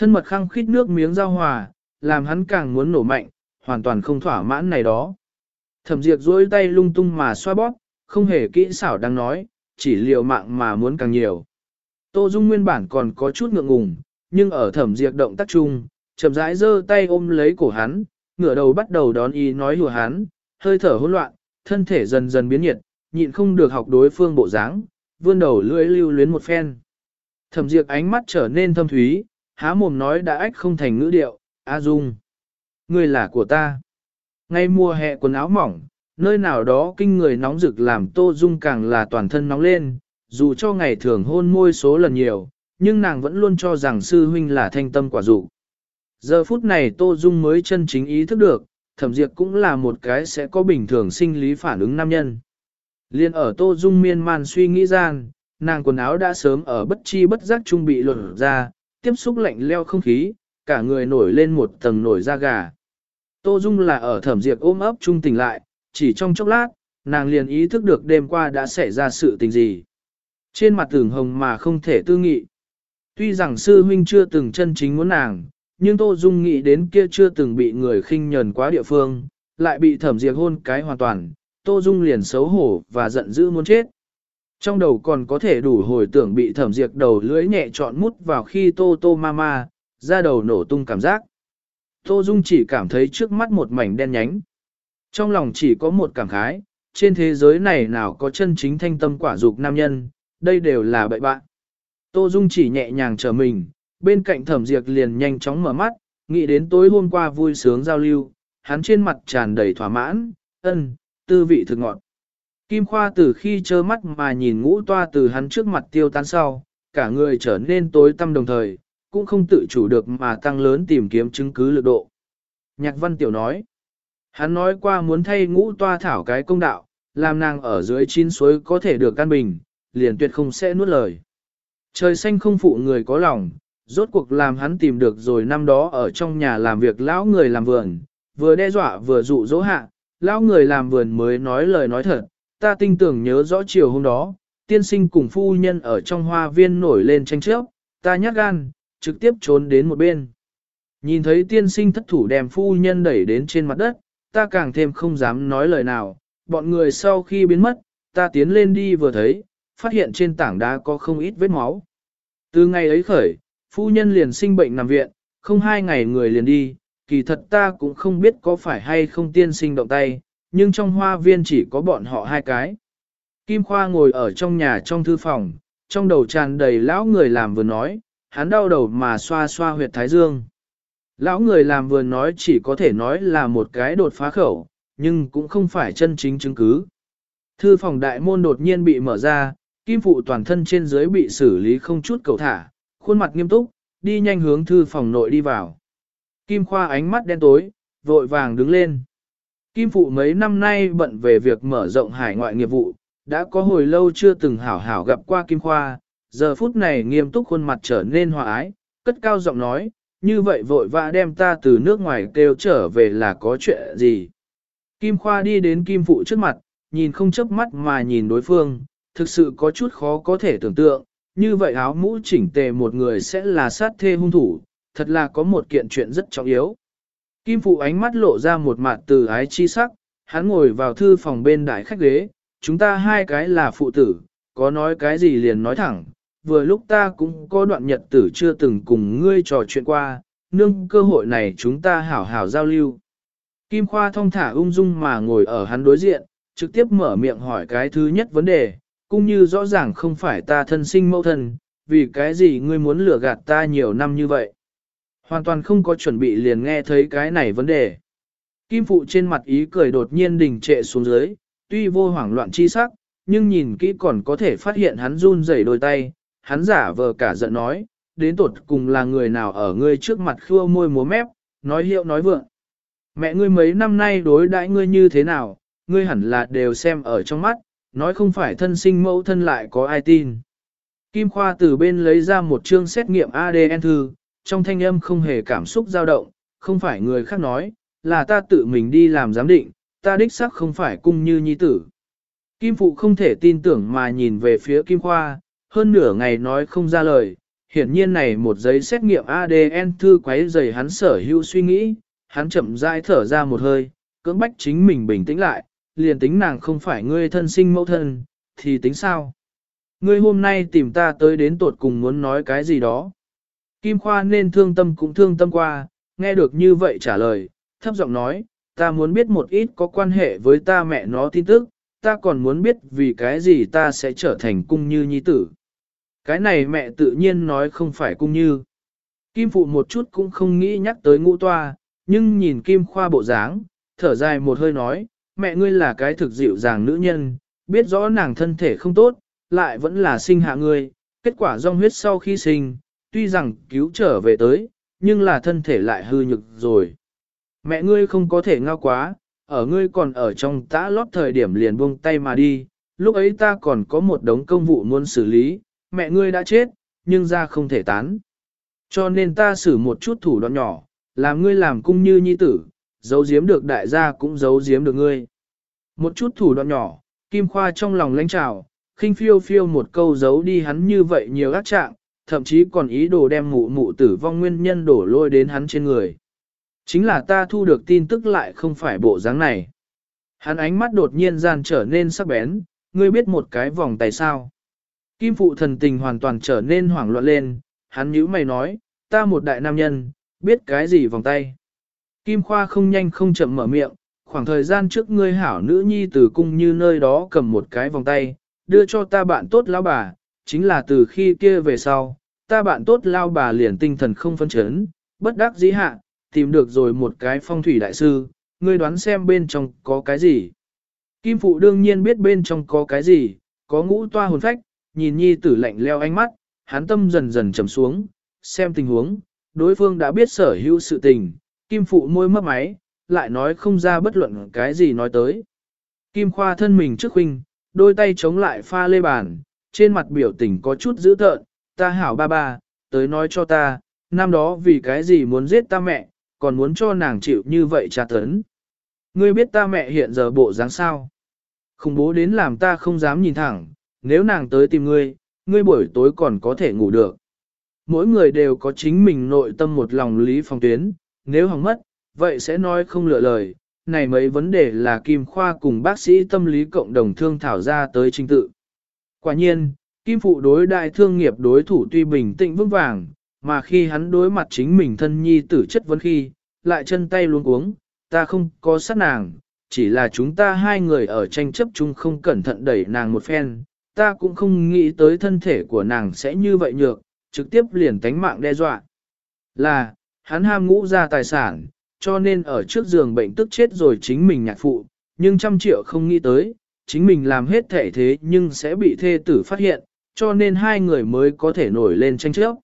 Thân mật khăng khít nước miếng giao hòa, làm hắn càng muốn nổ mạnh, hoàn toàn không thỏa mãn này đó. Thẩm Diệp duỗi tay lung tung mà xoa bóp, không hề kỹ xảo đang nói, chỉ liều mạng mà muốn càng nhiều. Tô Dung nguyên bản còn có chút ngượng ngùng, nhưng ở Thẩm Diệp động tác chung, chậm rãi giơ tay ôm lấy cổ hắn, ngửa đầu bắt đầu đón ý nói hùa hắn, hơi thở hỗn loạn, thân thể dần dần biến nhiệt, nhịn không được học đối phương bộ dáng, vươn đầu lưỡi lưu luyến một phen. Thẩm Diệp ánh mắt trở nên thâm thúy, há mồm nói đã ách không thành ngữ điệu, A Dung, ngươi là của ta. Ngay mùa hè quần áo mỏng, nơi nào đó kinh người nóng rực làm Tô Dung càng là toàn thân nóng lên, dù cho ngày thường hôn môi số lần nhiều, nhưng nàng vẫn luôn cho rằng sư huynh là thanh tâm quả dụ. Giờ phút này Tô Dung mới chân chính ý thức được, Thẩm Diệp cũng là một cái sẽ có bình thường sinh lý phản ứng nam nhân. Liên ở Tô Dung miên man suy nghĩ gian, nàng quần áo đã sớm ở bất chi bất giác trung bị lột ra, tiếp xúc lạnh leo không khí, cả người nổi lên một tầng nổi da gà. Tô Dung là ở Thẩm Diệp ôm ấp trung tỉnh lại, chỉ trong chốc lát, nàng liền ý thức được đêm qua đã xảy ra sự tình gì. Trên mặt tưởng hồng mà không thể tư nghị. Tuy rằng sư huynh chưa từng chân chính muốn nàng, nhưng Tô Dung nghĩ đến kia chưa từng bị người khinh nhờn quá địa phương, lại bị Thẩm Diệp hôn cái hoàn toàn, Tô Dung liền xấu hổ và giận dữ muốn chết. Trong đầu còn có thể đủ hồi tưởng bị Thẩm Diệp đầu lưỡi nhẹ trọn mút vào khi Tô Tô Mama, ra đầu nổ tung cảm giác. Tô Dung chỉ cảm thấy trước mắt một mảnh đen nhánh. Trong lòng chỉ có một cảm khái, trên thế giới này nào có chân chính thanh tâm quả dục nam nhân, đây đều là bậy bạn. Tô Dung chỉ nhẹ nhàng trở mình, bên cạnh Thẩm Diệp liền nhanh chóng mở mắt, nghĩ đến tối hôm qua vui sướng giao lưu, hắn trên mặt tràn đầy thỏa mãn, tư vị thực ngọt. Kim Khoa từ khi trơ mắt mà nhìn Ngũ Toa từ hắn trước mặt tiêu tan sau, cả người trở nên tối tăm đồng thời, cũng không tự chủ được mà tăng lớn tìm kiếm chứng cứ lực độ. Nhạc Văn Tiểu nói, hắn nói qua muốn thay Ngũ Toa thảo cái công đạo, làm nàng ở dưới chín suối có thể được căn bình, liền tuyệt không sẽ nuốt lời. Trời xanh không phụ người có lòng, rốt cuộc làm hắn tìm được rồi năm đó ở trong nhà làm việc lão người làm vườn, vừa đe dọa vừa dụ dỗ hạ, lão người làm vườn mới nói lời nói thật, ta tinh tưởng nhớ rõ chiều hôm đó, tiên sinh cùng phu nhân ở trong hoa viên nổi lên tranh chấp, ta nhát gan, trực tiếp trốn đến một bên. Nhìn thấy tiên sinh thất thủ đem phu nhân đẩy đến trên mặt đất, ta càng thêm không dám nói lời nào, bọn người sau khi biến mất, ta tiến lên đi vừa thấy, phát hiện trên tảng đá có không ít vết máu. Từ ngày ấy khởi, phu nhân liền sinh bệnh nằm viện, không 2 ngày người liền đi, kỳ thật ta cũng không biết có phải hay không tiên sinh động tay, nhưng trong hoa viên chỉ có bọn họ 2 cái. Kim Khoa ngồi ở trong nhà trong thư phòng, trong đầu tràn đầy lão người làm vừa nói, hắn đau đầu mà xoa xoa huyệt thái dương. Lão người làm vừa nói chỉ có thể nói là một cái đột phá khẩu, nhưng cũng không phải chân chính chứng cứ. Thư phòng đại môn đột nhiên bị mở ra, Kim Phụ toàn thân trên dưới bị xử lý không chút cầu thả, khuôn mặt nghiêm túc, đi nhanh hướng thư phòng nội đi vào. Kim Khoa ánh mắt đen tối, vội vàng đứng lên. Kim Phụ mấy năm nay bận về việc mở rộng hải ngoại nghiệp vụ, đã có hồi lâu chưa từng hảo hảo gặp qua Kim Khoa, giờ phút này nghiêm túc khuôn mặt trở nên hòa ái, cất cao giọng nói, như vậy vội vã đem ta từ nước ngoài kêu trở về là có chuyện gì. Kim Khoa đi đến Kim Phụ trước mặt, nhìn không chớp mắt mà nhìn đối phương, thực sự có chút khó có thể tưởng tượng, như vậy áo mũ chỉnh tề một người sẽ là sát thê hung thủ, thật là có một kiện chuyện rất trọng yếu. Kim Phụ ánh mắt lộ ra một mặt từ ái chi sắc, hắn ngồi vào thư phòng bên đại khách ghế, chúng ta 2 cái là phụ tử, có nói cái gì liền nói thẳng, vừa lúc ta cũng có đoạn nhật tử chưa từng cùng ngươi trò chuyện qua, nương cơ hội này chúng ta hảo hảo giao lưu. Kim Khoa thong thả ung dung mà ngồi ở hắn đối diện, trực tiếp mở miệng hỏi cái thứ nhất vấn đề, cũng như rõ ràng không phải ta thân sinh mẫu thân, vì cái gì ngươi muốn lừa gạt ta nhiều năm như vậy. Hoàn toàn không có chuẩn bị liền nghe thấy cái này vấn đề. Kim Phụ trên mặt ý cười đột nhiên đình trệ xuống dưới, tuy vô hoảng loạn chi sắc, nhưng nhìn kỹ còn có thể phát hiện hắn run rẩy đôi tay, hắn giả vờ cả giận nói, đến tột cùng là người nào ở ngươi trước mặt khua môi múa mép, nói hiệu nói vượng. Mẹ ngươi mấy năm nay đối đãi ngươi như thế nào, ngươi hẳn là đều xem ở trong mắt, nói không phải thân sinh mẫu thân lại có ai tin. Kim Khoa từ bên lấy ra một chương xét nghiệm ADN thư, trong thanh âm không hề cảm xúc dao động, không phải người khác nói, là ta tự mình đi làm giám định, ta đích xác không phải cung như nhi tử. Kim Phụ không thể tin tưởng mà nhìn về phía Kim Khoa, hơn nửa ngày nói không ra lời, Hiển nhiên này một giấy xét nghiệm ADN thư quấy rầy hắn sở hữu suy nghĩ, hắn chậm rãi thở ra một hơi, cưỡng bách chính mình bình tĩnh lại, liền tính nàng không phải ngươi thân sinh mẫu thân, thì tính sao? Ngươi hôm nay tìm ta tới đến tột cùng muốn nói cái gì đó. Kim Khoa nên thương tâm cũng thương tâm qua, nghe được như vậy trả lời, thấp giọng nói, ta muốn biết một ít có quan hệ với ta mẹ nó tin tức, ta còn muốn biết vì cái gì ta sẽ trở thành cung như nhi tử. Cái này mẹ tự nhiên nói không phải cung như. Kim Phụ một chút cũng không nghĩ nhắc tới Ngũ Toa, nhưng nhìn Kim Khoa bộ dáng, thở dài một hơi nói, mẹ ngươi là cái thực dịu dàng nữ nhân, biết rõ nàng thân thể không tốt, lại vẫn là sinh hạ ngươi, kết quả dòng huyết sau khi sinh, tuy rằng cứu trở về tới, nhưng là thân thể lại hư nhược rồi. Mẹ ngươi không có thể ngao quá, ở ngươi còn ở trong tã lót thời điểm liền buông tay mà đi, lúc ấy ta còn có một đống công vụ muốn xử lý, mẹ ngươi đã chết, nhưng ra không thể tán. Cho nên ta xử một chút thủ đoạn nhỏ, làm ngươi làm cung như nhi tử, giấu giếm được đại gia cũng giấu giếm được ngươi. Một chút thủ đoạn nhỏ, Kim Khoa trong lòng lãnh trào, khinh phiêu phiêu một câu giấu đi hắn như vậy nhiều ác trạng, thậm chí còn ý đồ đem mụ mụ tử vong nguyên nhân đổ lôi đến hắn trên người. Chính là ta thu được tin tức lại không phải bộ dáng này. Hắn ánh mắt đột nhiên gian trở nên sắc bén, ngươi biết một cái vòng tay sao. Kim Phụ thần tình hoàn toàn trở nên hoảng loạn lên, hắn nhíu mày nói, ta một đại nam nhân, biết cái gì vòng tay. Kim Khoa không nhanh không chậm mở miệng, khoảng thời gian trước ngươi hảo nữ nhi từ cung như nơi đó cầm một cái vòng tay, đưa cho ta bạn tốt lão bà, chính là từ khi kia về sau, ta bạn tốt lão bà liền tinh thần không phân chấn, bất đắc dĩ hạ, tìm được rồi một cái phong thủy đại sư, ngươi đoán xem bên trong có cái gì. Kim Phụ đương nhiên biết bên trong có cái gì, có Ngũ Toa hồn phách, nhìn nhi tử lạnh leo ánh mắt, hắn tâm dần dần trầm xuống, xem tình huống, đối phương đã biết sở hữu sự tình, Kim Phụ môi mấp máy, lại nói không ra bất luận cái gì nói tới. Kim Khoa thân mình trước huynh, đôi tay chống lại pha lê bàn, trên mặt biểu tình có chút dữ tợn, ta hảo ba ba, tới nói cho ta, năm đó vì cái gì muốn giết ta mẹ, còn muốn cho nàng chịu như vậy tra tấn. Ngươi biết ta mẹ hiện giờ bộ dáng sao? Khủng bố đến làm ta không dám nhìn thẳng, nếu nàng tới tìm ngươi, ngươi buổi tối còn có thể ngủ được. Mỗi người đều có chính mình nội tâm một lòng lý phòng tuyến, nếu hỏng mất, vậy sẽ nói không lựa lời. Này mấy vấn đề là Kim Khoa cùng bác sĩ tâm lý cộng đồng thương thảo ra tới trình tự. Quả nhiên, Kim Phụ đối đại thương nghiệp đối thủ tuy bình tĩnh vững vàng, mà khi hắn đối mặt chính mình thân nhi tử chất vấn khi, lại chân tay luống cuống, ta không có sát nàng, chỉ là chúng ta hai người ở tranh chấp chung không cẩn thận đẩy nàng một phen, ta cũng không nghĩ tới thân thể của nàng sẽ như vậy nhược, trực tiếp liền tánh mạng đe dọa. Là, hắn ham Ngũ ra tài sản, cho nên ở trước giường bệnh tức chết rồi chính mình nhạc phụ, nhưng 100 triệu không nghĩ tới, chính mình làm hết thể thế nhưng sẽ bị thê tử phát hiện, cho nên hai người mới có thể nổi lên tranh chấp.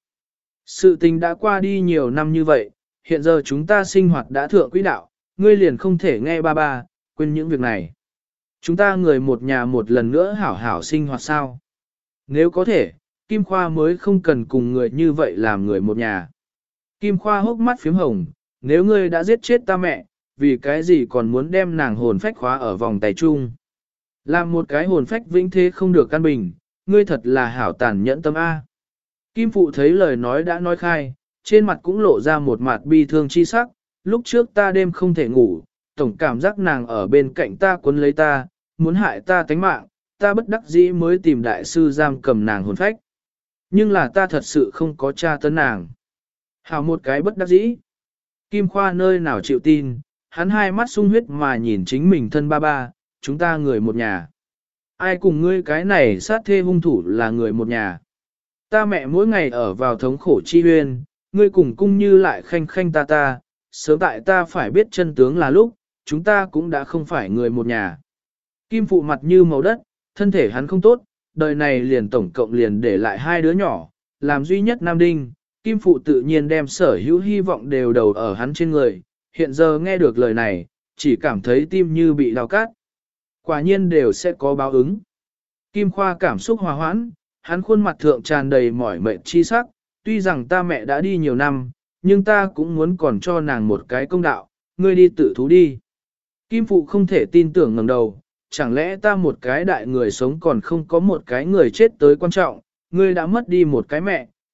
Sự tình đã qua đi nhiều năm như vậy, hiện giờ chúng ta sinh hoạt đã thượng quỹ đạo, ngươi liền không thể nghe ba ba, quên những việc này. Chúng ta người một nhà một lần nữa hảo hảo sinh hoạt sao? Nếu có thể, Kim Khoa mới không cần cùng người như vậy làm người một nhà. Kim Khoa hốc mắt phím hồng, nếu ngươi đã giết chết ta mẹ, vì cái gì còn muốn đem nàng hồn phách khóa ở vòng tay chung? Làm một cái hồn phách vĩnh thế không được căn bình, ngươi thật là hảo tàn nhẫn tâm A. Kim Phụ thấy lời nói đã nói khai, trên mặt cũng lộ ra một mặt bi thương chi sắc, lúc trước ta đêm không thể ngủ, tổng cảm giác nàng ở bên cạnh ta quấn lấy ta, muốn hại ta tánh mạng, ta bất đắc dĩ mới tìm đại sư giam cầm nàng hồn phách. Nhưng là ta thật sự không có tra tấn nàng. Hảo một cái bất đắc dĩ. Kim Khoa nơi nào chịu tin, hắn hai mắt sung huyết mà nhìn chính mình thân ba ba, chúng ta người một nhà. Ai cùng ngươi cái này sát thê hung thủ là người một nhà. Ta mẹ mỗi ngày ở vào thống khổ chi huyên, ngươi cùng cung như lại khanh khanh ta, sớm tại ta phải biết chân tướng là lúc, chúng ta cũng đã không phải người một nhà. Kim Phụ mặt như màu đất, thân thể hắn không tốt, đời này liền tổng cộng liền để lại hai đứa nhỏ, làm duy nhất nam đinh, Kim Phụ tự nhiên đem sở hữu hy vọng đều đầu ở hắn trên người, hiện giờ nghe được lời này, chỉ cảm thấy tim như bị đau cắt. Quả nhiên đều sẽ có báo ứng. Kim Khoa cảm xúc hòa hoãn, hắn khuôn mặt thượng tràn đầy mỏi mệt chi sắc, tuy rằng ta mẹ đã đi nhiều năm, nhưng ta cũng muốn còn cho nàng một cái công đạo, ngươi đi tự thú đi. Kim Phụ không thể tin tưởng ngẩng đầu, chẳng lẽ ta một cái đại người sống còn không có một cái người chết tới quan trọng, ngươi đã mất đi một cái mẹ,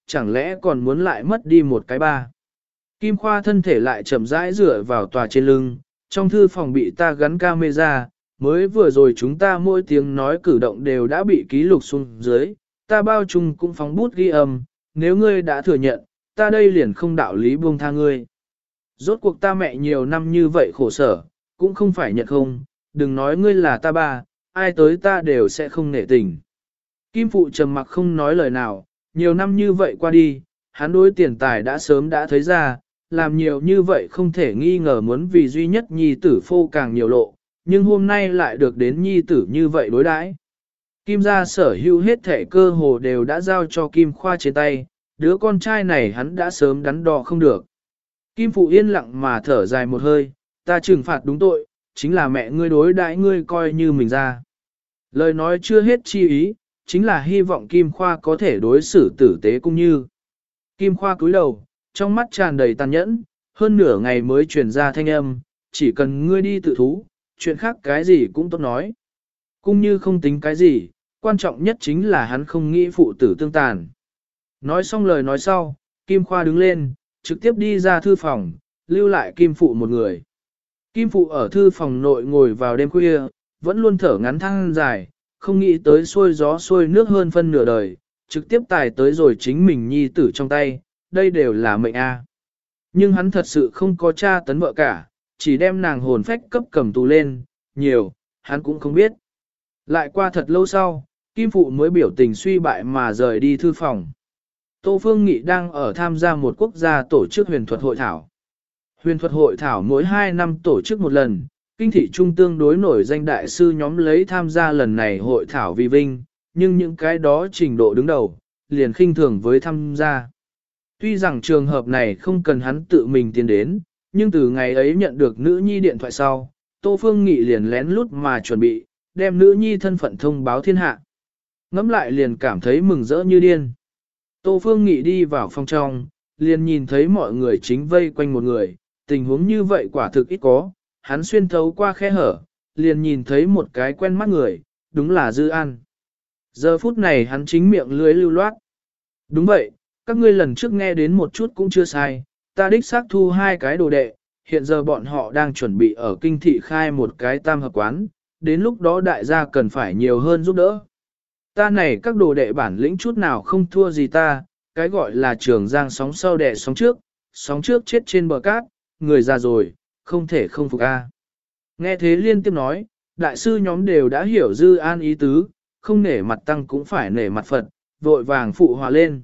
chẳng lẽ còn muốn lại mất đi một cái ba. Kim Khoa thân thể lại chậm rãi dựa vào tòa trên lưng, trong thư phòng bị ta gắn camera, mới vừa rồi chúng ta mỗi tiếng nói cử động đều đã bị ký lục xuống dưới, ta bao chung cũng phóng bút ghi âm, nếu ngươi đã thừa nhận, ta đây liền không đạo lý buông tha ngươi. Rốt cuộc ta mẹ nhiều năm như vậy khổ sở, cũng không phải nhận không, đừng nói ngươi là ta ba, ai tới ta đều sẽ không nể tình. Kim Phụ trầm mặc không nói lời nào, nhiều năm như vậy qua đi, hắn đối tiền tài đã sớm đã thấy ra, làm nhiều như vậy không thể nghi ngờ muốn vì duy nhất nhi tử phô càng nhiều lộ, nhưng hôm nay lại được đến nhi tử như vậy đối đãi. Kim gia sở hữu hết thể cơ hồ đều đã giao cho Kim Khoa trên tay, đứa con trai này hắn đã sớm đắn đo không được. Kim Phụ yên lặng mà thở dài một hơi, ta trừng phạt đúng tội, chính là mẹ ngươi đối đãi ngươi coi như mình ra. Lời nói chưa hết chi ý, chính là hy vọng Kim Khoa có thể đối xử tử tế cũng như. Kim Khoa cúi đầu, trong mắt tràn đầy tàn nhẫn, hơn nửa ngày mới truyền ra thanh âm, chỉ cần ngươi đi tự thú, chuyện khác cái gì cũng tốt nói. Cũng như không tính cái gì, quan trọng nhất chính là hắn không nghĩ phụ tử tương tàn. Nói xong lời nói sau, Kim Khoa đứng lên, trực tiếp đi ra thư phòng, lưu lại Kim Phụ một người. Kim Phụ ở thư phòng nội ngồi vào đêm khuya, vẫn luôn thở ngắn than dài, không nghĩ tới xuôi gió xuôi nước hơn phân nửa đời, trực tiếp tài tới rồi chính mình nhi tử trong tay, đây đều là mệnh A. Nhưng hắn thật sự không có cha tấn vợ cả, chỉ đem nàng hồn phách cấp cầm tù lên, nhiều, hắn cũng không biết. Lại qua thật lâu sau, Kim Phụ mới biểu tình suy bại mà rời đi thư phòng. Tô Phương Nghị đang ở tham gia một quốc gia tổ chức huyền thuật hội thảo. Huyền thuật hội thảo mỗi 2 năm tổ chức một lần, kinh thị trung tương đối nổi danh đại sư nhóm lấy tham gia lần này hội thảo vì vinh, nhưng những cái đó trình độ đứng đầu, liền khinh thường với tham gia. Tuy rằng trường hợp này không cần hắn tự mình tiến đến, nhưng từ ngày ấy nhận được nữ nhi điện thoại sau, Tô Phương Nghị liền lén lút mà chuẩn bị, đem nữ nhi thân phận thông báo thiên hạ. Ngắm lại liền cảm thấy mừng rỡ như điên. Tô Phương Nghị đi vào phòng trong, liền nhìn thấy mọi người chính vây quanh một người, tình huống như vậy quả thực ít có, hắn xuyên thấu qua khe hở, liền nhìn thấy một cái quen mắt người, đúng là Dư An. Giờ phút này hắn chính miệng lưới lưu loát. Đúng vậy, các ngươi lần trước nghe đến một chút cũng chưa sai, ta đích xác thu 2 cái đồ đệ, hiện giờ bọn họ đang chuẩn bị ở kinh thị khai một cái tam hợp quán, đến lúc đó đại gia cần phải nhiều hơn giúp đỡ. Ta này các đồ đệ bản lĩnh chút nào không thua gì ta, cái gọi là trường giang sóng sau đẻ sóng trước chết trên bờ cát, người già rồi, không thể không phục a. Nghe thế liên tiếp nói, đại sư nhóm đều đã hiểu Dư An ý tứ, không nể mặt tăng cũng phải nể mặt Phật, vội vàng phụ hòa lên.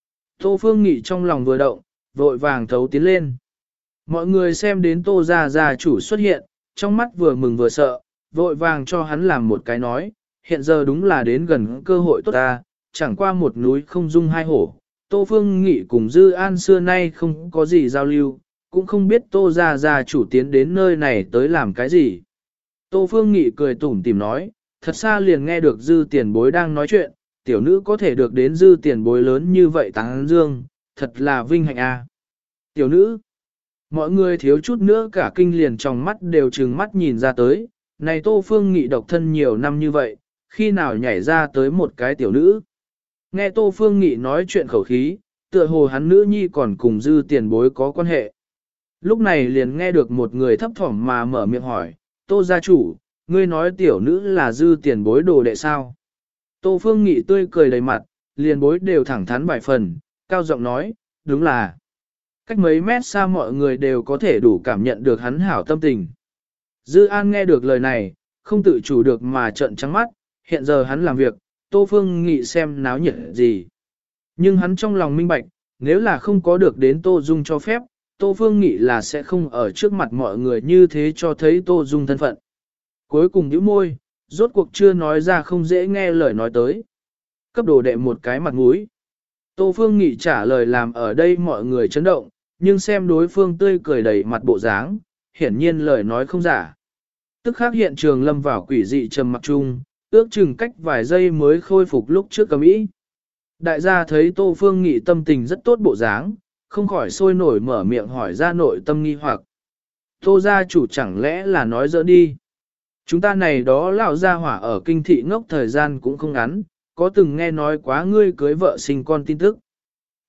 Tô Phương Nghị trong lòng vừa động, vội vàng thấu tiến lên. Mọi người xem đến Tô gia chủ xuất hiện, trong mắt vừa mừng vừa sợ, vội vàng cho hắn làm một cái nói, hiện giờ đúng là đến gần cơ hội tốt ta, chẳng qua một núi không dung hai hổ. Tô Phương Nghị cùng Dư An xưa nay không có gì giao lưu, cũng không biết Tô gia chủ tiến đến nơi này tới làm cái gì. Tô Phương Nghị cười tủm tỉm nói, thật xa liền nghe được Dư tiền bối đang nói chuyện, tiểu nữ có thể được đến Dư tiền bối lớn như vậy tán dương, thật là vinh hạnh a. Tiểu nữ, mọi người thiếu chút nữa cả kinh liền trong mắt đều trừng mắt nhìn ra tới, này Tô Phương Nghị độc thân nhiều năm như vậy, khi nào nhảy ra tới một cái tiểu nữ. Nghe Tô Phương Nghị nói chuyện khẩu khí, tựa hồ hắn nữ nhi còn cùng Dư tiền bối có quan hệ. Lúc này liền nghe được một người thấp thỏm mà mở miệng hỏi, Tô gia chủ, ngươi nói tiểu nữ là Dư tiền bối đồ đệ sao? Tô Phương Nghị tươi cười đầy mặt, liền bối đều thẳng thắn vài phần, cao giọng nói, đúng là. Cách mấy mét xa mọi người đều có thể đủ cảm nhận được hắn hảo tâm tình. Dư An nghe được lời này, không tự chủ được mà trợn trắng mắt, hiện giờ hắn làm việc, Tô Phương Nghị xem náo nhiệt gì. Nhưng hắn trong lòng minh bạch, nếu là không có được đến Tô Dung cho phép, Tô Phương Nghị là sẽ không ở trước mặt mọi người như thế cho thấy Tô Dung thân phận. Cuối cùng nhíu môi, rốt cuộc chưa nói ra không dễ nghe lời nói tới. Cấp đồ đệ một cái mặt mũi. Tô Phương Nghị trả lời làm ở đây mọi người chấn động, nhưng xem đối phương tươi cười đầy mặt bộ dáng, hiển nhiên lời nói không giả. Tức khắc hiện trường lâm vào quỷ dị trầm mặc chung, ước chừng cách vài giây mới khôi phục lúc trước cầm ý. Đại gia thấy Tô Phương Nghị tâm tình rất tốt bộ dáng, không khỏi sôi nổi mở miệng hỏi ra nội tâm nghi hoặc. Tô gia chủ chẳng lẽ là nói giỡn đi. Chúng ta này đó lão gia hỏa ở kinh thị ngốc thời gian cũng không ngắn, có từng nghe nói quá ngươi cưới vợ sinh con tin tức.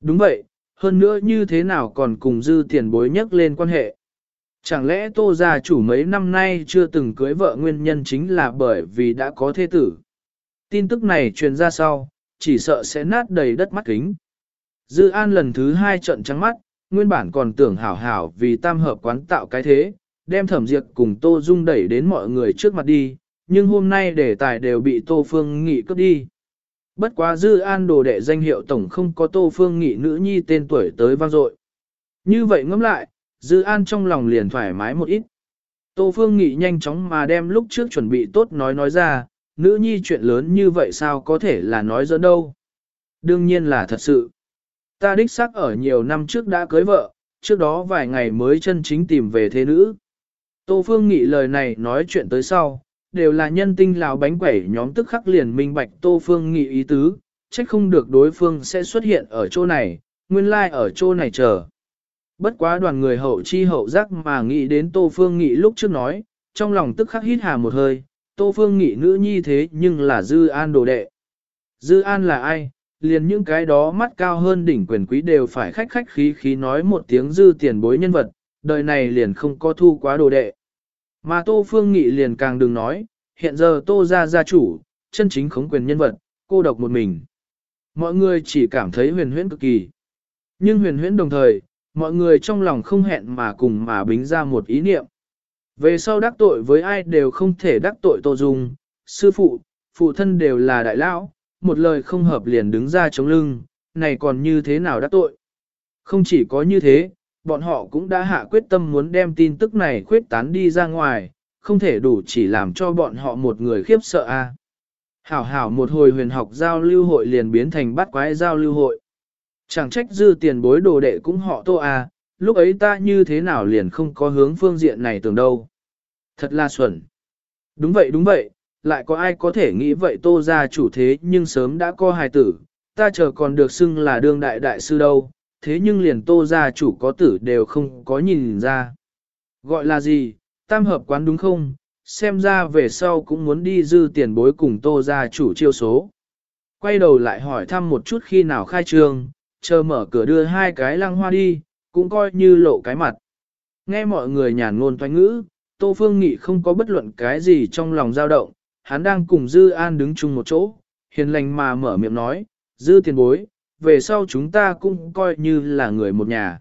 Đúng vậy, hơn nữa như thế nào còn cùng dư tiền bối nhắc lên quan hệ. Chẳng lẽ Tô gia chủ mấy năm nay chưa từng cưới vợ nguyên nhân chính là bởi vì đã có thê tử. Tin tức này truyền ra sau, chỉ sợ sẽ nát đầy đất mắt kính. Dư An lần thứ 2 trận trắng mắt, nguyên bản còn tưởng hảo hảo vì tam hợp quán tạo cái thế, đem Thẩm Diệp cùng Tô Dung đẩy đến mọi người trước mặt đi, nhưng hôm nay đề tài đều bị Tô Phương Nghị cướp đi. Bất quá Dư An đồ đệ danh hiệu tổng không có Tô Phương Nghị nữ nhi tên tuổi tới vang dội. Như vậy ngẫm lại, Dư An trong lòng liền thoải mái một ít. Tô Phương Nghị nhanh chóng mà đem lúc trước chuẩn bị tốt nói ra, nữ nhi chuyện lớn như vậy sao có thể là nói giỡn đâu. Đương nhiên là thật sự. Ta đích xác ở nhiều năm trước đã cưới vợ, trước đó vài ngày mới chân chính tìm về thế nữ. Tô Phương Nghị lời này nói chuyện tới sau, đều là nhân tinh lào bánh quẩy nhóm tức khắc liền minh bạch Tô Phương Nghị ý tứ, trách không được đối phương sẽ xuất hiện ở chỗ này, nguyên lai like ở chỗ này chờ. Bất quá đoàn người hậu chi hậu giác mà nghĩ đến Tô Phương Nghị lúc trước nói, trong lòng tức khắc hít hà một hơi, Tô Phương Nghị nữ nhi thế nhưng là Dư An đồ đệ. Dư An là ai? Liền những cái đó mắt cao hơn đỉnh quyền quý đều phải khách khách khí khí nói một tiếng Dư tiền bối nhân vật, đời này liền không có thu quá đồ đệ. Mà Tô Phương Nghị liền càng đừng nói, hiện giờ Tô gia chủ, chân chính khống quyền nhân vật, cô độc một mình. Mọi người chỉ cảm thấy huyền huyễn cực kỳ. Nhưng huyền huyễn đồng thời, mọi người trong lòng không hẹn mà cùng mà bính ra một ý niệm. Về sau đắc tội với ai đều không thể đắc tội Tô Dung, sư phụ thân đều là đại lão, một lời không hợp liền đứng ra chống lưng, này còn như thế nào đắc tội. Không chỉ có như thế, bọn họ cũng đã hạ quyết tâm muốn đem tin tức này khuyết tán đi ra ngoài, không thể đủ chỉ làm cho bọn họ một người khiếp sợ a. Hảo hảo một hồi huyền học giao lưu hội liền biến thành bắt quái giao lưu hội. Chẳng trách Dư tiền bối đồ đệ cũng họ Tô a, lúc ấy ta như thế nào liền không có hướng phương diện này tưởng đâu. Thật là xuẩn. Đúng vậy, lại có ai có thể nghĩ vậy Tô gia chủ thế nhưng sớm đã có hài tử, ta chờ còn được xưng là đương đại đại sư đâu, thế nhưng liền Tô gia chủ có tử đều không có nhìn ra. Gọi là gì, tam hợp quán đúng không, xem ra về sau cũng muốn đi Dư tiền bối cùng Tô gia chủ chiêu số. Quay đầu lại hỏi thăm một chút khi nào khai trương, chờ mở cửa đưa 2 cái lăng hoa đi, cũng coi như lộ cái mặt. Nghe mọi người nhàn ngôn toanh ngữ, Tô Phương Nghị không có bất luận cái gì trong lòng dao động, hắn đang cùng Dư An đứng chung một chỗ, hiền lành mà mở miệng nói, Dư tiền bối, về sau chúng ta cũng coi như là người một nhà.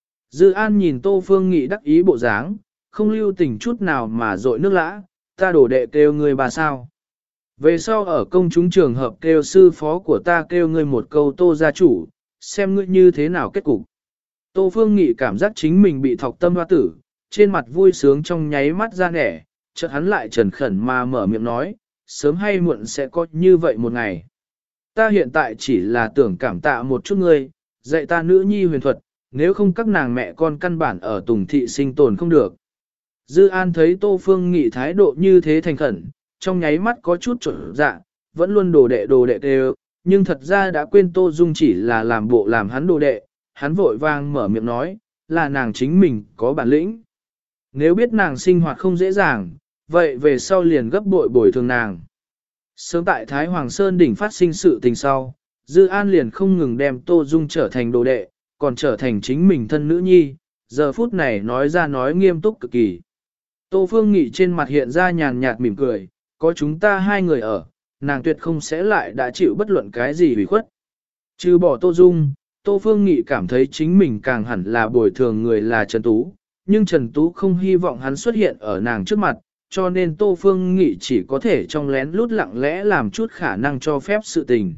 Dư An nhìn Tô Phương Nghị đắc ý bộ dáng, không lưu tình chút nào mà dội nước lã, ta đổ đệ kêu người bà sao. Về sau ở công chúng trường hợp kêu sư phó của ta kêu ngươi một câu Tô gia chủ, xem ngươi như thế nào kết cục. Tô Phương Nghị cảm giác chính mình bị thọc tâm hoa tử, trên mặt vui sướng trong nháy mắt ra nẻ, chợt hắn lại trần khẩn mà mở miệng nói, sớm hay muộn sẽ có như vậy một ngày. Ta hiện tại chỉ là tưởng cảm tạ một chút ngươi, dạy ta nữ nhi huyền thuật, nếu không các nàng mẹ con căn bản ở Tùng Thị sinh tồn không được. Dư An thấy Tô Phương Nghị thái độ như thế thành khẩn, trong nháy mắt có chút trộn dạ, vẫn luôn đồ đệ đều, nhưng thật ra đã quên Tô Dung chỉ là làm bộ làm hắn đồ đệ, hắn vội vang mở miệng nói, là nàng chính mình có bản lĩnh. Nếu biết nàng sinh hoạt không dễ dàng, vậy về sau liền gấp bội bồi thường nàng. Sớm tại Thái Hoàng Sơn đỉnh phát sinh sự tình sau, Dư An liền không ngừng đem Tô Dung trở thành đồ đệ, còn trở thành chính mình thân nữ nhi, giờ phút này nói ra nói nghiêm túc cực kỳ. Tô Phương Nghị trên mặt hiện ra nhàn nhạt mỉm cười, có chúng ta 2 người ở, nàng tuyệt không sẽ lại đã chịu bất luận cái gì hủy khuất. Trừ bỏ Tô Dung, Tô Phương Nghị cảm thấy chính mình càng hẳn là bồi thường người là Trần Tú, nhưng Trần Tú không hy vọng hắn xuất hiện ở nàng trước mặt, cho nên Tô Phương Nghị chỉ có thể trong lén lút lặng lẽ làm chút khả năng cho phép sự tình.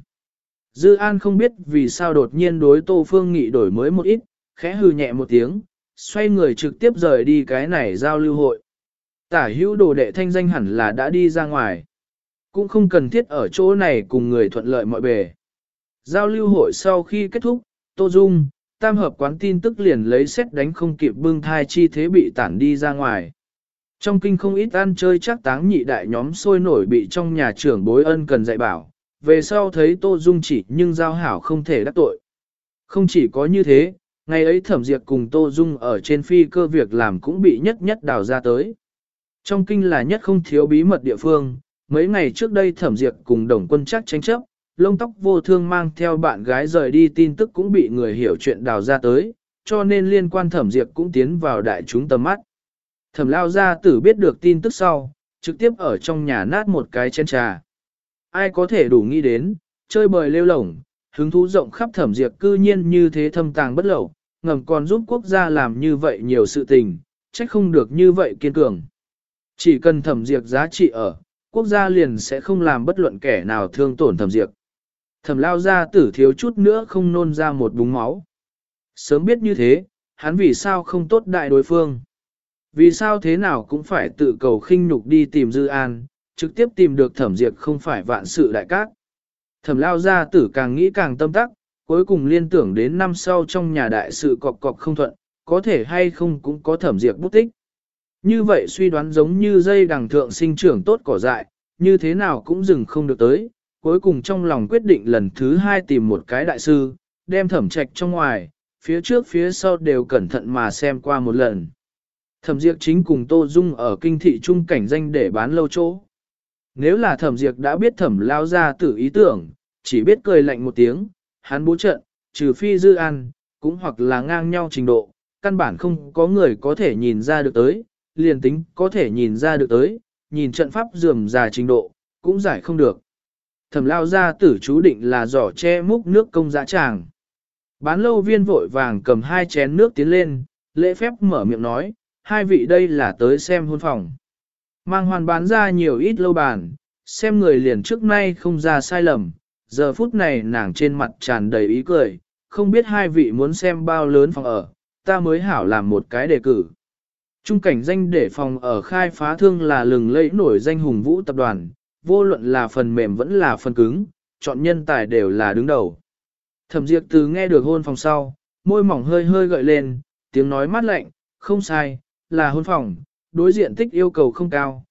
Dư An không biết vì sao đột nhiên đối Tô Phương Nghị đổi mới một ít, khẽ hừ nhẹ một tiếng, xoay người trực tiếp rời đi cái này giao lưu hội. Tả hữu đồ đệ thanh danh hẳn là đã đi ra ngoài. Cũng không cần thiết ở chỗ này cùng người thuận lợi mọi bề. Giao lưu hội sau khi kết thúc, Tô Dung, tam hợp quán tin tức liền lấy xét đánh không kịp bưng thai chi thế bị tản đi ra ngoài. Trong kinh không ít ăn chơi chắc táng nhị đại nhóm sôi nổi bị trong nhà trưởng bối ân cần dạy bảo, về sau thấy Tô Dung chỉ nhưng giao hảo không thể đắc tội. Không chỉ có như thế, ngày ấy Thẩm Diệp cùng Tô Dung ở trên phi cơ việc làm cũng bị nhất đào ra tới. Trong kinh là nhất không thiếu bí mật địa phương, mấy ngày trước đây Thẩm Diệp cùng Đồng Quân Trác tranh chấp, lông tóc vô thương mang theo bạn gái rời đi tin tức cũng bị người hiểu chuyện đào ra tới, cho nên liên quan Thẩm Diệp cũng tiến vào đại chúng tầm mắt. Thẩm lao gia tử biết được tin tức sau, trực tiếp ở trong nhà nát một cái chén trà. Ai có thể đủ nghĩ đến, chơi bời lêu lổng, hứng thú rộng khắp Thẩm Diệp cư nhiên như thế thâm tàng bất lậu, ngầm còn giúp quốc gia làm như vậy nhiều sự tình, trách không được như vậy kiên cường. Chỉ cần Thẩm Diệp giá trị ở, quốc gia liền sẽ không làm bất luận kẻ nào thương tổn Thẩm Diệp. Thẩm lao gia tử thiếu chút nữa không nôn ra một búng máu. Sớm biết như thế, hắn vì sao không tốt đại đối phương. Vì sao thế nào cũng phải tự cầu khinh nhục đi tìm Dư An, trực tiếp tìm được Thẩm Diệp không phải vạn sự đại cát. Thẩm lao gia tử càng nghĩ càng tâm tắc, cuối cùng liên tưởng đến năm sau trong nhà đại sự cọc cọc không thuận, có thể hay không cũng có Thẩm Diệp bút tích. Như vậy suy đoán giống như dây đằng thượng sinh trưởng tốt cỏ dại, như thế nào cũng dừng không được tới, cuối cùng trong lòng quyết định lần thứ 2 tìm một cái đại sư, đem Thẩm Trạch trong ngoài, phía trước phía sau đều cẩn thận mà xem qua một lần. Thẩm Diệp chính cùng Tô Dung ở kinh thị trung cảnh danh để bán lâu chỗ. Nếu là Thẩm Diệp đã biết Thẩm lao ra tử ý tưởng, chỉ biết cười lạnh một tiếng, hắn bố trận, trừ phi Dư An, cũng hoặc là ngang nhau trình độ, căn bản không có người có thể nhìn ra được tới, liền tính có thể nhìn ra được tới, nhìn trận pháp rườm rà trình độ, cũng giải không được. Thẩm lao ra tử chú định là giỏ che múc nước công dã tràng. Bán lâu viên vội vàng cầm 2 chén nước tiến lên, lễ phép mở miệng nói, 2 vị đây là tới xem hôn phòng. Mang hoàn bán ra nhiều ít lâu bàn, xem người liền trước nay không ra sai lầm, giờ phút này nàng trên mặt tràn đầy ý cười, không biết 2 vị muốn xem bao lớn phòng ở, ta mới hảo làm một cái đề cử. Trung cảnh danh để phòng ở khai phá thương là lừng lẫy nổi danh hùng vũ tập đoàn, vô luận là phần mềm vẫn là phần cứng, chọn nhân tài đều là đứng đầu. Thẩm Diệp từ nghe được hôn phòng sau, môi mỏng hơi hơi gợi lên, tiếng nói mát lạnh, không sai, là hôn phòng, đối diện tích yêu cầu không cao,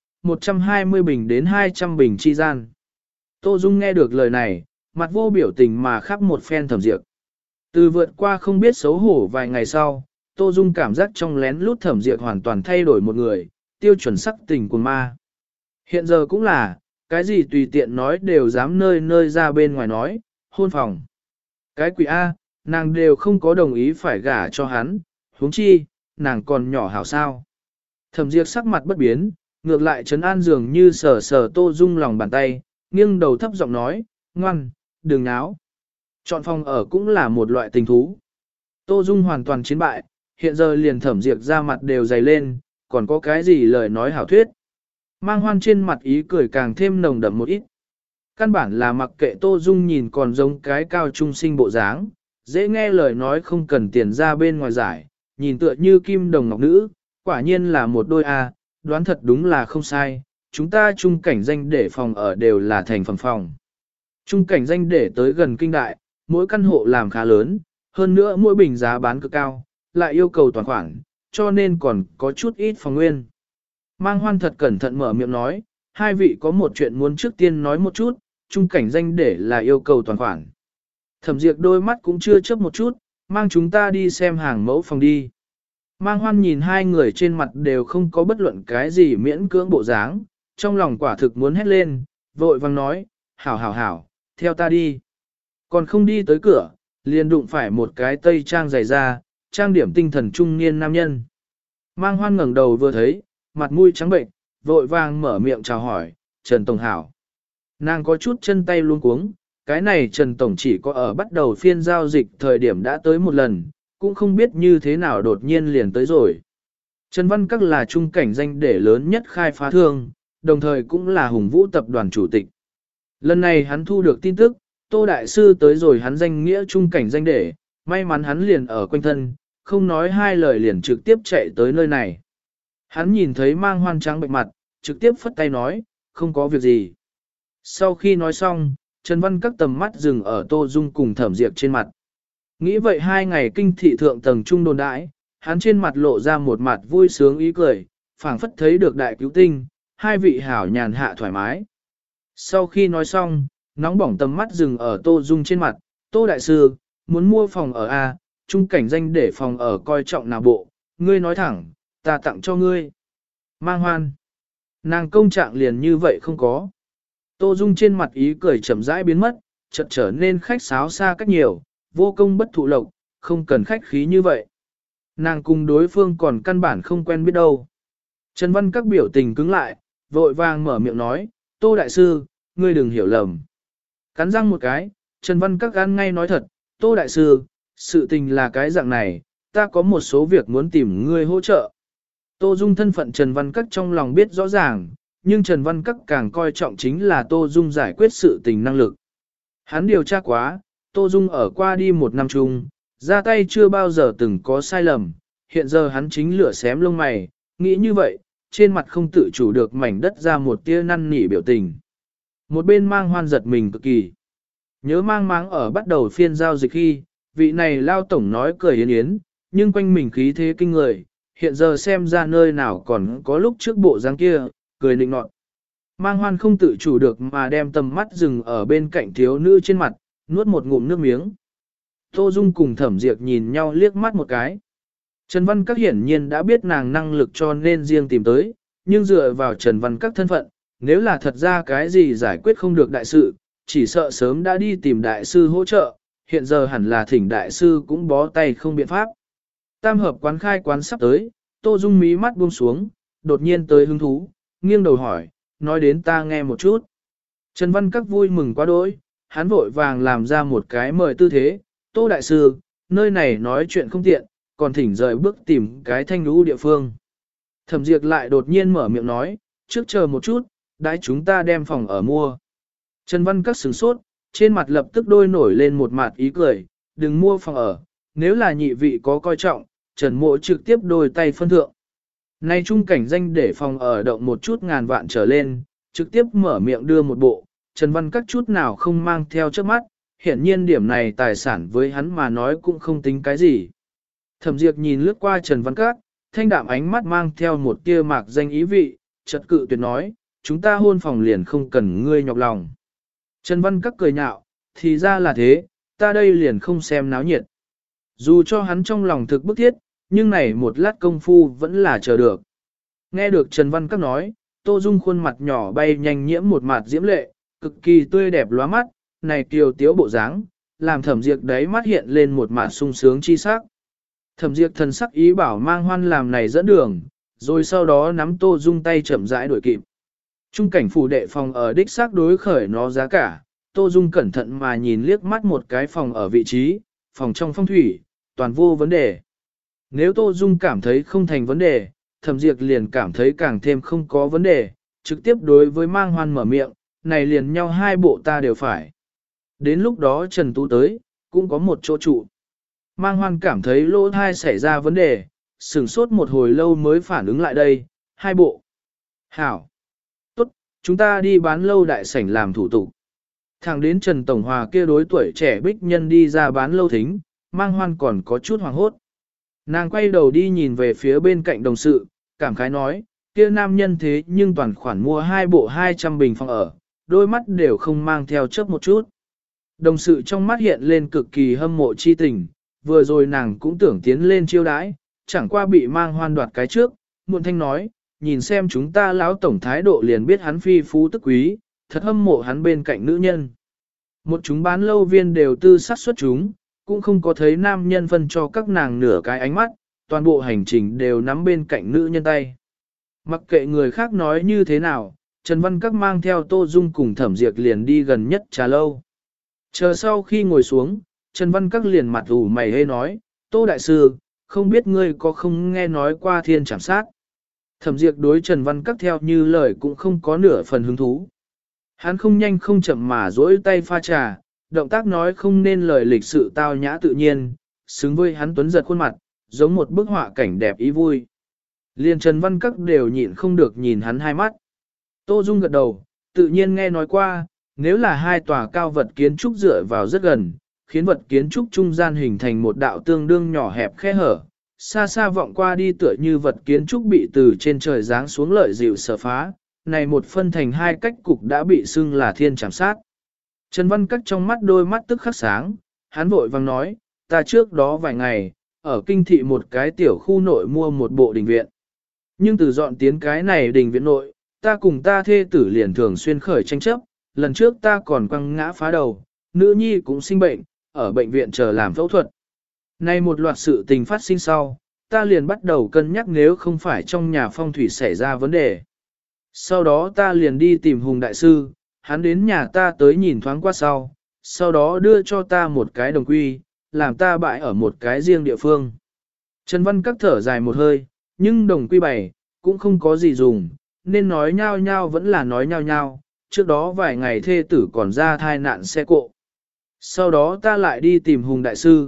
120 bình đến 200 bình chi gian. Tô Dung nghe được lời này, mặt vô biểu tình mà khắp một phen Thẩm Diệp. Từ vượt qua không biết xấu hổ vài ngày sau, Tô Dung cảm giác trong lén lút Thẩm Diệp hoàn toàn thay đổi một người, tiêu chuẩn sắc tình của ma. Hiện giờ cũng là, cái gì tùy tiện nói đều dám nơi nơi ra bên ngoài nói, hôn phòng. Cái quỷ A, nàng đều không có đồng ý phải gả cho hắn, huống chi, nàng còn nhỏ hảo sao. Thẩm Diệp sắc mặt bất biến, ngược lại trấn an dường như sờ sờ Tô Dung lòng bàn tay, nghiêng đầu thấp giọng nói, ngoan, đừng náo. Chọn phòng ở cũng là một loại tình thú. Tô Dung hoàn toàn chiến bại, hiện giờ liền Thẩm Diệp ra mặt đều dày lên, còn có cái gì lời nói hảo thuyết. Mang hoan trên mặt ý cười càng thêm nồng đậm một ít. Căn bản là mặc kệ Tô Dung nhìn còn giống cái cao trung sinh bộ dáng, dễ nghe lời nói không cần tiền ra bên ngoài giải, nhìn tựa như kim đồng ngọc nữ, quả nhiên là một đôi A, đoán thật đúng là không sai, chúng ta trung cảnh danh để phòng ở đều là thành phẩm phòng. Trung cảnh danh để tới gần kinh đại, mỗi căn hộ làm khá lớn, hơn nữa mỗi bình giá bán cực cao, lại yêu cầu toàn khoản, cho nên còn có chút ít phòng nguyên. Mang hoan thật cẩn thận mở miệng nói, 2 vị có một chuyện muốn trước tiên nói một chút, trung cảnh danh để là yêu cầu toàn khoản. Thẩm Diệp đôi mắt cũng chưa chớp một chút, mang chúng ta đi xem hàng mẫu phòng đi. Mang hoan nhìn 2 người trên mặt đều không có bất luận cái gì miễn cưỡng bộ dáng, trong lòng quả thực muốn hét lên, vội vang nói, hảo hảo hảo, theo ta đi. Còn không đi tới cửa, liền đụng phải một cái tây trang dày da, trang điểm tinh thần trung niên nam nhân. Mang hoan ngẩng đầu vừa thấy, mặt mũi trắng bệnh, vội vàng mở miệng chào hỏi, Trần Tổng hảo. Nàng có chút chân tay luống cuống, cái này Trần Tổng chỉ có ở bắt đầu phiên giao dịch thời điểm đã tới một lần, cũng không biết như thế nào đột nhiên liền tới rồi. Trần Văn Các là trung cảnh danh để lớn nhất khai phá thương, đồng thời cũng là hùng vũ tập đoàn chủ tịch. Lần này hắn thu được tin tức, Tô Đại Sư tới rồi hắn danh nghĩa trung cảnh danh để, may mắn hắn liền ở quanh thân, không nói 2 lời liền trực tiếp chạy tới nơi này. Hắn nhìn thấy mang hoan trắng bệnh mặt, trực tiếp phất tay nói, không có việc gì. Sau khi nói xong, Trần Văn Các tầm mắt dừng ở Tô Dung cùng Thẩm Diệp trên mặt. Nghĩ vậy 2 ngày kinh thị thượng tầng trung đồn đãi, hắn trên mặt lộ ra một mặt vui sướng ý cười, phảng phất thấy được đại cứu tinh, 2 vị hảo nhàn hạ thoải mái. Sau khi nói xong, nóng bỏng tầm mắt dừng ở Tô Dung trên mặt, Tô Đại Sư, muốn mua phòng ở A, trung cảnh danh để phòng ở coi trọng nào bộ, ngươi nói thẳng, ta tặng cho ngươi. Mang hoan. Nàng công trạng liền như vậy không có. Tô Dung trên mặt ý cười chậm rãi biến mất, chợt trở nên khách sáo xa cách nhiều, vô công bất thụ lộc, không cần khách khí như vậy. Nàng cùng đối phương còn căn bản không quen biết đâu. Trần Văn Các biểu tình cứng lại, vội vàng mở miệng nói, Tô Đại Sư, ngươi đừng hiểu lầm. Cắn răng một cái, Trần Văn Các ăn ngay nói thật, Tô Đại Sư, sự tình là cái dạng này, ta có một số việc muốn tìm ngươi hỗ trợ. Tô Dung thân phận Trần Văn Các trong lòng biết rõ ràng, nhưng Trần Văn Các càng coi trọng chính là Tô Dung giải quyết sự tình năng lực. Hắn điều tra quá, Tô Dung ở qua đi một năm chung, ra tay chưa bao giờ từng có sai lầm, hiện giờ hắn chính lửa xém lông mày, nghĩ như vậy, trên mặt không tự chủ được mảnh đất ra một tia năn nỉ biểu tình. Một bên Mang Hoan giật mình cực kỳ. Nhớ Mang Máng ở bắt đầu phiên giao dịch khi, vị này lao tổng nói cười yến yến, nhưng quanh mình khí thế kinh người, hiện giờ xem ra nơi nào còn có lúc trước bộ dáng kia, cười nịnh nọt. Mang Hoan không tự chủ được mà đem tầm mắt dừng ở bên cạnh thiếu nữ trên mặt, nuốt một ngụm nước miếng. Tô Dung cùng Thẩm Diệp nhìn nhau liếc mắt một cái. Trần Văn Các hiển nhiên đã biết nàng năng lực cho nên riêng tìm tới, nhưng dựa vào Trần Văn Các thân phận, nếu là thật ra cái gì giải quyết không được đại sự, chỉ sợ sớm đã đi tìm đại sư hỗ trợ, hiện giờ hẳn là thỉnh đại sư cũng bó tay không biện pháp. Tam hợp quán khai quán sắp tới, Tô Dung mí mắt buông xuống, đột nhiên tới hứng thú, nghiêng đầu hỏi, nói đến ta nghe một chút. Trần Văn Các vui mừng quá đỗi, hắn vội vàng làm ra một cái mời tư thế, Tô Đại Sư, nơi này nói chuyện không tiện, còn thỉnh rời bước tìm cái thanh lũ địa phương. Thẩm Diệp lại đột nhiên mở miệng nói, trước chờ một chút, đãi chúng ta đem phòng ở mua. Trần Văn Các sửng sốt, trên mặt lập tức đôi nổi lên một mặt ý cười, đừng mua phòng ở, nếu là nhị vị có coi trọng, Trần Mộ trực tiếp đôi tay phân thượng. Nay trung cảnh danh để phòng ở động một chút ngàn vạn trở lên, trực tiếp mở miệng đưa một bộ, Trần Văn Các chút nào không mang theo trước mắt, hiển nhiên điểm này tài sản với hắn mà nói cũng không tính cái gì. Thẩm Diệp nhìn lướt qua Trần Văn Các, thanh đạm ánh mắt mang theo một tia mạc danh ý vị, chợt cự tuyệt nói, chúng ta hôn phòng liền không cần ngươi nhọc lòng. Trần Văn Các cười nhạo, thì ra là thế, ta đây liền không xem náo nhiệt. Dù cho hắn trong lòng thực bức thiết, nhưng này một lát công phu vẫn là chờ được. Nghe được Trần Văn Các nói, Tô Dung khuôn mặt nhỏ bay nhanh nhiễm một mặt diễm lệ, cực kỳ tươi đẹp lóa mắt, này kiều tiếu bộ dáng, làm Thẩm Diệp đấy mắt hiện lên một mặt sung sướng chi sắc. Thẩm Diệp thần sắc ý bảo Mang Hoan làm này dẫn đường, rồi sau đó nắm Tô Dung tay chậm rãi đuổi kịp. Trung cảnh phủ đệ phòng ở đích xác đối khởi nó giá cả, Tô Dung cẩn thận mà nhìn liếc mắt một cái phòng ở vị trí, phòng trong phong thủy, toàn vô vấn đề. Nếu Tô Dung cảm thấy không thành vấn đề, Thẩm Diệp liền cảm thấy càng thêm không có vấn đề, trực tiếp đối với Mang Hoan mở miệng, này liền nhau hai bộ ta đều phải. Đến lúc đó Trần Tú tới, cũng có một chỗ trụ. Mang Hoan cảm thấy lỗ thai xảy ra vấn đề, sửng sốt một hồi lâu mới phản ứng lại đây, hai bộ. Hảo. Tốt, chúng ta đi bán lâu đại sảnh làm thủ tục. Thẳng đến Trần Tổng Hòa kia đối tuổi trẻ bích nhân đi ra bán lâu thính, Mang Hoan còn có chút hoàng hốt. Nàng quay đầu đi nhìn về phía bên cạnh đồng sự, cảm khái nói, kia nam nhân thế nhưng toàn khoản mua hai bộ 200 bình phòng ở, đôi mắt đều không mang theo chớp một chút. Đồng sự trong mắt hiện lên cực kỳ hâm mộ chi tình, vừa rồi nàng cũng tưởng tiến lên chiêu đãi, chẳng qua bị Mang Hoan đoạt cái trước, muộn thanh nói, nhìn xem chúng ta lão tổng thái độ liền biết hắn phi phú tức quý, thật hâm mộ hắn bên cạnh nữ nhân. Một chúng bán lâu viên đều tư sát xuất chúng, cũng không có thấy nam nhân phân cho các nàng nửa cái ánh mắt, toàn bộ hành trình đều nắm bên cạnh nữ nhân tay. Mặc kệ người khác nói như thế nào, Trần Văn Các mang theo Tô Dung cùng Thẩm Diệp liền đi gần nhất trà lâu. Chờ sau khi ngồi xuống, Trần Văn Các liền mặt ủ mày hê nói, Tô Đại Sư, không biết ngươi có không nghe nói qua thiên trảm sát. Thẩm Diệp đối Trần Văn Các theo như lời cũng không có nửa phần hứng thú. Hắn không nhanh không chậm mà duỗi tay pha trà, động tác nói không nên lời lịch sự tao nhã tự nhiên, xứng với hắn tuấn giật khuôn mặt, giống một bức họa cảnh đẹp ý vui. Liên Trần Văn Các đều nhịn không được nhìn hắn hai mắt. Tô Dung gật đầu, tự nhiên nghe nói qua, nếu là hai tòa cao vật kiến trúc dựa vào rất gần, khiến vật kiến trúc trung gian hình thành một đạo tương đương nhỏ hẹp khe hở, xa xa vọng qua đi tựa như vật kiến trúc bị từ trên trời giáng xuống lợi dịu sở phá, này một phân thành hai cách cục đã bị xưng là thiên trảm sát. Trần Văn Các trong mắt đôi mắt tức khắc sáng, hắn vội vang nói, ta trước đó vài ngày, ở kinh thị một cái tiểu khu nội mua một bộ đình viện. Nhưng từ dọn tiến cái này đình viện nội, ta cùng ta thê tử liền thường xuyên khởi tranh chấp, lần trước ta còn quăng ngã phá đầu, nữ nhi cũng sinh bệnh, ở bệnh viện chờ làm phẫu thuật. Nay một loạt sự tình phát sinh sau, ta liền bắt đầu cân nhắc nếu không phải trong nhà phong thủy xảy ra vấn đề. Sau đó ta liền đi tìm Hùng Đại Sư, hắn đến nhà ta tới nhìn thoáng qua sau đó đưa cho ta một cái đồng quy, làm ta bại ở một cái riêng địa phương. Trần Văn Các thở dài một hơi, nhưng đồng quy bày, cũng không có gì dùng, nên nói nhau nhau vẫn là nói nhau nhau, trước đó vài ngày thê tử còn ra thai nạn xe cộ. Sau đó ta lại đi tìm Hùng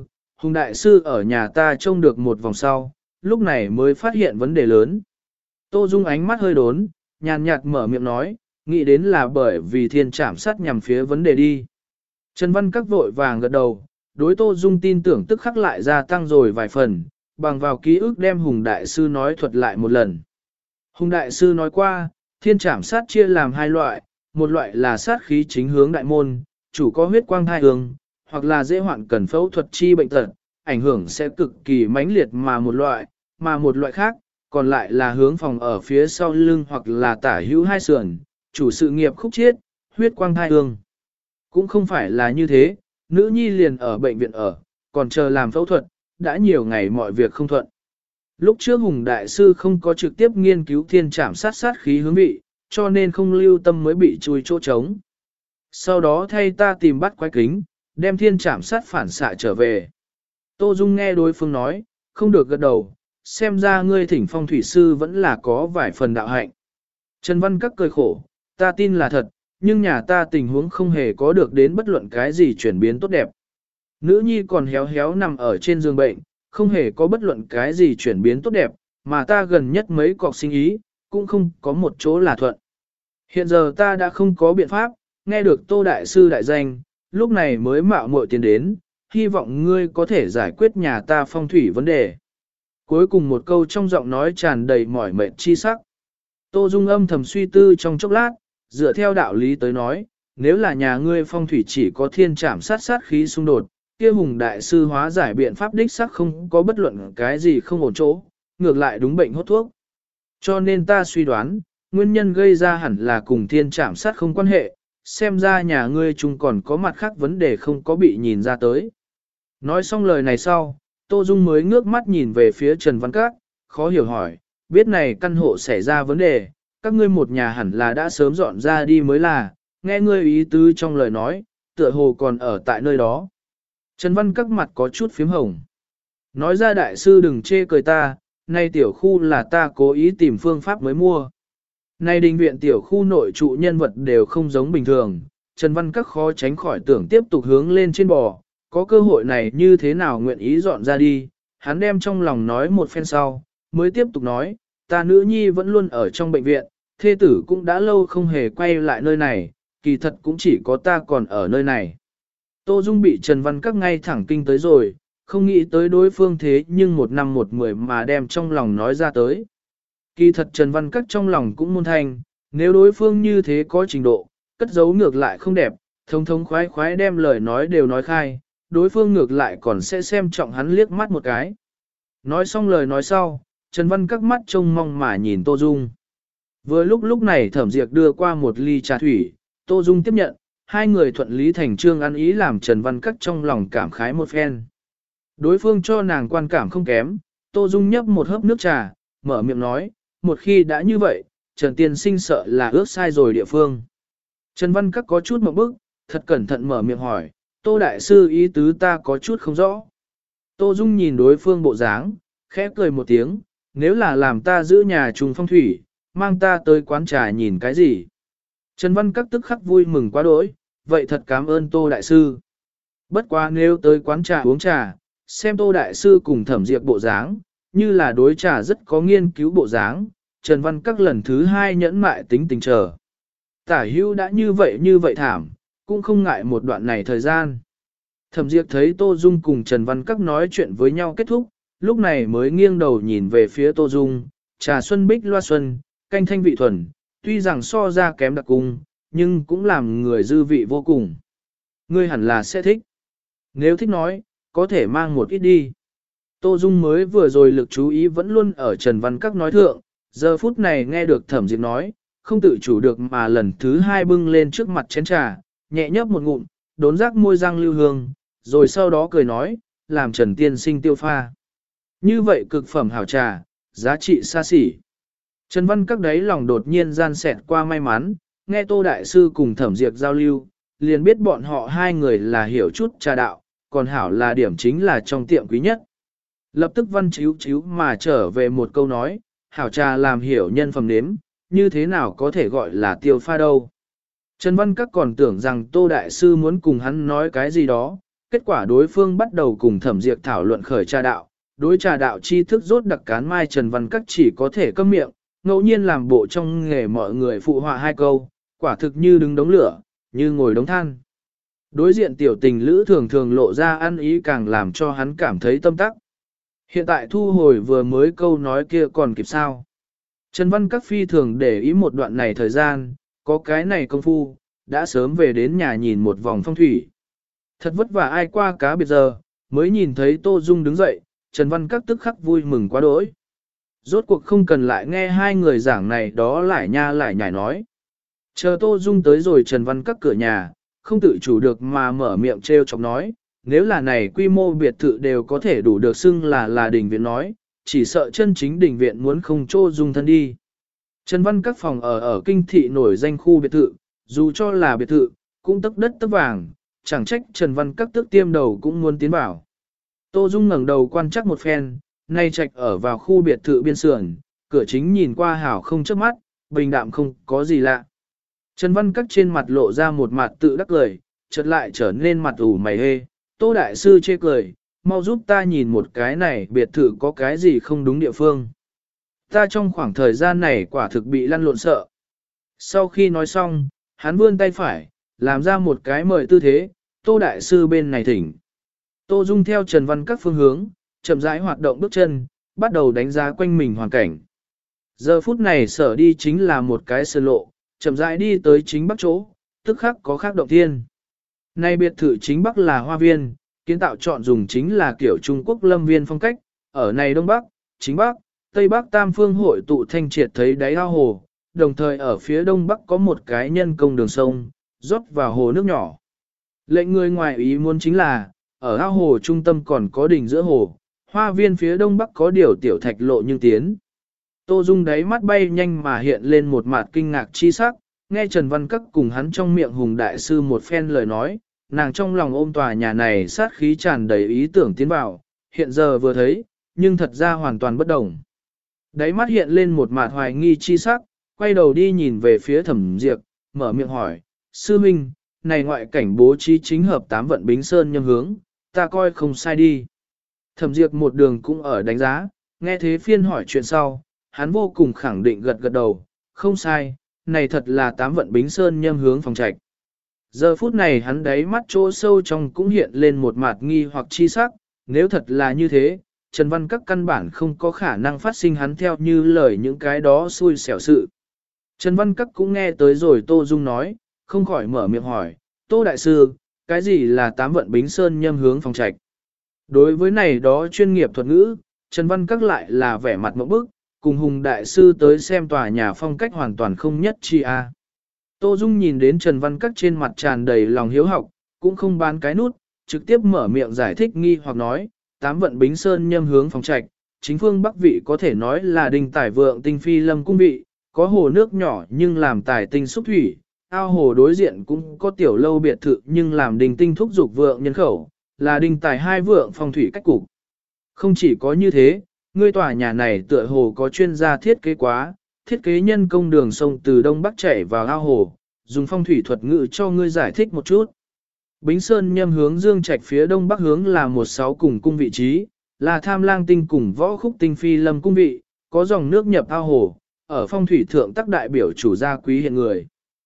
Đại Sư ở nhà ta trông được một vòng sau, lúc này mới phát hiện vấn đề lớn. Tô Dung ánh mắt hơi đốn, nhàn nhạt mở miệng nói, nghĩ đến là bởi vì thiên trảm sát nhằm phía vấn đề đi. Trần Văn Các vội vàng gật đầu, đối Tô Dung tin tưởng tức khắc lại gia tăng rồi vài phần, bằng vào ký ức đem Hùng Đại Sư nói thuật lại một lần. Hùng Đại Sư nói qua, thiên trảm sát chia làm hai loại, một loại là sát khí chính hướng đại môn, chủ có huyết quang thai hương, hoặc là dễ hoạn cần phẫu thuật chi bệnh tật, ảnh hưởng sẽ cực kỳ mãnh liệt mà một loại khác, còn lại là hướng phòng ở phía sau lưng hoặc là tả hữu hai sườn, chủ sự nghiệp khúc chiết, huyết quang thai hương. Cũng không phải là như thế, nữ nhi liền ở bệnh viện ở, còn chờ làm phẫu thuật, đã nhiều ngày mọi việc không thuận. Lúc trước Hùng Đại Sư không có trực tiếp nghiên cứu thiên trảm sát khí hướng vị, cho nên không lưu tâm mới bị chui chỗ trống. Sau đó thay ta tìm bắt quái kính, đem thiên trảm sát phản xạ trở về. Tô Dung nghe đối phương nói, không được gật đầu, xem ra ngươi thỉnh phong thủy sư vẫn là có vài phần đạo hạnh. Trần Văn Các cười khổ, ta tin là thật, nhưng nhà ta tình huống không hề có được đến bất luận cái gì chuyển biến tốt đẹp. Nữ nhi còn héo héo nằm ở trên giường bệnh, không hề có bất luận cái gì chuyển biến tốt đẹp, mà ta gần nhất mấy cọc sinh ý, cũng không có một chỗ là thuận. Hiện giờ ta đã không có biện pháp, nghe được Tô Đại Sư đại danh, lúc này mới mạo muội tiến đến, hy vọng ngươi có thể giải quyết nhà ta phong thủy vấn đề. Cuối cùng một câu trong giọng nói tràn đầy mỏi mệt chi sắc. Tô Dung âm thầm suy tư trong chốc lát, dựa theo đạo lý tới nói, nếu là nhà ngươi phong thủy chỉ có thiên trảm sát khí xung đột, kia Hùng Đại Sư hóa giải biện pháp đích xác không có bất luận cái gì không ổn chỗ, ngược lại đúng bệnh hốt thuốc. Cho nên ta suy đoán, nguyên nhân gây ra hẳn là cùng thiên trảm sát không quan hệ, xem ra nhà ngươi chung còn có mặt khác vấn đề không có bị nhìn ra tới. Nói xong lời này sau, Tô Dung mới ngước mắt nhìn về phía Trần Văn Các, khó hiểu hỏi, biết này căn hộ xảy ra vấn đề, các ngươi một nhà hẳn là đã sớm dọn ra đi mới là, nghe ngươi ý tứ trong lời nói, tựa hồ còn ở tại nơi đó. Trần Văn Các mặt có chút phím hồng. Nói ra đại sư đừng chê cười ta, nay tiểu khu là ta cố ý tìm phương pháp mới mua. Nay đình viện tiểu khu nội trụ nhân vật đều không giống bình thường, Trần Văn Các khó tránh khỏi tưởng tiếp tục hướng lên trên bò, có cơ hội này như thế nào nguyện ý dọn ra đi, hắn đem trong lòng nói một phen sau, mới tiếp tục nói, ta nữ nhi vẫn luôn ở trong bệnh viện, thê tử cũng đã lâu không hề quay lại nơi này, kỳ thật cũng chỉ có ta còn ở nơi này. Tô Dung bị Trần Văn Các ngay thẳng kinh tới rồi, không nghĩ tới đối phương thế nhưng một năm một mười mà đem trong lòng nói ra tới. Kỳ thật Trần Văn Các trong lòng cũng môn thanh, nếu đối phương như thế có trình độ, cất giấu ngược lại không đẹp, thông thống khoái khoái đem lời nói đều nói khai, đối phương ngược lại còn sẽ xem trọng hắn liếc mắt một cái. Nói xong lời nói sau, Trần Văn Các mắt trông mong mà nhìn Tô Dung. Vừa lúc này Thẩm Diệp đưa qua một ly trà thủy, Tô Dung tiếp nhận, hai người thuận lý thành trương ăn ý làm Trần Văn Các trong lòng cảm khái một phen. Đối phương cho nàng quan cảm không kém, Tô Dung nhấp một hớp nước trà, mở miệng nói, một khi đã như vậy, Trần Tiên Sinh sợ là ước sai rồi địa phương. Trần Văn Các có chút một bức, thật cẩn thận mở miệng hỏi, Tô Đại Sư ý tứ ta có chút không rõ. Tô Dung nhìn đối phương bộ dáng, khẽ cười một tiếng, nếu là làm ta giữ nhà trùng phong thủy, mang ta tới quán trà nhìn cái gì. Trần Văn Các tức khắc vui mừng quá đỗi, vậy thật cảm ơn Tô Đại Sư. Bất quá nếu tới quán trà uống trà, xem Tô Đại Sư cùng Thẩm Diệp bộ dáng, như là đối trà rất có nghiên cứu bộ dáng, Trần Văn Các lần thứ hai nhẫn mại tính tình chờ. Tả hữu đã như vậy thảm, cũng không ngại một đoạn này thời gian. Thẩm Diệp thấy Tô Dung cùng Trần Văn Các nói chuyện với nhau kết thúc, lúc này mới nghiêng đầu nhìn về phía Tô Dung, trà xuân bích loa xuân, canh thanh vị thuần, tuy rằng so ra kém đặc cung, nhưng cũng làm người dư vị vô cùng. Ngươi hẳn là sẽ thích. Nếu thích nói, có thể mang một ít đi. Tô Dung mới vừa rồi lực chú ý vẫn luôn ở Trần Văn Các nói thượng, giờ phút này nghe được Thẩm Diệp nói, không tự chủ được mà lần thứ hai bưng lên trước mặt chén trà, nhẹ nhấp một ngụm, đốn giác môi răng lưu hương, rồi sau đó cười nói, làm Trần tiên sinh tiêu pha. Như vậy cực phẩm hảo trà, giá trị xa xỉ. Trần Văn Các đấy lòng đột nhiên gian xẹt qua may mắn, nghe Tô Đại Sư cùng Thẩm Diệp giao lưu, liền biết bọn họ hai người là hiểu chút trà đạo, còn hảo là điểm chính là trong tiệm quý nhất. Lập tức văn chíu chíu mà trở về một câu nói, hảo trà làm hiểu nhân phẩm nếm, như thế nào có thể gọi là tiêu pha đâu. Trần Văn Các còn tưởng rằng Tô Đại Sư muốn cùng hắn nói cái gì đó, kết quả đối phương bắt đầu cùng Thẩm Diệp thảo luận khởi trà đạo, đối trà đạo tri thức rốt đặc cán mai Trần Văn Các chỉ có thể câm miệng, ngẫu nhiên làm bộ trong nghề mọi người phụ họa hai câu, quả thực như đứng đống lửa, như ngồi đống than. Đối diện tiểu tình lữ thường thường lộ ra ăn ý càng làm cho hắn cảm thấy tâm tắc. Hiện tại thu hồi vừa mới câu nói kia còn kịp sao. Trần Văn Các phi thường để ý một đoạn này thời gian, có cái này công phu, đã sớm về đến nhà nhìn một vòng phong thủy. Thật vất vả ai qua cá biệt giờ, mới nhìn thấy Tô Dung đứng dậy, Trần Văn Các tức khắc vui mừng quá đỗi. Rốt cuộc không cần lại nghe hai người giảng này đó lại nha lại nhảy nói. Chờ Tô Dung tới rồi Trần Văn Các cửa nhà, không tự chủ được mà mở miệng trêu chọc nói, nếu là này quy mô biệt thự đều có thể đủ được xưng là đình viện nói, chỉ sợ chân chính đình viện muốn không chỗ Dung thân đi. Trần Văn Các phòng ở kinh thị nổi danh khu biệt thự, dù cho là biệt thự, cũng tấc đất tấc vàng, chẳng trách Trần Văn Các tức tiêm đầu cũng muốn tiến vào. Tô Dung ngẩng đầu quan chắc một phen, nay trạch ở vào khu biệt thự biên sườn, cửa chính nhìn qua hảo không chớp mắt, bình đạm không có gì lạ. Trần Văn Các trên mặt lộ ra một mặt tự đắc cười, chợt lại trở nên mặt ủ mày hê, Tô Đại Sư chê cười, mau giúp ta nhìn một cái này biệt thự có cái gì không đúng địa phương. Ta trong khoảng thời gian này quả thực bị lăn lộn sợ. Sau khi nói xong, hắn vươn tay phải, làm ra một cái mời tư thế, Tô Đại Sư bên này thỉnh. Tô Dung theo Trần Văn Các phương hướng, chậm rãi hoạt động bước chân, bắt đầu đánh giá quanh mình hoàn cảnh. Giờ phút này sở đi chính là một cái sơn lộ, chậm rãi đi tới chính bắc chỗ, tức khắc có khác động thiên. Nay biệt thự chính bắc là hoa viên, kiến tạo chọn dùng chính là kiểu Trung Quốc lâm viên phong cách, ở này đông bắc, chính bắc, tây bắc tam phương hội tụ thanh triệt thấy đáy ao hồ, đồng thời ở phía đông bắc có một cái nhân công đường sông, rót vào hồ nước nhỏ. Lệnh người ngoài ý muốn chính là, ở ao hồ trung tâm còn có đỉnh giữa hồ, hoa viên phía đông bắc có điều tiểu thạch lộ nhưng tiến. Tô Dung đáy mắt bay nhanh mà hiện lên một mặt kinh ngạc chi sắc, nghe Trần Văn Các cùng hắn trong miệng Hùng Đại Sư một phen lời nói, nàng trong lòng ôm tòa nhà này sát khí tràn đầy ý tưởng tiến vào, hiện giờ vừa thấy, nhưng thật ra hoàn toàn bất đồng. Đáy mắt hiện lên một mặt hoài nghi chi sắc, quay đầu đi nhìn về phía Thẩm Diệp, mở miệng hỏi, Sư Minh, này ngoại cảnh bố trí chính hợp 8 vận Bính Sơn nhâm hướng, ta coi không sai đi. Thẩm Diệp một đường cũng ở đánh giá, nghe thế phiên hỏi chuyện sau, hắn vô cùng khẳng định gật gật đầu, không sai, này thật là 8 vận Bính Sơn nhâm hướng phòng trạch. Giờ phút này hắn đáy mắt chỗ sâu trong cũng hiện lên một mặt nghi hoặc chi sắc, nếu thật là như thế, Trần Văn Các căn bản không có khả năng phát sinh hắn theo như lời những cái đó xui xẻo sự. Trần Văn Các cũng nghe tới rồi Tô Dung nói, không khỏi mở miệng hỏi, Tô Đại Sư, cái gì là 8 vận Bính Sơn nhâm hướng phòng trạch? Đối với này đó chuyên nghiệp thuật ngữ, Trần Văn Các lại là vẻ mặt mẫu bức, cùng Hùng Đại Sư tới xem tòa nhà phong cách hoàn toàn không nhất chi a. Tô Dung nhìn đến Trần Văn Các trên mặt tràn đầy lòng hiếu học, cũng không bán cái nút, trực tiếp mở miệng giải thích nghi hoặc nói, 8 vận Bính Sơn nhâm hướng phòng trạch, chính phương Bắc vị có thể nói là đình tải vượng tinh phi lâm cung vị, có hồ nước nhỏ nhưng làm tài tinh xúc thủy, ao hồ đối diện cũng có tiểu lâu biệt thự nhưng làm đình tinh thúc dục vượng nhân khẩu, là đình tài hai vượng phong thủy cách cục. Không chỉ có như thế, ngươi tòa nhà này tựa hồ có chuyên gia thiết kế quá, thiết kế nhân công đường sông từ đông bắc chảy vào ao hồ, dùng phong thủy thuật ngữ cho ngươi giải thích một chút. Bính Sơn nhâm hướng dương trạch phía đông bắc hướng là 16 cùng cung vị trí, là tham lang tinh cùng võ khúc tinh phi lâm cung vị, có dòng nước nhập ao hồ, ở phong thủy thượng tác đại biểu chủ gia quý hiện người.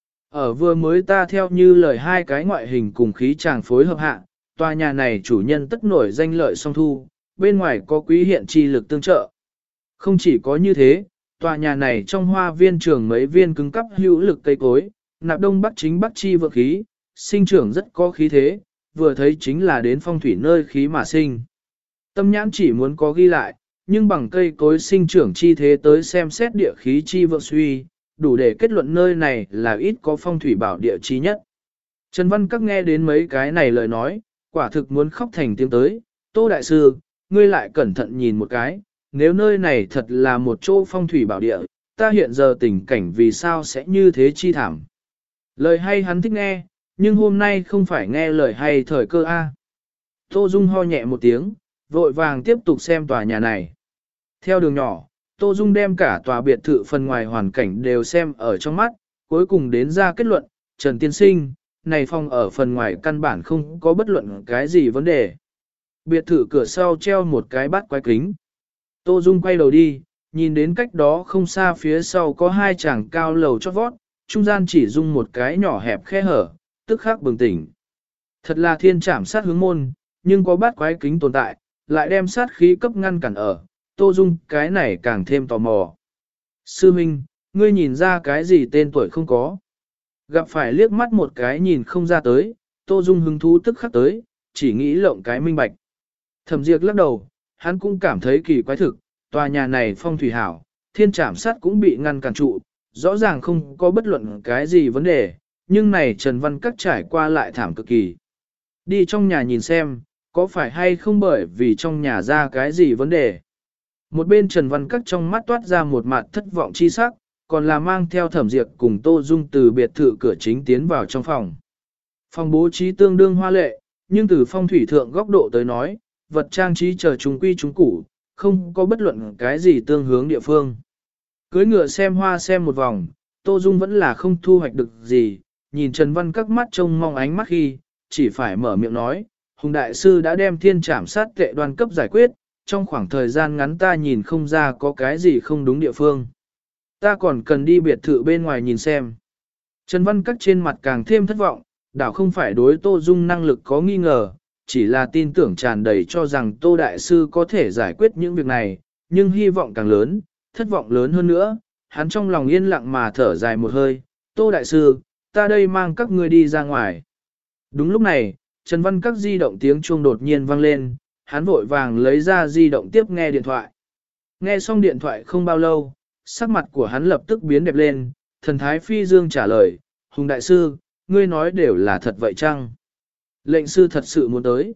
Ở vừa mới ta theo như lời hai cái ngoại hình cùng khí chàng phối hợp hạ, tòa nhà này chủ nhân tất nổi danh lợi song thu, bên ngoài có quý hiện chi lực tương trợ. Không chỉ có như thế, tòa nhà này trong hoa viên trường mấy viên cứng cắp hữu lực cây cối, nạp đông bắc chính bắc chi vượng khí, sinh trưởng rất có khí thế, vừa thấy chính là đến phong thủy nơi khí mà sinh. Tâm nhãn chỉ muốn có ghi lại, nhưng bằng cây cối sinh trưởng chi thế tới xem xét địa khí chi vượng suy, đủ để kết luận nơi này là ít có phong thủy bảo địa chi nhất. Trần Văn Các nghe đến mấy cái này lời nói, quả thực muốn khóc thành tiếng tới. Tô Đại Sư, ngươi lại cẩn thận nhìn một cái, nếu nơi này thật là một chỗ phong thủy bảo địa, ta hiện giờ tình cảnh vì sao sẽ như thế chi thảm. Lời hay hắn thích nghe, nhưng hôm nay không phải nghe lời hay thời cơ A. Tô Dung ho nhẹ một tiếng, vội vàng tiếp tục xem tòa nhà này. Theo đường nhỏ, Tô Dung đem cả tòa biệt thự phần ngoài hoàn cảnh đều xem ở trong mắt, cuối cùng đến ra kết luận, Trần Tiên Sinh, này phòng ở phần ngoài căn bản không có bất luận cái gì vấn đề. Biệt thự cửa sau treo một cái bát quái kính. Tô Dung quay đầu đi, nhìn đến cách đó không xa phía sau có hai chàng cao lầu chót vót, trung gian chỉ dung một cái nhỏ hẹp khe hở, tức khắc bừng tỉnh. Thật là thiên trảm sát hướng môn, nhưng có bát quái kính tồn tại, lại đem sát khí cấp ngăn cản ở, Tô Dung cái này càng thêm tò mò. Sư Minh, ngươi nhìn ra cái gì tên tuổi không có? Gặp phải liếc mắt một cái nhìn không ra tới, Tô Dung hứng thú tức khắc tới, chỉ nghĩ lộng cái minh bạch. Thẩm Diệp lắc đầu, hắn cũng cảm thấy kỳ quái thực, tòa nhà này phong thủy hảo, thiên trảm sát cũng bị ngăn cản trụ, rõ ràng không có bất luận cái gì vấn đề, nhưng này Trần Văn Các trải qua lại thảm cực kỳ. Đi trong nhà nhìn xem, có phải hay không bởi vì trong nhà ra cái gì vấn đề. Một bên Trần Văn Các trong mắt toát ra một mặt thất vọng chi sắc, còn là mang theo Thẩm Diệp cùng Tô Dung từ biệt thự cửa chính tiến vào trong phòng. Phòng bố trí tương đương hoa lệ, nhưng từ phong thủy thượng góc độ tới nói, vật trang trí chờ chúng quy chúng củ, không có bất luận cái gì tương hướng địa phương. Cưới ngựa xem hoa xem một vòng, Tô Dung vẫn là không thu hoạch được gì, nhìn Trần Văn Các mắt trông mong ánh mắt khi, chỉ phải mở miệng nói, Hùng Đại Sư đã đem thiên trảm sát tệ đoan cấp giải quyết, trong khoảng thời gian ngắn ta nhìn không ra có cái gì không đúng địa phương. Ta còn cần đi biệt thự bên ngoài nhìn xem. Trần Văn Các trên mặt càng thêm thất vọng, đảo không phải đối Tô Dung năng lực có nghi ngờ, chỉ là tin tưởng tràn đầy cho rằng Tô Đại Sư có thể giải quyết những việc này, nhưng hy vọng càng lớn, thất vọng lớn hơn nữa, hắn trong lòng yên lặng mà thở dài một hơi, Tô Đại Sư, ta đây mang các ngươi đi ra ngoài. Đúng lúc này, Trần Văn Các di động tiếng chuông đột nhiên vang lên, hắn vội vàng lấy ra di động tiếp nghe điện thoại. Nghe xong điện thoại không bao lâu, sắc mặt của hắn lập tức biến đẹp lên, thần thái phi dương trả lời, Hùng Đại Sư, ngươi nói đều là thật vậy chăng? Lệnh sư thật sự muốn tới.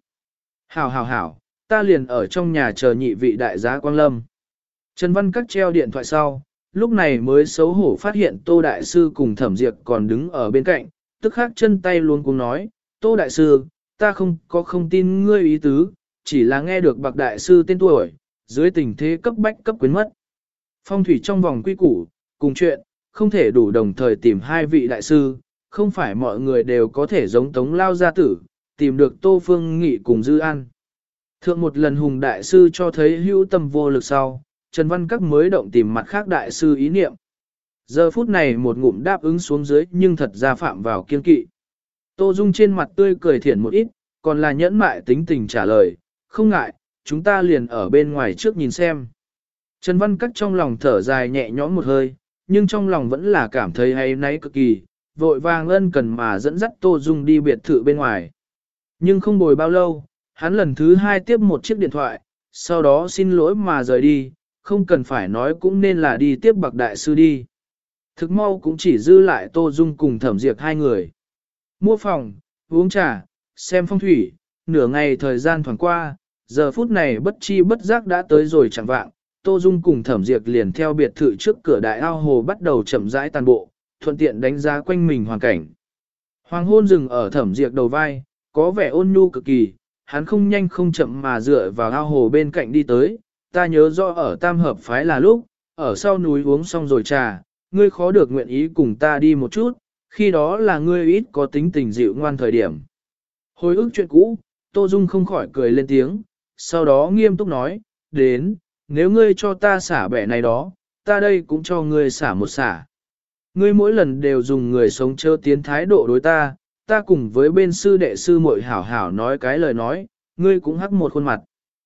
Hảo, ta liền ở trong nhà chờ nhị vị đại giá Quang Lâm. Trần Văn Các treo điện thoại sau, lúc này mới xấu hổ phát hiện Tô Đại Sư cùng Thẩm Diệp còn đứng ở bên cạnh, tức khắc chân tay luôn cùng nói, Tô Đại Sư, ta không tin ngươi ý tứ, chỉ là nghe được Bạc Đại Sư tên tuổi, dưới tình thế cấp bách cấp quyến mất. Phong thủy trong vòng quy củ, cùng chuyện, không thể đủ đồng thời tìm hai vị đại sư, không phải mọi người đều có thể giống Tống Lao gia tử, tìm được Tô Phương Nghị cùng Dư An. Thượng một lần Hùng Đại Sư cho thấy hữu tâm vô lực sau, Trần Văn Các mới động tìm mặt khác Đại Sư ý niệm. Giờ phút này một ngụm đáp ứng xuống dưới nhưng thật ra phạm vào kiên kỵ. Tô Dung trên mặt tươi cười thiện một ít, còn là nhẫn mại tính tình trả lời, không ngại, chúng ta liền ở bên ngoài trước nhìn xem. Trần Văn Các trong lòng thở dài nhẹ nhõm một hơi, nhưng trong lòng vẫn là cảm thấy hay náy cực kỳ, vội vàng ân cần mà dẫn dắt Tô Dung đi biệt thự bên ngoài. Nhưng không bồi bao lâu, hắn lần thứ hai tiếp một chiếc điện thoại, sau đó xin lỗi mà rời đi, không cần phải nói cũng nên là đi tiếp Bạc Đại Sư đi. Thực mau cũng chỉ dư lại Tô Dung cùng Thẩm Diệp hai người. Mua phòng, uống trà, xem phong thủy, nửa ngày thời gian thoảng qua, giờ phút này bất chi bất giác đã tới rồi chẳng vạng. Tô Dung cùng Thẩm Diệp liền theo biệt thự trước cửa đại ao hồ bắt đầu chậm rãi tàn bộ, thuận tiện đánh giá quanh mình hoàn cảnh. Hoàng hôn dừng ở Thẩm Diệp đầu vai, có vẻ ôn nhu cực kỳ, hắn không nhanh không chậm mà dựa vào ao hồ bên cạnh đi tới, ta nhớ rõ ở Tam Hợp Phái là lúc, ở sau núi uống xong rồi trà, ngươi khó được nguyện ý cùng ta đi một chút, khi đó là ngươi ít có tính tình dịu ngoan thời điểm. Hồi ức chuyện cũ, Tô Dung không khỏi cười lên tiếng, sau đó nghiêm túc nói, đến, nếu ngươi cho ta xả bẻ này đó, ta đây cũng cho ngươi xả một xả. Ngươi mỗi lần đều dùng người sống chớ tiến thái độ đối ta, ta cùng với bên sư đệ sư muội hảo hảo nói cái lời nói, ngươi cũng hắc một khuôn mặt.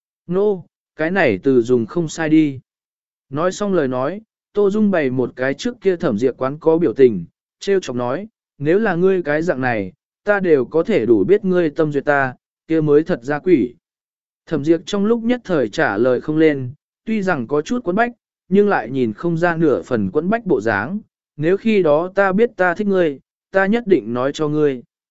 Nô, cái này từ dùng không sai đi. Nói xong lời nói, Tô Dung bày một cái trước kia Thẩm Diệp quán có biểu tình, trêu chọc nói, nếu là ngươi cái dạng này, ta đều có thể đủ biết ngươi tâm duyệt ta, kia mới thật ra quỷ. Thẩm Diệp trong lúc nhất thời trả lời không lên, tuy rằng có chút quấn bách, nhưng lại nhìn không ra nửa phần quấn bách bộ dáng, nếu khi đó ta biết ta thích ngươi, ta nhất định nói cho ngươi.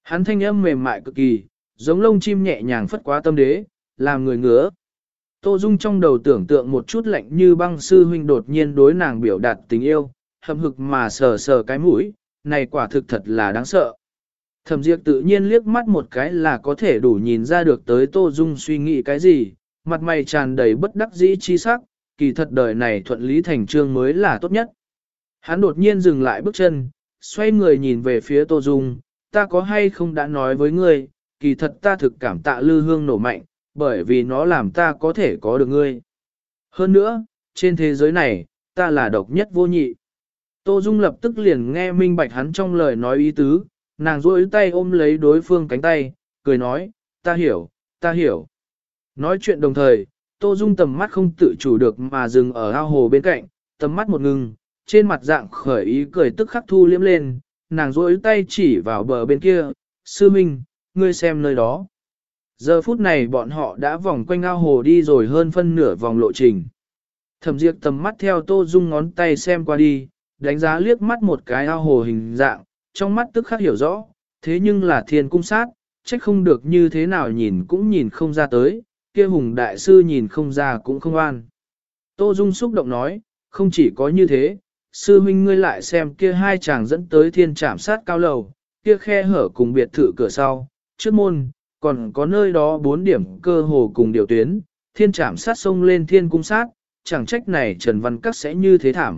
Hắn thanh âm mềm mại cực kỳ, giống lông chim nhẹ nhàng phất quá tâm đế, làm người ngứa. Tô Dung trong đầu tưởng tượng một chút lạnh như băng sư huynh đột nhiên đối nàng biểu đạt tình yêu, hậm hực mà sờ sờ cái mũi, này quả thực thật là đáng sợ. Thẩm Diệp tự nhiên liếc mắt một cái là có thể đủ nhìn ra được tới Tô Dung suy nghĩ cái gì, mặt mày tràn đầy bất đắc dĩ chi sắc, kỳ thật đời này thuận lý thành trương mới là tốt nhất. Hắn đột nhiên dừng lại bước chân, xoay người nhìn về phía Tô Dung, ta có hay không đã nói với ngươi, kỳ thật ta thực cảm tạ lư hương nổ mạnh, bởi vì nó làm ta có thể có được ngươi. Hơn nữa, trên thế giới này, ta là độc nhất vô nhị. Tô Dung lập tức liền nghe minh bạch hắn trong lời nói ý tứ, nàng duỗi tay ôm lấy đối phương cánh tay, cười nói, ta hiểu, ta hiểu. Nói chuyện đồng thời, Tô Dung tầm mắt không tự chủ được mà dừng ở ao hồ bên cạnh, tầm mắt một ngừng, trên mặt dạng khởi ý cười tức khắc thu liếm lên, nàng duỗi tay chỉ vào bờ bên kia, sư minh, ngươi xem nơi đó. Giờ phút này bọn họ đã vòng quanh ao hồ đi rồi hơn phân nửa vòng lộ trình. Thẩm Diệp tầm mắt theo Tô Dung ngón tay xem qua đi, đánh giá liếc mắt một cái ao hồ hình dạng, trong mắt tức khắc hiểu rõ, thế nhưng là thiên cung sát, trách không được như thế nào nhìn cũng nhìn không ra tới, kia hùng đại sư nhìn không ra cũng không an. Tô Dung xúc động nói, không chỉ có như thế, sư huynh ngươi lại xem kia hai chàng dẫn tới thiên trảm sát cao lầu, kia khe hở cùng biệt thự cửa sau, trước môn, còn có nơi đó 4 điểm cơ hồ cùng điều tuyến, thiên trảm sát xông lên thiên cung sát, chẳng trách này Trần Văn Các sẽ như thế thảm.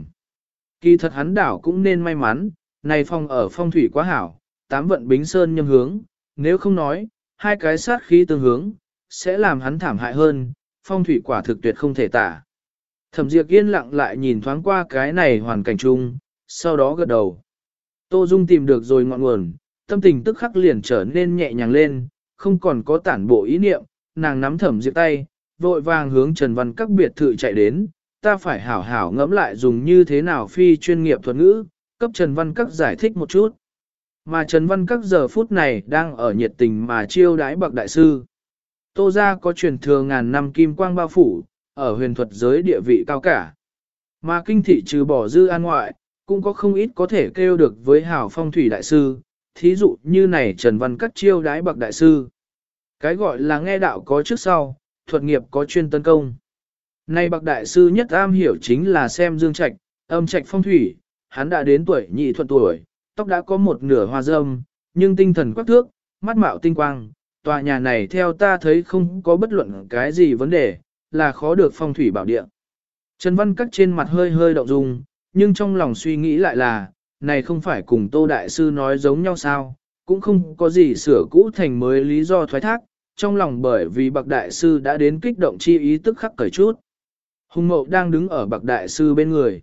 Kỳ thật hắn đảo cũng nên may mắn, này phong ở phong thủy quá hảo, 8 vận bính sơn nhâm hướng, nếu không nói, hai cái sát khí tương hướng, sẽ làm hắn thảm hại hơn, phong thủy quả thực tuyệt không thể tả. Thẩm Diệp yên lặng lại nhìn thoáng qua cái này hoàn cảnh chung, sau đó gật đầu. Tô Dung tìm được rồi ngọn nguồn, tâm tình tức khắc liền trở nên nhẹ nhàng lên, không còn có tản bộ ý niệm, nàng nắm Thẩm Diệp tay, vội vàng hướng Trần Văn Các biệt thự chạy đến, ta phải hảo hảo ngẫm lại dùng như thế nào phi chuyên nghiệp thuật ngữ, cấp Trần Văn Các giải thích một chút. Mà Trần Văn Các giờ phút này đang ở nhiệt tình mà chiêu đái bậc đại sư. Tô gia có truyền thừa ngàn năm kim quang bao phủ, ở huyền thuật giới địa vị cao cả. Mà kinh thị trừ bỏ dư an ngoại, cũng có không ít có thể kêu được với hảo phong thủy đại sư, thí dụ như này Trần Văn Các chiêu đái bậc đại sư. Cái gọi là nghe đạo có trước sau, thuật nghiệp có chuyên tấn công. Nay bậc đại sư nhất am hiểu chính là xem dương trạch, âm trạch phong thủy, hắn đã đến tuổi nhị thuận tuổi, tóc đã có một nửa hoa râm, nhưng tinh thần quắc thước, mắt mạo tinh quang, tòa nhà này theo ta thấy không có bất luận cái gì vấn đề, là khó được phong thủy bảo địa. Trần Văn Các trên mặt hơi hơi động dung, nhưng trong lòng suy nghĩ lại là, này không phải cùng Tô Đại Sư nói giống nhau sao, cũng không có gì sửa cũ thành mới lý do thoái thác, trong lòng bởi vì bậc đại sư đã đến kích động chi ý tức khắc cởi chút. Hùng Mậu đang đứng ở bậc đại sư bên người.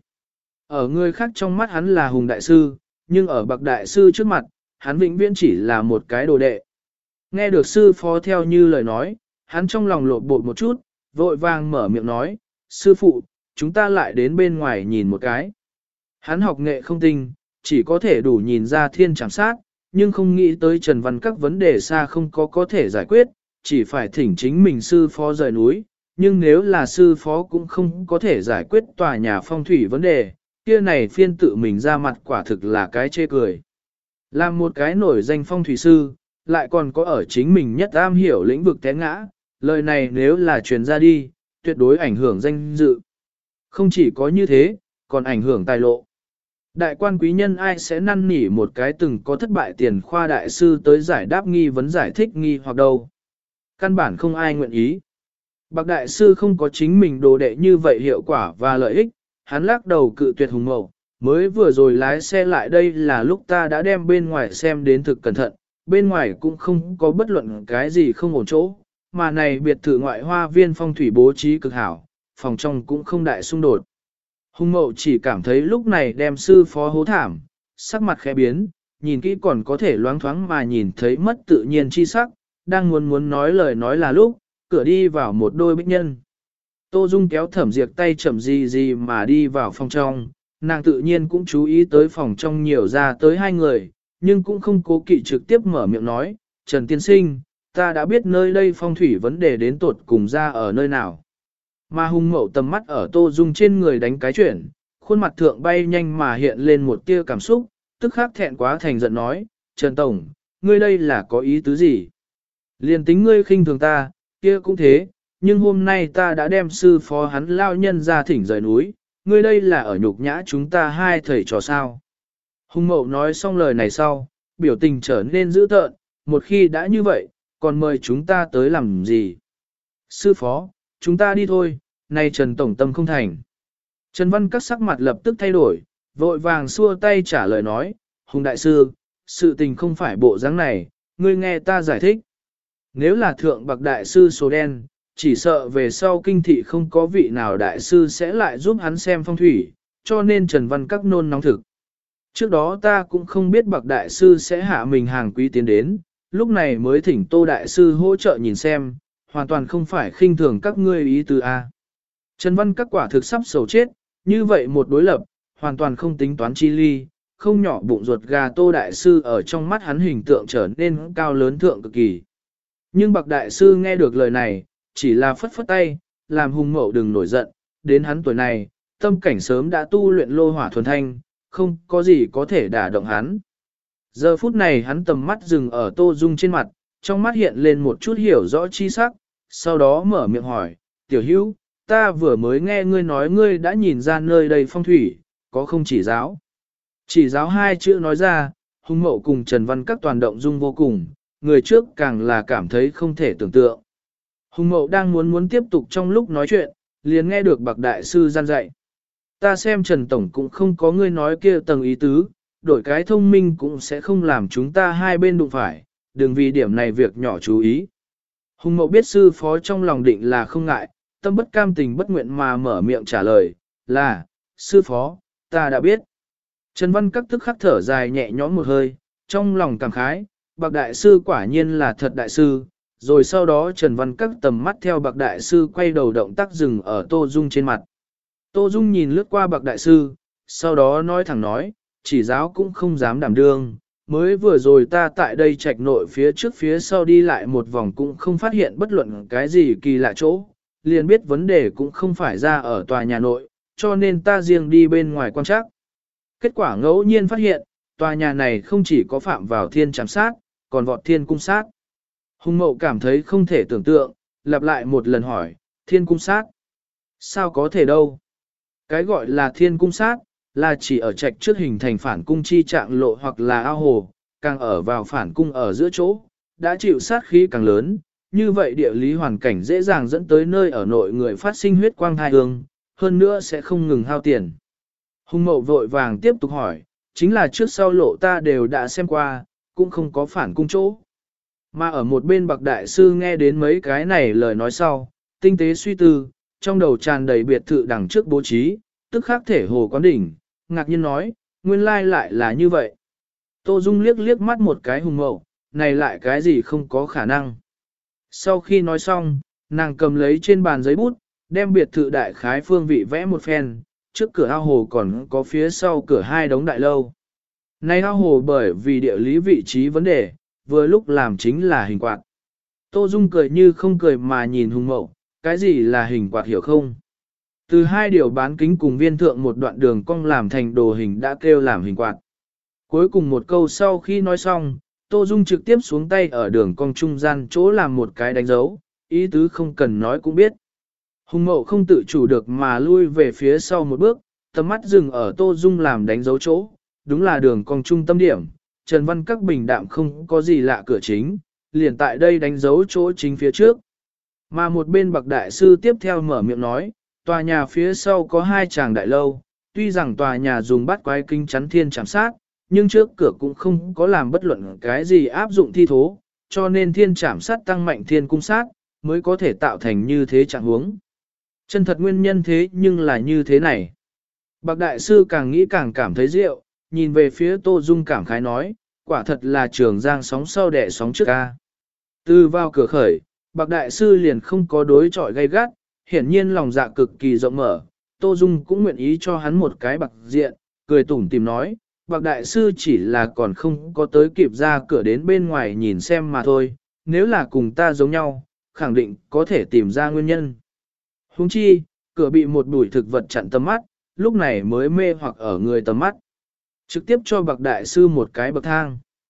Ở người khác trong mắt hắn là Hùng Đại Sư, nhưng ở bậc đại sư trước mặt, hắn vĩnh viễn chỉ là một cái đồ đệ. Nghe được sư phó theo như lời nói, hắn trong lòng lột bột một chút, vội vàng mở miệng nói, sư phụ, chúng ta lại đến bên ngoài nhìn một cái. Hắn học nghệ không tinh, chỉ có thể đủ nhìn ra thiên trảm sát, nhưng không nghĩ tới Trần Văn Các vấn đề xa không có thể giải quyết, chỉ phải thỉnh chính mình sư phó rời núi, nhưng nếu là sư phó cũng không có thể giải quyết tòa nhà phong thủy vấn đề, kia này phiên tự mình ra mặt quả thực là cái chê cười. Làm một cái nổi danh phong thủy sư, lại còn có ở chính mình nhất am hiểu lĩnh vực té ngã, lời này nếu là truyền ra đi, tuyệt đối ảnh hưởng danh dự. Không chỉ có như thế, còn ảnh hưởng tài lộ. Đại quan quý nhân ai sẽ năn nỉ một cái từng có thất bại tiền khoa đại sư tới giải đáp nghi vấn giải thích nghi hoặc đâu. Căn bản không ai nguyện ý. Bạc đại sư không có chính mình đồ đệ như vậy hiệu quả và lợi ích, hắn lắc đầu cự tuyệt Hùng Mậu, mới vừa rồi lái xe lại đây là lúc ta đã đem bên ngoài xem đến thực cẩn thận, bên ngoài cũng không có bất luận cái gì không ổn chỗ, mà này biệt thự ngoại hoa viên phong thủy bố trí cực hảo, phòng trong cũng không đại xung đột. Hùng Mậu chỉ cảm thấy lúc này đem sư phó hố thảm, sắc mặt khẽ biến, nhìn kỹ còn có thể loáng thoáng mà nhìn thấy mất tự nhiên chi sắc, đang muốn nói lời nói là lúc, cửa đi vào một đôi bích nhân. Tô Dung kéo Thẩm Diệp tay chậm gì mà đi vào phòng trong, nàng tự nhiên cũng chú ý tới phòng trong nhiều ra tới hai người, nhưng cũng không cố kỵ trực tiếp mở miệng nói, Trần Tiên Sinh, ta đã biết nơi đây phong thủy vấn đề đến tột cùng ra ở nơi nào. Mà Hùng Mậu tầm mắt ở Tô Dung trên người đánh cái chuyển, khuôn mặt thượng bay nhanh mà hiện lên một tia cảm xúc, tức khắc thẹn quá thành giận nói, Trần Tổng, ngươi đây là có ý tứ gì? Liền tính ngươi khinh thường ta, kia cũng thế, nhưng hôm nay ta đã đem sư phó hắn lao nhân ra thỉnh rời núi, ngươi đây là ở nhục nhã chúng ta hai thầy trò sao. Hùng Mậu nói xong lời này sau, biểu tình trở nên dữ tợn, một khi đã như vậy, còn mời chúng ta tới làm gì? Sư phó, chúng ta đi thôi, nay Trần Tổng Tâm không thành. Trần Văn Các sắc mặt lập tức thay đổi, vội vàng xua tay trả lời nói, Hùng Đại Sư, sự tình không phải bộ dáng này, ngươi nghe ta giải thích. Nếu là thượng bậc đại sư số đen, chỉ sợ về sau kinh thị không có vị nào đại sư sẽ lại giúp hắn xem phong thủy, cho nên Trần Văn Các nôn nóng thực. Trước đó ta cũng không biết bậc đại sư sẽ hạ mình hàng quý tiến đến, lúc này mới thỉnh Tô đại sư hỗ trợ nhìn xem, hoàn toàn không phải khinh thường các ngươi ý tứ A. Trần Văn Các quả thực sắp sầu chết, như vậy một đối lập, hoàn toàn không tính toán chi ly, không nhỏ bụng ruột gà Tô đại sư ở trong mắt hắn hình tượng trở nên cao lớn thượng cực kỳ. Nhưng bậc đại sư nghe được lời này, chỉ là phất phất tay, làm Hùng Mậu đừng nổi giận, đến hắn tuổi này, tâm cảnh sớm đã tu luyện lô hỏa thuần thanh, không có gì có thể đả động hắn. Giờ phút này hắn tầm mắt dừng ở Tô Dung trên mặt, trong mắt hiện lên một chút hiểu rõ chi sắc, sau đó mở miệng hỏi, tiểu hữu, ta vừa mới nghe ngươi nói ngươi đã nhìn ra nơi đây phong thủy, có không chỉ giáo. Chỉ giáo hai chữ nói ra, Hùng Mậu cùng Trần Văn Các toàn động dung vô cùng, người trước càng là cảm thấy không thể tưởng tượng. Hùng Mậu đang muốn tiếp tục trong lúc nói chuyện, liền nghe được bậc đại sư gian dạy. Ta xem Trần Tổng cũng không có ngươi nói kia tầng ý tứ, đổi cái thông minh cũng sẽ không làm chúng ta hai bên đụng phải, đừng vì điểm này việc nhỏ chú ý. Hùng Mậu biết sư phó trong lòng định là không ngại, tâm bất cam tình bất nguyện mà mở miệng trả lời, là, sư phó, ta đã biết. Trần Văn Các tức khắc thở dài nhẹ nhõm một hơi, trong lòng cảm khái, bậc đại sư quả nhiên là thật đại sư, rồi sau đó Trần Văn Các tầm mắt theo bậc đại sư quay đầu động tác dừng ở Tô Dung trên mặt. Tô Dung nhìn lướt qua bậc đại sư, sau đó nói thẳng nói, chỉ giáo cũng không dám đảm đương, mới vừa rồi ta tại đây trạch nội phía trước phía sau đi lại một vòng cũng không phát hiện bất luận cái gì kỳ lạ chỗ, liền biết vấn đề cũng không phải ra ở tòa nhà nội, cho nên ta riêng đi bên ngoài quan trắc. Kết quả ngẫu nhiên phát hiện, tòa nhà này không chỉ có phạm vào thiên trảm sát, còn vọt thiên cung sát. Hùng Mậu cảm thấy không thể tưởng tượng, lặp lại một lần hỏi, thiên cung sát? Sao có thể đâu? Cái gọi là thiên cung sát, là chỉ ở trạch trước hình thành phản cung chi trạng lộ hoặc là ao hồ, càng ở vào phản cung ở giữa chỗ, đã chịu sát khí càng lớn, như vậy địa lý hoàn cảnh dễ dàng dẫn tới nơi ở nội người phát sinh huyết quang thai hương, hơn nữa sẽ không ngừng hao tiền. Hùng Mậu vội vàng tiếp tục hỏi, chính là trước sau lộ ta đều đã xem qua, cũng không có phản cung chỗ. Mà ở một bên bậc đại sư nghe đến mấy cái này lời nói sau, tinh tế suy tư, trong đầu tràn đầy biệt thự đằng trước bố trí, tức khắc thể hồ quán đỉnh, ngạc nhiên nói, nguyên lai lại là như vậy. Tô Dung liếc liếc mắt một cái Hùng Mậu, này lại cái gì không có khả năng. Sau khi nói xong, nàng cầm lấy trên bàn giấy bút, đem biệt thự đại khái phương vị vẽ một phen, trước cửa ao hồ còn có phía sau cửa hai đống đại lâu. Này ao hồ bởi vì địa lý vị trí vấn đề, vừa lúc làm chính là hình quạt. Tô Dung cười như không cười mà nhìn Hùng Mậu, cái gì là hình quạt hiểu không? Từ hai điều bán kính cùng viên thượng một đoạn đường cong làm thành đồ hình đã kêu làm hình quạt. Cuối cùng một câu sau khi nói xong, Tô Dung trực tiếp xuống tay ở đường cong trung gian chỗ làm một cái đánh dấu, ý tứ không cần nói cũng biết. Hùng Mậu không tự chủ được mà lui về phía sau một bước, tầm mắt dừng ở Tô Dung làm đánh dấu chỗ, đúng là đường cong trung tâm điểm. Trần Văn Các bình đạm không có gì lạ cửa chính, liền tại đây đánh dấu chỗ chính phía trước. Mà một bên bậc đại sư tiếp theo mở miệng nói, tòa nhà phía sau có hai tràng đại lâu, tuy rằng tòa nhà dùng bát quái kinh chắn thiên chạm sát, nhưng trước cửa cũng không có làm bất luận cái gì áp dụng thi thố, cho nên thiên chạm sát tăng mạnh thiên cung sát, mới có thể tạo thành như thế trạng huống. Chân thật nguyên nhân thế nhưng là như thế này. Bậc đại sư càng nghĩ càng cảm thấy rượu, nhìn về phía Tô Dung cảm khái nói, quả thật là trường giang sóng sau đẻ sóng trước ca. Từ vào cửa khởi, bậc đại sư liền không có đối chọi gay gắt, hiển nhiên lòng dạ cực kỳ rộng mở, Tô Dung cũng nguyện ý cho hắn một cái bạc diện, cười tủm tìm nói, bậc đại sư chỉ là còn không có tới kịp ra cửa đến bên ngoài nhìn xem mà thôi, nếu là cùng ta giống nhau, khẳng định có thể tìm ra nguyên nhân. Huống chi, cửa bị một bụi thực vật chặn tầm mắt, lúc này mới mê hoặc ở người tầm mắt. Trực tiếp cho bậc đại sư một cái bậc thang.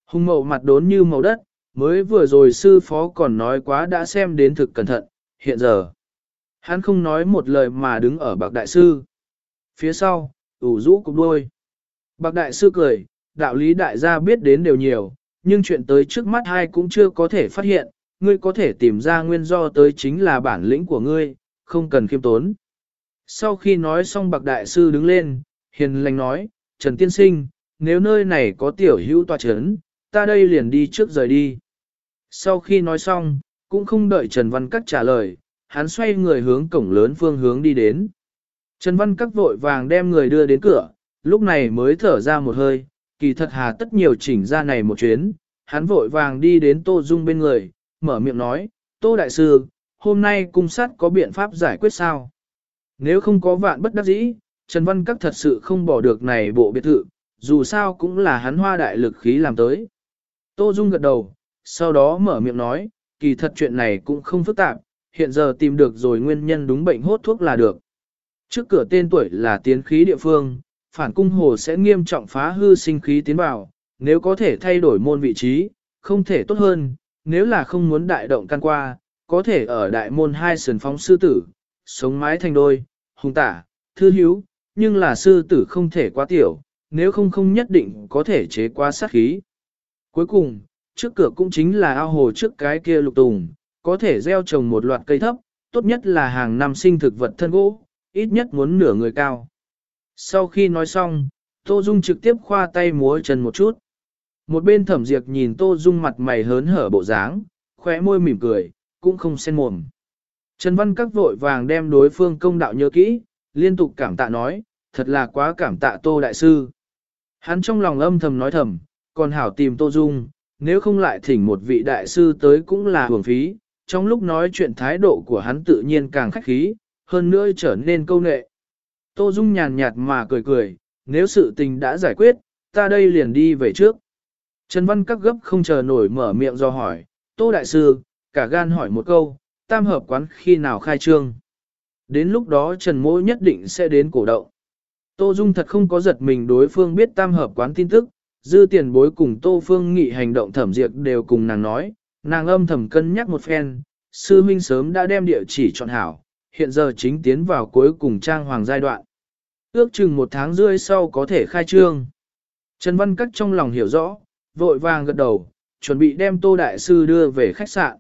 Hùng Mậu mặt đốn như màu đất, mới vừa rồi sư phó còn nói quá đã xem đến thực cẩn thận, hiện giờ. Hắn không nói một lời mà đứng ở bậc đại sư. Phía sau, ủ rũ cục đôi. Bậc đại sư cười, đạo lý đại gia biết đến đều nhiều, nhưng chuyện tới trước mắt hai cũng chưa có thể phát hiện, ngươi có thể tìm ra nguyên do tới chính là bản lĩnh của ngươi, không cần khiêm tốn. Sau khi nói xong bậc đại sư đứng lên, hiền lành nói, Trần Tiên Sinh, nếu nơi này có tiểu hữu tòa chấn, ta đây liền đi trước rời đi. Sau khi nói xong, cũng không đợi Trần Văn Các trả lời, hắn xoay người hướng cổng lớn phương hướng đi đến. Trần Văn Các vội vàng đem người đưa đến cửa, lúc này mới thở ra một hơi, kỳ thật hà tất nhiều chỉnh ra này một chuyến, hắn vội vàng đi đến Tô Dung bên người, mở miệng nói, Tô Đại Sư, hôm nay cung sát có biện pháp giải quyết sao? Nếu không có vạn bất đắc dĩ, Trần Văn Các thật sự không bỏ được này bộ biệt thự, dù sao cũng là hắn hoa đại lực khí làm tới. Tô Dung gật đầu, sau đó mở miệng nói, kỳ thật chuyện này cũng không phức tạp, hiện giờ tìm được rồi nguyên nhân đúng bệnh hốt thuốc là được. Trước cửa tên tuổi là tiến khí địa phương, phản cung hồ sẽ nghiêm trọng phá hư sinh khí tiến vào, nếu có thể thay đổi môn vị trí, không thể tốt hơn, nếu là không muốn đại động căn qua, có thể ở đại môn hai sườn phóng sư tử, sống mái thành đôi, hùng tả, thư hiếu, nhưng là sư tử không thể quá tiểu, nếu không nhất định có thể chế quá sát khí. Cuối cùng, trước cửa cũng chính là ao hồ trước cái kia lục tùng, có thể gieo trồng một loạt cây thấp, tốt nhất là hàng năm sinh thực vật thân gỗ, ít nhất muốn nửa người cao. Sau khi nói xong, Tô Dung trực tiếp khoa tay múa chân một chút. Một bên Thẩm Diệp nhìn Tô Dung mặt mày hớn hở bộ dáng, khóe môi mỉm cười, cũng không xen mồm. Trần Văn Các vội vàng đem đối phương công đạo nhớ kỹ, liên tục cảm tạ nói, thật là quá cảm tạ Tô Đại Sư. Hắn trong lòng âm thầm nói thầm, còn hảo tìm Tô Dung, nếu không lại thỉnh một vị đại sư tới cũng là hưởng phí, trong lúc nói chuyện thái độ của hắn tự nhiên càng khách khí, hơn nữa trở nên câu nệ. Tô Dung nhàn nhạt mà cười cười, nếu sự tình đã giải quyết, ta đây liền đi về trước. Trần Văn Các gấp không chờ nổi mở miệng do hỏi, Tô Đại Sư, cả gan hỏi một câu, tam hợp quán khi nào khai trương. Đến lúc đó Trần Mỗ nhất định sẽ đến cổ động. Tô Dung thật không có giật mình đối phương biết tam hợp quán tin tức, dư tiền bối cùng Tô Phương Nghị hành động thẩm diệt đều cùng nàng nói, nàng âm thầm cân nhắc một phen, sư huynh sớm đã đem địa chỉ chọn hảo, hiện giờ chính tiến vào cuối cùng trang hoàng giai đoạn. Ước chừng 1 tháng rưỡi sau có thể khai trương. Trần Văn Các trong lòng hiểu rõ, vội vàng gật đầu, chuẩn bị đem Tô Đại Sư đưa về khách sạn.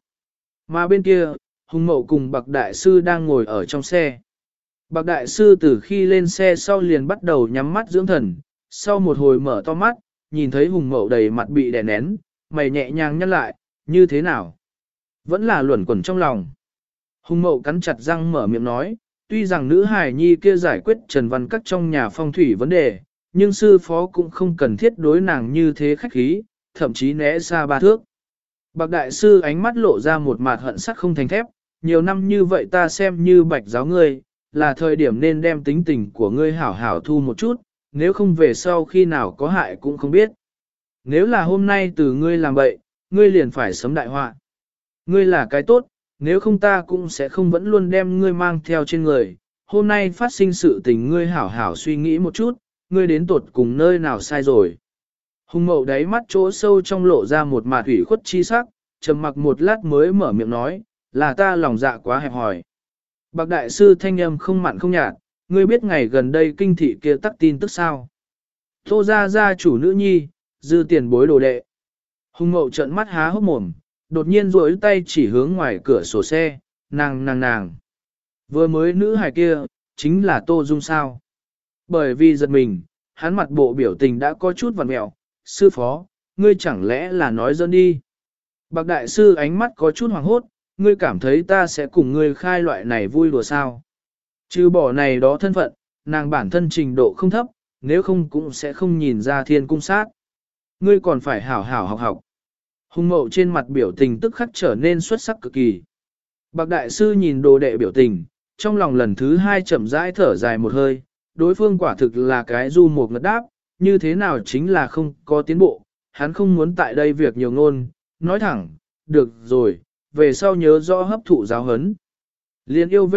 Mà bên kia, Hùng Mậu cùng Bạc Đại Sư đang ngồi ở trong xe. Bạc Đại Sư từ khi lên xe sau liền bắt đầu nhắm mắt dưỡng thần, sau một hồi mở to mắt, nhìn thấy Hùng Mậu đầy mặt bị đè nén, mày nhẹ nhàng nhăn lại, như thế nào? Vẫn là luẩn quẩn trong lòng. Hùng Mậu cắn chặt răng mở miệng nói, tuy rằng nữ hài nhi kia giải quyết Trần Văn Các trong nhà phong thủy vấn đề, nhưng sư phó cũng không cần thiết đối nàng như thế khách khí, thậm chí né xa 3 thước. Bạc Đại Sư ánh mắt lộ ra một mặt hận sắt không thành thép, nhiều năm như vậy ta xem như bạch giáo ngươi, là thời điểm nên đem tính tình của ngươi hảo hảo thu một chút, nếu không về sau khi nào có hại cũng không biết. Nếu là hôm nay từ ngươi làm bậy, ngươi liền phải sớm đại họa. Ngươi là cái tốt, nếu không ta cũng sẽ không vẫn luôn đem ngươi mang theo trên người. Hôm nay phát sinh sự tình ngươi hảo hảo suy nghĩ một chút, ngươi đến tuột cùng nơi nào sai rồi. Hùng Mậu đáy mắt chỗ sâu trong lộ ra một mạt ủy khuất chi sắc, trầm mặc một lát mới mở miệng nói, là ta lòng dạ quá hẹp hòi. Bạc Đại Sư thanh âm không mặn không nhạt, ngươi biết ngày gần đây kinh thị kia tắc tin tức sao? Tô gia chủ nữ nhi, dư tiền bối đồ đệ. Hùng Mậu trợn mắt há hốc mồm, đột nhiên duỗi tay chỉ hướng ngoài cửa sổ xe, nàng. Vừa mới nữ hài kia, chính là Tô Dung sao? Bởi vì giật mình, hắn mặt bộ biểu tình đã có chút vặn mẹo, sư phó, ngươi chẳng lẽ là nói dỡn đi. Bạc Đại Sư ánh mắt có chút hoàng hốt, ngươi cảm thấy ta sẽ cùng ngươi khai loại này vui đùa sao? Trừ bỏ này đó thân phận, nàng bản thân trình độ không thấp, nếu không cũng sẽ không nhìn ra thiên cung sát. Ngươi còn phải hảo hảo học. Hùng Mậu trên mặt biểu tình tức khắc trở nên xuất sắc cực kỳ. Bạc Đại Sư nhìn đồ đệ biểu tình, trong lòng lần thứ 2 chậm rãi thở dài một hơi, đối phương quả thực là cái du một ngất đáp, như thế nào chính là không có tiến bộ, hắn không muốn tại đây việc nhiều ngôn, nói thẳng, được rồi, về sau nhớ rõ hấp thụ giáo huấn. Liên yêu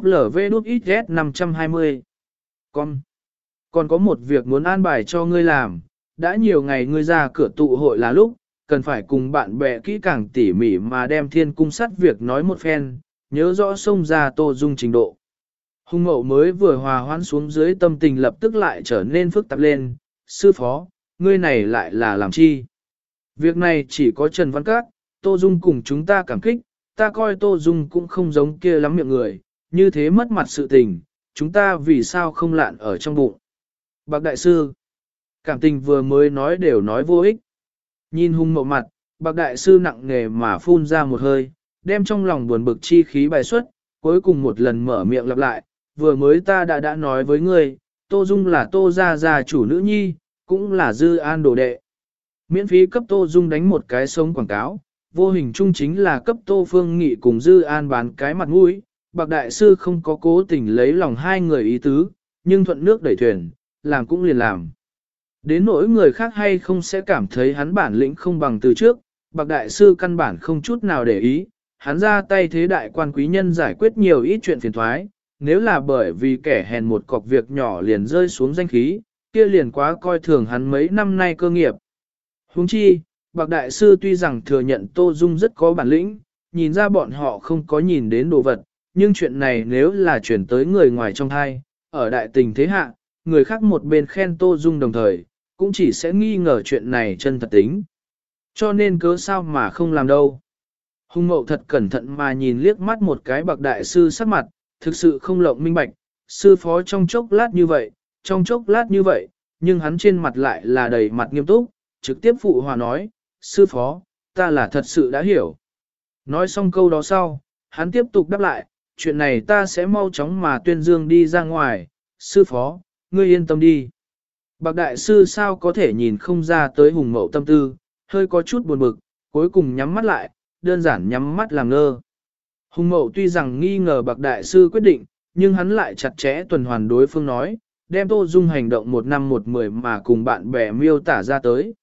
vđvđvđlvđx 520. Còn có một việc muốn an bài cho ngươi làm, đã nhiều ngày ngươi ra cửa tụ hội là lúc, cần phải cùng bạn bè kỹ càng tỉ mỉ mà đem thiên cung sắt việc nói một phen, nhớ rõ xông ra Tô Dung trình độ. Hùng Mậu mới vừa hòa hoãn xuống dưới tâm tình lập tức lại trở nên phức tạp lên, sư phó, ngươi này lại là làm chi? Việc này chỉ có Trần Văn Các, Tô Dung cùng chúng ta cảm kích, ta coi Tô Dung cũng không giống kia lắm miệng người, như thế mất mặt sự tình, chúng ta vì sao không lạn ở trong bụng. Bạc Đại Sư, cảm tình vừa mới nói đều nói vô ích. Nhìn Hùng Mậu mặt, Bạc Đại Sư nặng nề mà phun ra một hơi, đem trong lòng buồn bực chi khí bài xuất, cuối cùng một lần mở miệng lặp lại, vừa mới ta đã nói với ngươi, Tô Dung là Tô gia chủ nữ nhi, cũng là Dư An đồ đệ. Miễn phí cấp Tô Dung đánh một cái sống quảng cáo, vô hình chung chính là cấp Tô Phương Nghị cùng Dư An bán cái mặt mũi. Bạc Đại Sư không có cố tình lấy lòng hai người ý tứ, nhưng thuận nước đẩy thuyền, làm cũng liền làm. Đến nỗi người khác hay không sẽ cảm thấy hắn bản lĩnh không bằng từ trước, Bạc Đại Sư căn bản không chút nào để ý, hắn ra tay thế đại quan quý nhân giải quyết nhiều ít chuyện phiền thoái, nếu là bởi vì kẻ hèn một cọc việc nhỏ liền rơi xuống danh khí, kia liền quá coi thường hắn mấy năm nay cơ nghiệp. Huống chi, Bạc Đại Sư tuy rằng thừa nhận Tô Dung rất có bản lĩnh, nhìn ra bọn họ không có nhìn đến đồ vật, nhưng chuyện này nếu là chuyển tới người ngoài trong hai, ở đại tình thế hạ, người khác một bên khen Tô Dung đồng thời, cũng chỉ sẽ nghi ngờ chuyện này chân thật tính. Cho nên cớ sao mà không làm đâu. Hùng Mậu thật cẩn thận mà nhìn liếc mắt một cái Bạc Đại Sư sắc mặt, thực sự không lộng minh bạch, sư phó trong chốc lát như vậy, trong chốc lát như vậy, nhưng hắn trên mặt lại là đầy mặt nghiêm túc, trực tiếp phụ hòa nói, sư phó, ta là thật sự đã hiểu. Nói xong câu đó sau, hắn tiếp tục đáp lại, chuyện này ta sẽ mau chóng mà tuyên dương đi ra ngoài, sư phó, ngươi yên tâm đi. Bạc Đại Sư sao có thể nhìn không ra tới Hùng Mậu tâm tư, hơi có chút buồn bực, cuối cùng nhắm mắt lại, đơn giản nhắm mắt làm ngơ. Hùng Mậu tuy rằng nghi ngờ Bạc Đại Sư quyết định, nhưng hắn lại chặt chẽ tuần hoàn đối phương nói, đem Tô Dung hành động 1 năm 1 10 mà cùng bạn bè miêu tả ra tới.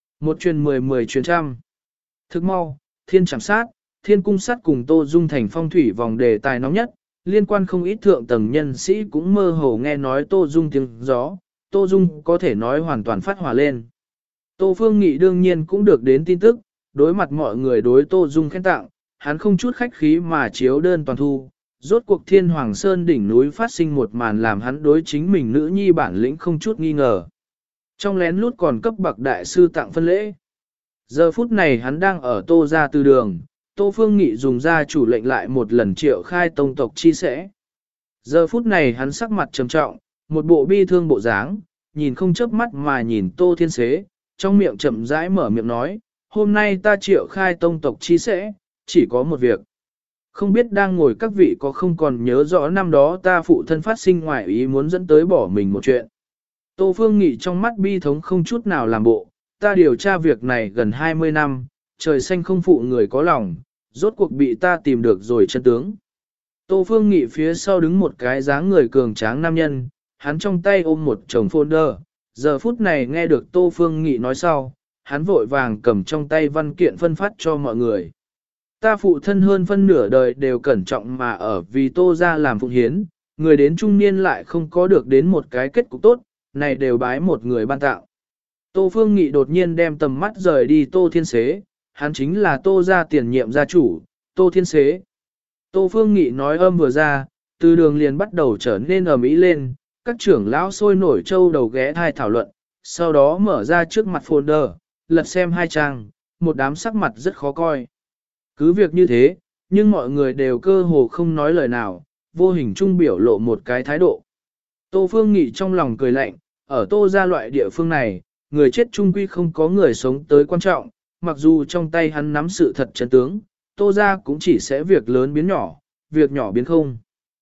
1 truyền 10 10 truyền trăm. Thức mau, thiên chạm sát, thiên cung sát cùng Tô Dung thành phong thủy vòng đề tài nóng nhất, liên quan không ít thượng tầng nhân sĩ cũng mơ hồ nghe nói Tô Dung tiếng gió, Tô Dung có thể nói hoàn toàn phát hỏa lên. Tô Phương Nghị đương nhiên cũng được đến tin tức, đối mặt mọi người đối Tô Dung khen tặng, hắn không chút khách khí mà chiếu đơn toàn thu. Rốt cuộc Thiên Hoàng Sơn đỉnh núi phát sinh một màn làm hắn đối chính mình nữ nhi bản lĩnh không chút nghi ngờ. Trong lén lút còn cấp Bạc Đại Sư tặng phân lễ. Giờ phút này hắn đang ở Tô gia từ đường, Tô Phương Nghị dùng ra chủ lệnh lại một lần triệu khai tông tộc chi sẽ. Giờ phút này hắn sắc mặt trầm trọng, một bộ bi thương bộ dáng, nhìn không chớp mắt mà nhìn Tô Thiên Xế, trong miệng chậm rãi mở miệng nói, hôm nay ta triệu khai tông tộc chi sẽ, chỉ có một việc. Không biết đang ngồi các vị có không còn nhớ rõ năm đó ta phụ thân phát sinh ngoại ý muốn dẫn tới bỏ mình một chuyện. Tô Phương Nghị trong mắt bi thống không chút nào làm bộ, ta điều tra việc này gần 20 năm, trời xanh không phụ người có lòng, rốt cuộc bị ta tìm được rồi chân tướng. Tô Phương Nghị phía sau đứng một cái dáng người cường tráng nam nhân, hắn trong tay ôm một chồng folder, giờ phút này nghe được Tô Phương Nghị nói sau, hắn vội vàng cầm trong tay văn kiện phân phát cho mọi người. Ta phụ thân hơn phân nửa đời đều cẩn trọng mà ở vì Tô gia làm phụng hiến, người đến trung niên lại không có được đến một cái kết cục tốt, này đều bái một người ban tạo. Tô Phương Nghị đột nhiên đem tầm mắt rời đi Tô Thiên Xế, hắn chính là Tô gia tiền nhiệm gia chủ, Tô Thiên Xế. Tô Phương Nghị nói âm vừa ra, từ đường liền bắt đầu trở nên ầm ĩ lên, các trưởng lão sôi nổi châu đầu ghé thai thảo luận, sau đó mở ra trước mặt folder, lật xem 2 trang, một đám sắc mặt rất khó coi. Cứ việc như thế, nhưng mọi người đều cơ hồ không nói lời nào, vô hình trung biểu lộ một cái thái độ. Tô Phương Nghị trong lòng cười lạnh, ở Tô gia loại địa phương này, người chết trung quy không có người sống tới quan trọng, mặc dù trong tay hắn nắm sự thật chân tướng, Tô gia cũng chỉ sẽ việc lớn biến nhỏ, việc nhỏ biến không.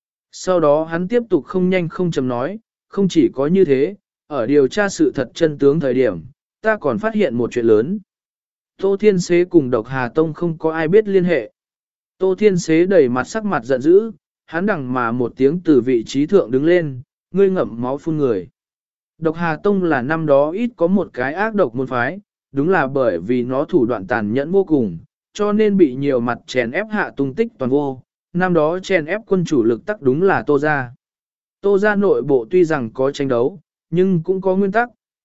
Sau đó hắn tiếp tục không nhanh không chậm nói, không chỉ có như thế, ở điều tra sự thật chân tướng thời điểm, ta còn phát hiện một chuyện lớn. Tô Thiên Xế cùng Độc Hà Tông không có ai biết liên hệ. Tô Thiên Xế đẩy mặt sắc mặt giận dữ, hắn đằng mà một tiếng từ vị trí thượng đứng lên, ngươi ngậm máu phun người. Độc Hà Tông là năm đó ít có một cái ác độc môn phái, đúng là bởi vì nó thủ đoạn tàn nhẫn vô cùng, cho nên bị nhiều mặt chèn ép hạ tung tích toàn vô. Năm đó chèn ép quân chủ lực tắc đúng là Tô gia. Tô gia nội bộ tuy rằng có tranh đấu, nhưng cũng có nguyên tắc,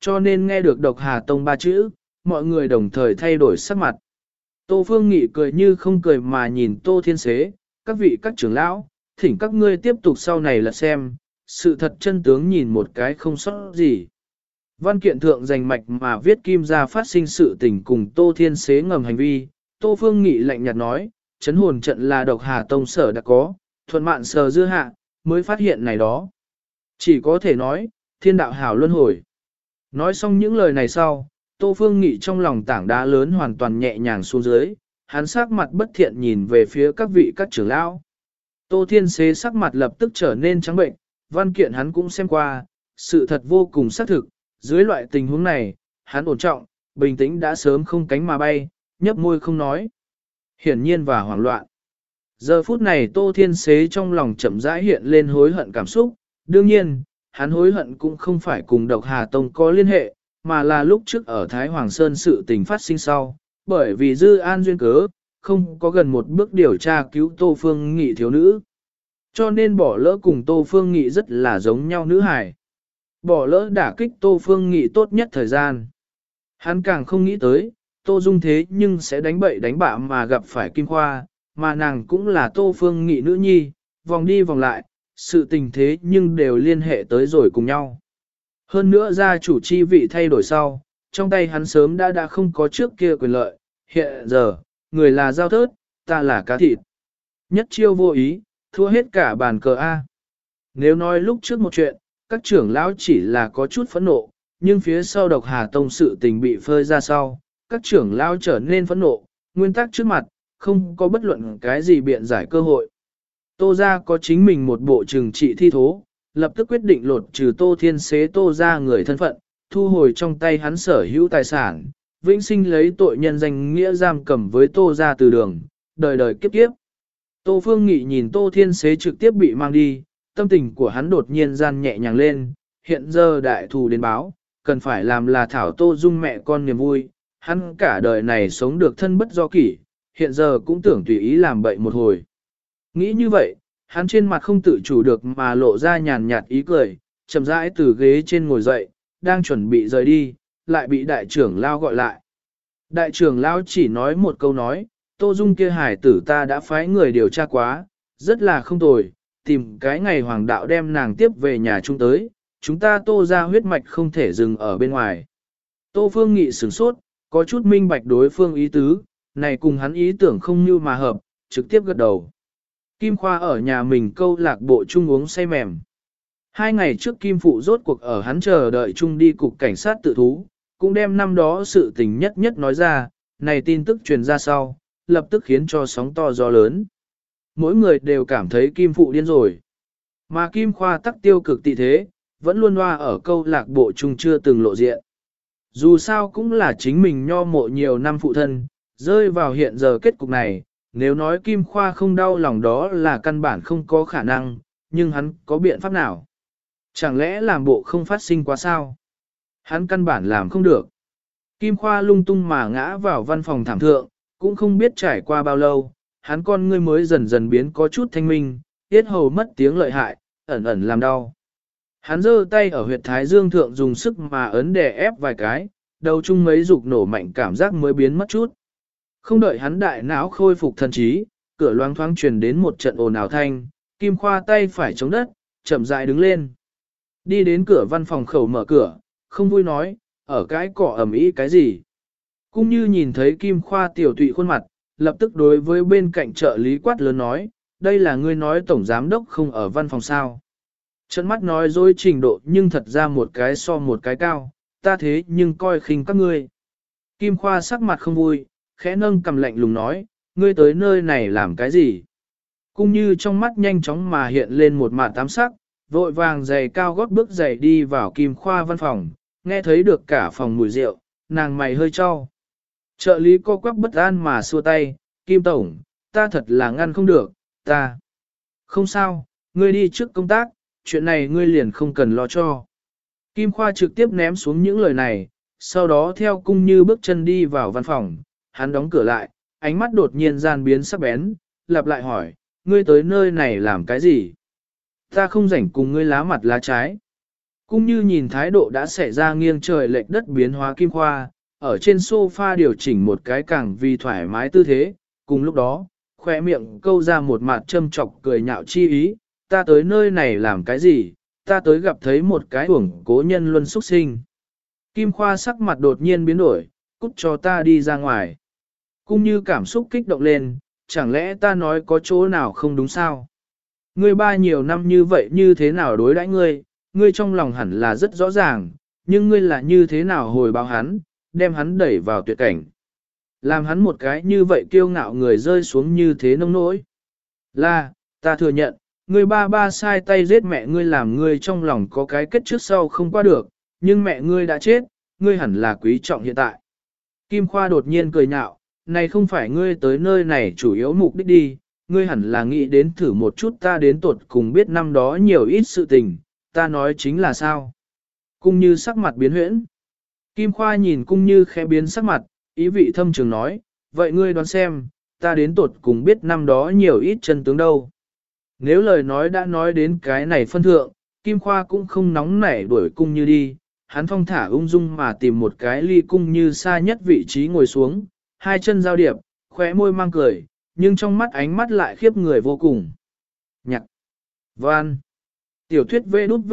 cho nên nghe được độc Hà Tông ba chữ, mọi người đồng thời thay đổi sắc mặt. Tô Phương Nghị cười như không cười mà nhìn Tô Thiên Xế, các vị các trưởng lão, thỉnh các ngươi tiếp tục sau này là xem, sự thật chân tướng nhìn một cái không sót gì. Văn kiện thượng dành mạch mà viết kim ra phát sinh sự tình cùng Tô Thiên Xế ngầm hành vi, Tô Phương Nghị lạnh nhạt nói, chấn hồn trận là độc Hà Tông sở đã có, thuận mạn sờ dưa hạ, mới phát hiện này đó. Chỉ có thể nói, thiên đạo hảo luân hồi. Nói xong những lời này sau, Tô Phương Nghị trong lòng tảng đá lớn hoàn toàn nhẹ nhàng xuống dưới, hắn sắc mặt bất thiện nhìn về phía các vị các trưởng lão. Tô Thiên Xế sắc mặt lập tức trở nên trắng bệnh, văn kiện hắn cũng xem qua, sự thật vô cùng xác thực, dưới loại tình huống này, hắn ổn trọng, bình tĩnh đã sớm không cánh mà bay, nhấp môi không nói. Hiển nhiên và hoảng loạn. Giờ phút này Tô Thiên Xế trong lòng chậm rãi hiện lên hối hận cảm xúc, đương nhiên, hắn hối hận cũng không phải cùng độc Hà Tông có liên hệ, mà là lúc trước ở Thái Hoàng Sơn sự tình phát sinh sau, bởi vì dư an duyên cớ, không có gần một bước điều tra cứu Tô Phương Nghị thiếu nữ. Cho nên bỏ lỡ cùng Tô Phương Nghị rất là giống nhau nữ hài. Bỏ lỡ đả kích Tô Phương Nghị tốt nhất thời gian. Hắn càng không nghĩ tới, Tô Dung thế nhưng sẽ đánh bậy đánh bạ mà gặp phải Kim Khoa, mà nàng cũng là Tô Phương Nghị nữ nhi, vòng đi vòng lại, sự tình thế nhưng đều liên hệ tới rồi cùng nhau. Hơn nữa gia chủ chi vị thay đổi sau, trong tay hắn sớm đã không có trước kia quyền lợi, hiện giờ, người là dao thớt, ta là cá thịt. Nhất chiêu vô ý, thua hết cả bàn cờ A. Nếu nói lúc trước một chuyện, các trưởng lão chỉ là có chút phẫn nộ, nhưng phía sau độc Hà Tông sự tình bị phơi ra sau, các trưởng lão trở nên phẫn nộ, nguyên tắc trước mặt, không có bất luận cái gì biện giải cơ hội. Tô gia có chính mình một bộ trừng trị thi thố, lập tức quyết định lột trừ Tô Thiên Xế Tô gia người thân phận, thu hồi trong tay hắn sở hữu tài sản, vĩnh sinh lấy tội nhân danh nghĩa giam cầm với Tô gia từ đường, đời đời kiếp kiếp. Tô Phương Nghị nhìn Tô Thiên Xế trực tiếp bị mang đi, tâm tình của hắn đột nhiên gian nhẹ nhàng lên, hiện giờ đại thù đến báo, cần phải làm là thảo Tô Dung mẹ con niềm vui, hắn cả đời này sống được thân bất do kỷ, hiện giờ cũng tưởng tùy ý làm bậy một hồi. Nghĩ như vậy, hắn trên mặt không tự chủ được mà lộ ra nhàn nhạt ý cười, chậm rãi từ ghế trên ngồi dậy, đang chuẩn bị rời đi, lại bị đại trưởng lao gọi lại. Đại trưởng lao chỉ nói một câu nói, Tô Dung kia hải tử ta đã phái người điều tra quá, rất là không tồi, tìm cái ngày hoàng đạo đem nàng tiếp về nhà chúng tới, chúng ta Tô ra huyết mạch không thể dừng ở bên ngoài. Tô Phương Nghị sửng sốt, có chút minh bạch đối phương ý tứ, này cùng hắn ý tưởng không như mà hợp, trực tiếp gật đầu. Kim Khoa ở nhà mình câu lạc bộ chung uống say mềm. 2 ngày trước Kim Phụ rốt cuộc ở hắn chờ đợi chung đi cục cảnh sát tự thú, cũng đem năm đó sự tình nhất nhất nói ra, này tin tức truyền ra sau, lập tức khiến cho sóng to gió lớn. Mỗi người đều cảm thấy Kim Phụ điên rồi. Mà Kim Khoa tắc tiêu cực tị thế, vẫn luôn loa ở câu lạc bộ chung chưa từng lộ diện. Dù sao cũng là chính mình nho mộ nhiều năm phụ thân, rơi vào hiện giờ kết cục này, nếu nói Kim Khoa không đau lòng đó là căn bản không có khả năng, nhưng hắn có biện pháp nào? Chẳng lẽ làm bộ không phát sinh quá sao? Hắn căn bản làm không được. Kim Khoa lung tung mà ngã vào văn phòng thảm thượng, cũng không biết trải qua bao lâu, hắn con ngươi mới dần dần biến có chút thanh minh, tiết hầu mất tiếng lợi hại, ẩn ẩn làm đau. Hắn giơ tay ở huyệt thái dương thượng dùng sức mà ấn đè ép vài cái, đầu chung mấy dục nổ mạnh cảm giác mới biến mất chút. Không đợi hắn đại não khôi phục thần trí, cửa loáng thoáng truyền đến một trận ồn ào thanh, Kim Khoa tay phải chống đất, chậm rãi đứng lên. Đi đến cửa văn phòng khẩu mở cửa, không vui nói, ở cái cỏ ẩm ý cái gì. Cũng như nhìn thấy Kim Khoa tiểu tụy khuôn mặt, lập tức đối với bên cạnh trợ lý quát lớn nói, đây là ngươi nói tổng giám đốc không ở văn phòng sao. Trận mắt nói dối trình độ nhưng thật ra một cái so một cái cao, ta thế nhưng coi khinh các ngươi. Kim Khoa sắc mặt không vui, khẽ nâng cầm lạnh lùng nói, ngươi tới nơi này làm cái gì? Cũng như trong mắt nhanh chóng mà hiện lên một mạt tám sắc, vội vàng giày cao gót bước giày đi vào Kim Khoa văn phòng, nghe thấy được cả phòng mùi rượu, nàng mày hơi cho. Trợ lý co quắp bất an mà xua tay, Kim Tổng, ta thật là ngăn không được, ta. Không sao, ngươi đi trước công tác, chuyện này ngươi liền không cần lo cho. Kim Khoa trực tiếp ném xuống những lời này, sau đó theo cung như bước chân đi vào văn phòng, hắn đóng cửa lại, ánh mắt đột nhiên gian biến sắc bén, lặp lại hỏi, ngươi tới nơi này làm cái gì? Ta không rảnh cùng ngươi lá mặt lá trái. Cũng như nhìn thái độ đã xảy ra nghiêng trời lệch đất biến hóa Kim Khoa, ở trên sofa điều chỉnh một cái càng vì thoải mái tư thế, cùng lúc đó, khoe miệng câu ra một mặt châm chọc cười nhạo chi ý, ta tới nơi này làm cái gì, ta tới gặp thấy một cái uổng cố nhân luân xuất sinh. Kim Khoa sắc mặt đột nhiên biến đổi, cút cho ta đi ra ngoài. Cũng như cảm xúc kích động lên, chẳng lẽ ta nói có chỗ nào không đúng sao? Ngươi ba nhiều năm như vậy như thế nào đối đãi ngươi, ngươi trong lòng hẳn là rất rõ ràng, nhưng ngươi là như thế nào hồi báo hắn, đem hắn đẩy vào tuyệt cảnh. Làm hắn một cái như vậy kiêu ngạo người rơi xuống như thế nông nỗi. Là, ta thừa nhận, ngươi ba sai tay giết mẹ ngươi làm ngươi trong lòng có cái kết trước sau không qua được, nhưng mẹ ngươi đã chết, ngươi hẳn là quý trọng hiện tại. Kim Khoa đột nhiên cười nhạo, này không phải ngươi tới nơi này chủ yếu mục đích đi, ngươi hẳn là nghĩ đến thử một chút ta đến tuột cùng biết năm đó nhiều ít sự tình, ta nói chính là sao. Cung Như sắc mặt biến huyễn. Kim Khoa nhìn Cung Như khẽ biến sắc mặt, ý vị thâm trường nói, vậy ngươi đoán xem, ta đến tuột cùng biết năm đó nhiều ít chân tướng đâu. Nếu lời nói đã nói đến cái này phân thượng, Kim Khoa cũng không nóng nảy đuổi Cung Như đi, hắn thong thả ung dung mà tìm một cái ly Cung Như xa nhất vị trí ngồi xuống, hai chân giao điệp, khóe môi mang cười, nhưng trong mắt ánh mắt lại khiếp người vô cùng. Nhạc Văn Tiểu thuyết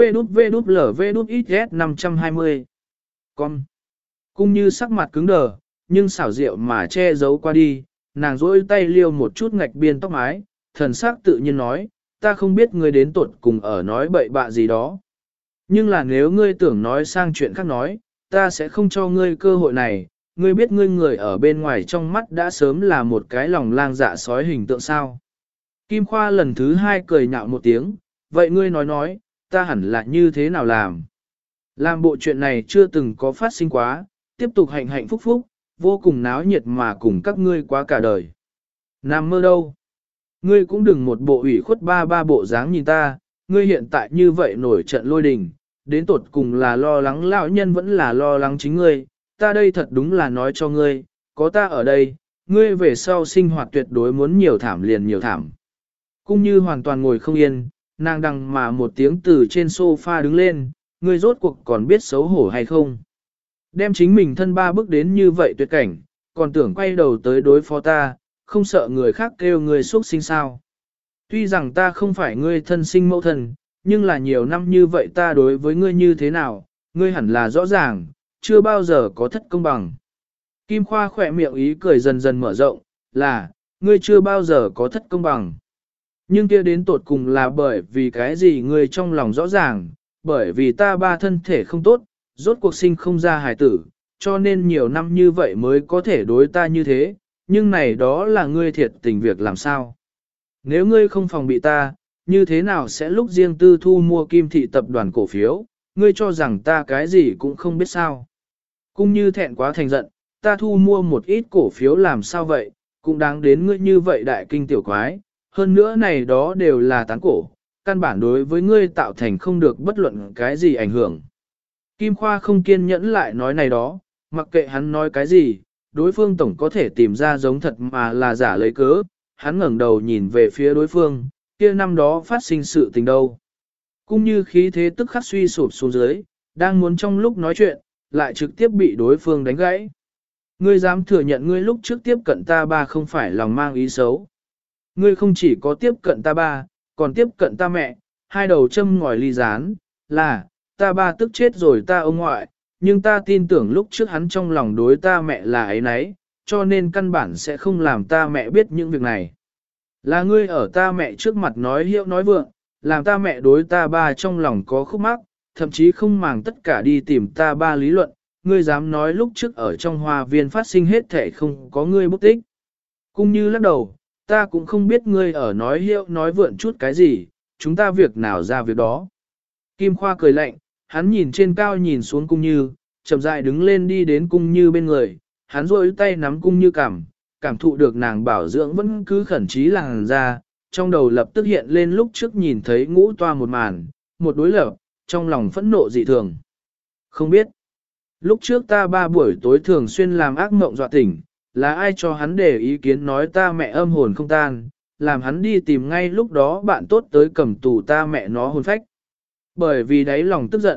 VđVđVđLVđXS 520 Con Cung Như sắc mặt cứng đờ, nhưng xảo diệu mà che giấu qua đi, nàng rỗi tay liêu một chút ngạch biên tóc mái, thần sắc tự nhiên nói, ta không biết ngươi đến tuột cùng ở nói bậy bạ gì đó. Nhưng là nếu ngươi tưởng nói sang chuyện khác nói, ta sẽ không cho ngươi cơ hội này, ngươi biết ngươi người ở bên ngoài trong mắt đã sớm là một cái lòng lang dạ sói hình tượng sao. Kim Khoa lần thứ hai cười nhạo một tiếng, vậy ngươi nói, ta hẳn là như thế nào làm? Làm bộ chuyện này chưa từng có phát sinh quá, tiếp tục hạnh hạnh phúc phúc, vô cùng náo nhiệt mà cùng các ngươi quá cả đời. Nằm mơ đâu? Ngươi cũng đừng một bộ ủy khuất ba bộ dáng nhìn ta, ngươi hiện tại như vậy nổi trận lôi đình, đến tột cùng là lo lắng lão nhân vẫn là lo lắng chính ngươi, ta đây thật đúng là nói cho ngươi, có ta ở đây, ngươi về sau sinh hoạt tuyệt đối muốn nhiều thảm liền nhiều thảm. Cũng như hoàn toàn ngồi không yên, nàng đằng mà một tiếng từ trên sofa đứng lên, ngươi rốt cuộc còn biết xấu hổ hay không? Đem chính mình thân ba bước đến như vậy tuyệt cảnh, còn tưởng quay đầu tới đối phó ta, không sợ người khác kêu ngươi xuất sinh sao. Tuy rằng ta không phải ngươi thân sinh mẫu thân, nhưng là nhiều năm như vậy ta đối với ngươi như thế nào, ngươi hẳn là rõ ràng, chưa bao giờ có thất công bằng. Kim Khoa khỏe miệng ý cười dần dần mở rộng, là, ngươi chưa bao giờ có thất công bằng. Nhưng kia đến tột cùng là bởi vì cái gì ngươi trong lòng rõ ràng, bởi vì ta ba thân thể không tốt, rốt cuộc sinh không ra hài tử, cho nên nhiều năm như vậy mới có thể đối ta như thế, nhưng này đó là ngươi thiệt tình việc làm sao. Nếu ngươi không phòng bị ta, như thế nào sẽ lúc riêng tư thu mua Kim thị tập đoàn cổ phiếu, ngươi cho rằng ta cái gì cũng không biết sao. Cũng như thẹn quá thành giận, ta thu mua một ít cổ phiếu làm sao vậy, cũng đáng đến ngươi như vậy đại kinh tiểu quái, hơn nữa này đó đều là tán cổ, căn bản đối với ngươi tạo thành không được bất luận cái gì ảnh hưởng. Kim Khoa không kiên nhẫn lại nói này đó, mặc kệ hắn nói cái gì, đối phương tổng có thể tìm ra giống thật mà là giả lấy cớ, hắn ngẩng đầu nhìn về phía đối phương, kia năm đó phát sinh sự tình đâu. Cũng như khí thế tức khắc suy sụp xuống dưới, đang muốn trong lúc nói chuyện, lại trực tiếp bị đối phương đánh gãy. Ngươi dám thừa nhận ngươi lúc trước tiếp cận ta ba không phải lòng mang ý xấu. Ngươi không chỉ có tiếp cận ta ba, còn tiếp cận ta mẹ, hai đầu châm ngòi ly rán, là, ta ba tức chết rồi ta ông ngoại, nhưng ta tin tưởng lúc trước hắn trong lòng đối ta mẹ là ấy nấy, cho nên căn bản sẽ không làm ta mẹ biết những việc này. Là ngươi ở ta mẹ trước mặt nói hiệu nói vượng, làm ta mẹ đối ta ba trong lòng có khúc mắc, thậm chí không màng tất cả đi tìm ta ba lý luận, ngươi dám nói lúc trước ở trong hoa viên phát sinh hết thể không có ngươi bút tích. Cũng như lắc đầu, ta cũng không biết ngươi ở nói hiệu nói vượng chút cái gì, chúng ta việc nào ra việc đó. Kim Khoa cười lạnh, hắn nhìn trên cao nhìn xuống Cung Như, chậm rãi đứng lên đi đến Cung Như bên người, hắn rôi tay nắm Cung Như cảm thụ được nàng bảo dưỡng vẫn cứ khẩn trí làn ra, trong đầu lập tức hiện lên lúc trước nhìn thấy ngũ toa một màn, một đối lập, trong lòng phẫn nộ dị thường. Không biết, lúc trước ta ba buổi tối thường xuyên làm ác mộng dọa tỉnh, là ai cho hắn để ý kiến nói ta mẹ âm hồn không tan, làm hắn đi tìm ngay lúc đó bạn tốt tới cầm tù ta mẹ nó hồn phách. Bởi vì đáy lòng tức giận,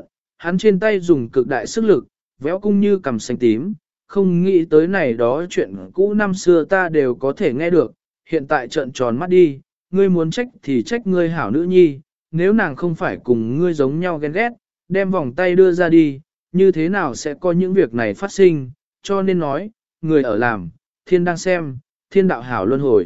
hắn trên tay dùng cực đại sức lực, véo Cung Như cầm xanh tím, không nghĩ tới này đó chuyện cũ năm xưa ta đều có thể nghe được, hiện tại trợn tròn mắt đi, ngươi muốn trách thì trách ngươi hảo nữ nhi, nếu nàng không phải cùng ngươi giống nhau ghen ghét, đem vòng tay đưa ra đi, như thế nào sẽ có những việc này phát sinh, cho nên nói, người ở làm, thiên đang xem, thiên đạo hảo luân hồi.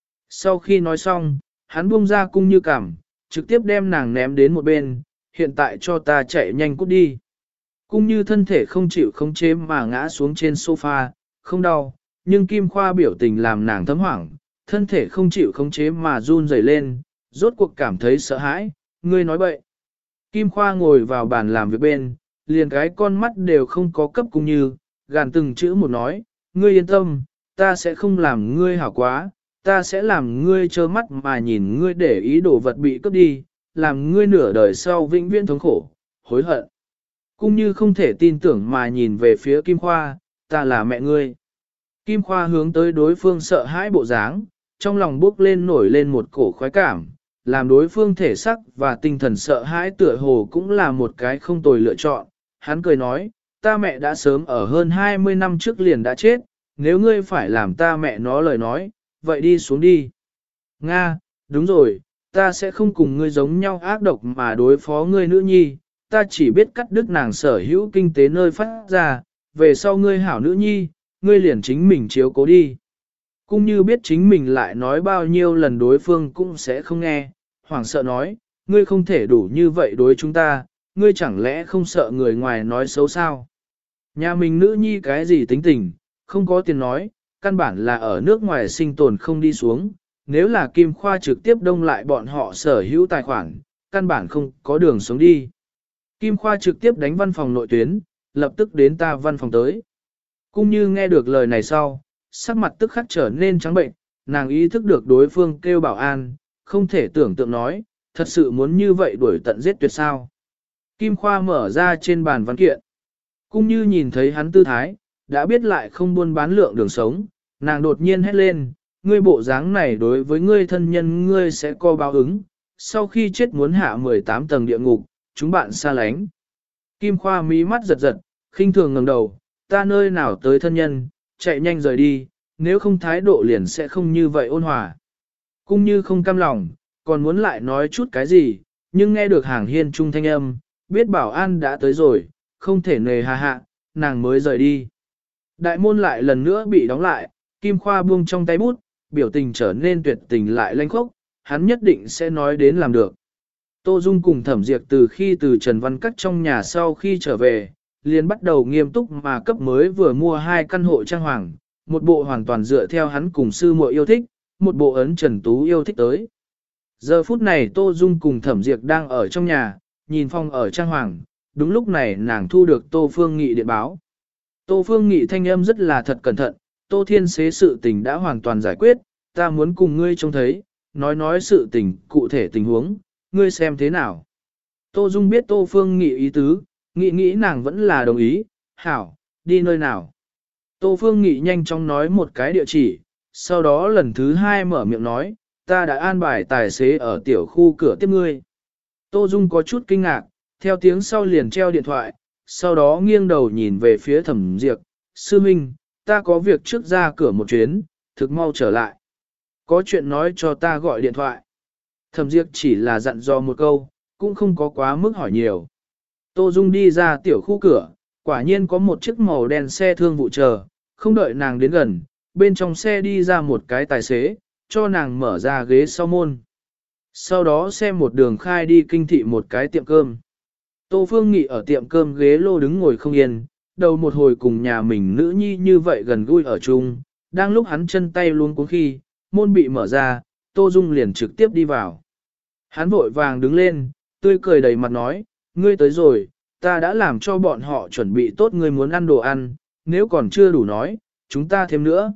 Sau khi nói xong, hắn buông ra Cung Như cảm, trực tiếp đem nàng ném đến một bên, hiện tại cho ta chạy nhanh cút đi. Cung Như thân thể không chịu khống chế mà ngã xuống trên sofa, không đau, nhưng Kim Khoa biểu tình làm nàng thấm hoảng, thân thể không chịu khống chế mà run rẩy lên, rốt cuộc cảm thấy sợ hãi, ngươi nói bậy. Kim Khoa ngồi vào bàn làm việc bên, liền cái con mắt đều không có cấp Cung Như, gàn từng chữ một nói, ngươi yên tâm, ta sẽ không làm ngươi hảo quá, ta sẽ làm ngươi trơ mắt mà nhìn ngươi để ý đồ vật bị cướp đi, làm ngươi nửa đời sau vĩnh viễn thống khổ, hối hận. Cung Như không thể tin tưởng mà nhìn về phía Kim Khoa, ta là mẹ ngươi. Kim Khoa hướng tới đối phương sợ hãi bộ dáng, trong lòng bốc lên nổi lên một cổ khoái cảm, làm đối phương thể sắc và tinh thần sợ hãi tựa hồ cũng là một cái không tồi lựa chọn. Hắn cười nói, ta mẹ đã sớm ở hơn 20 năm trước liền đã chết, nếu ngươi phải làm ta mẹ nó lời nói, vậy đi xuống đi. Nga, đúng rồi, ta sẽ không cùng ngươi giống nhau ác độc mà đối phó ngươi nữ nhi, ta chỉ biết cắt đứt nàng sở hữu kinh tế nơi phát ra, về sau ngươi hảo nữ nhi, ngươi liền chính mình chiếu cố đi. Cũng như biết chính mình lại nói bao nhiêu lần đối phương cũng sẽ không nghe, hoảng sợ nói, ngươi không thể đủ như vậy đối chúng ta, ngươi chẳng lẽ không sợ người ngoài nói xấu sao? Nhà mình nữ nhi cái gì tính tình, không có tiền nói, căn bản là ở nước ngoài sinh tồn không đi xuống, nếu là Kim Khoa trực tiếp đông lại bọn họ sở hữu tài khoản, căn bản không có đường sống đi. Kim Khoa trực tiếp đánh văn phòng nội tuyến, lập tức đến ta văn phòng tới. Cũng như nghe được lời này sau, sắc mặt tức khắc trở nên trắng bệnh, nàng ý thức được đối phương kêu bảo an, không thể tưởng tượng nói, thật sự muốn như vậy đuổi tận giết tuyệt sao. Kim Khoa mở ra trên bàn văn kiện. Cũng như nhìn thấy hắn tư thái, đã biết lại không buôn bán lượng đường sống, nàng đột nhiên hét lên, ngươi bộ dáng này đối với ngươi thân nhân ngươi sẽ có báo ứng, sau khi chết muốn hạ 18 tầng địa ngục, chúng bạn xa lánh. Kim Khoa mí mắt giật giật, khinh thường ngẩng đầu, ta nơi nào tới thân nhân, chạy nhanh rời đi, nếu không thái độ liền sẽ không như vậy ôn hòa. Cũng như không cam lòng, còn muốn lại nói chút cái gì, nhưng nghe được hàng hiên trung thanh âm, biết bảo an đã tới rồi, không thể nề hà hạ, nàng mới rời đi. Đại môn lại lần nữa bị đóng lại, Kim Khoa buông trong tay bút, biểu tình trở nên tuyệt tình lại lanh khốc, hắn nhất định sẽ nói đến làm được. Tô Dung cùng Thẩm Diệp từ khi từ Trần Văn Cắt trong nhà sau khi trở về, liền bắt đầu nghiêm túc mà cấp mới vừa mua 2 căn hộ trang hoàng, một bộ hoàn toàn dựa theo hắn cùng sư muội yêu thích, một bộ ấn Trần Tú yêu thích tới. Giờ phút này Tô Dung cùng Thẩm Diệp đang ở trong nhà, nhìn phòng ở trang hoàng, đúng lúc này nàng thu được Tô Phương Nghị điện báo. Tô Phương Nghị thanh âm rất là thật cẩn thận, Tô Thiên Xế sự tình đã hoàn toàn giải quyết, ta muốn cùng ngươi trông thấy, nói sự tình, cụ thể tình huống, ngươi xem thế nào. Tô Dung biết Tô Phương Nghị ý tứ, nghĩ nàng vẫn là đồng ý, hảo, đi nơi nào. Tô Phương Nghị nhanh chóng nói một cái địa chỉ, sau đó lần thứ 2 mở miệng nói, ta đã an bài tài xế ở tiểu khu cửa tiếp ngươi. Tô Dung có chút kinh ngạc, theo tiếng sau liền treo điện thoại, sau đó nghiêng đầu nhìn về phía Thẩm Diệp, sư minh, ta có việc trước ra cửa một chuyến, thực mau trở lại. Có chuyện nói cho ta gọi điện thoại. Thẩm Diệp chỉ là dặn dò một câu, cũng không có quá mức hỏi nhiều. Tô Dung đi ra tiểu khu cửa, quả nhiên có một chiếc màu đen xe thương vụ chờ, không đợi nàng đến gần, bên trong xe đi ra một cái tài xế, cho nàng mở ra ghế sau môn. Sau đó xe một đường khai đi kinh thị một cái tiệm cơm. Tô Phương Nghị ở tiệm cơm ghế lô đứng ngồi không yên, đầu một hồi cùng nhà mình nữ nhi như vậy gần gũi ở chung, đang lúc hắn chân tay luôn cuống khi, môn bị mở ra, Tô Dung liền trực tiếp đi vào. Hắn vội vàng đứng lên, tươi cười đầy mặt nói, ngươi tới rồi, ta đã làm cho bọn họ chuẩn bị tốt ngươi muốn ăn đồ ăn, nếu còn chưa đủ nói, chúng ta thêm nữa.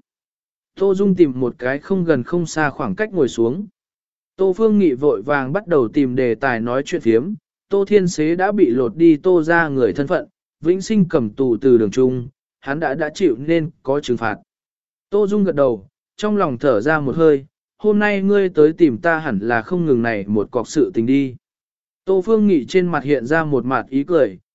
Tô Dung tìm một cái không gần không xa khoảng cách ngồi xuống. Tô Phương Nghị vội vàng bắt đầu tìm đề tài nói chuyện phiếm, Tô Thiên Xế đã bị lột đi Tô ra người thân phận, vĩnh sinh cầm tù từ đường trung, hắn đã chịu nên có trừng phạt. Tô Dung gật đầu, trong lòng thở ra một hơi, hôm nay ngươi tới tìm ta hẳn là không ngừng này một cọc sự tình đi. Tô Phương Nghị trên mặt hiện ra một mặt ý cười,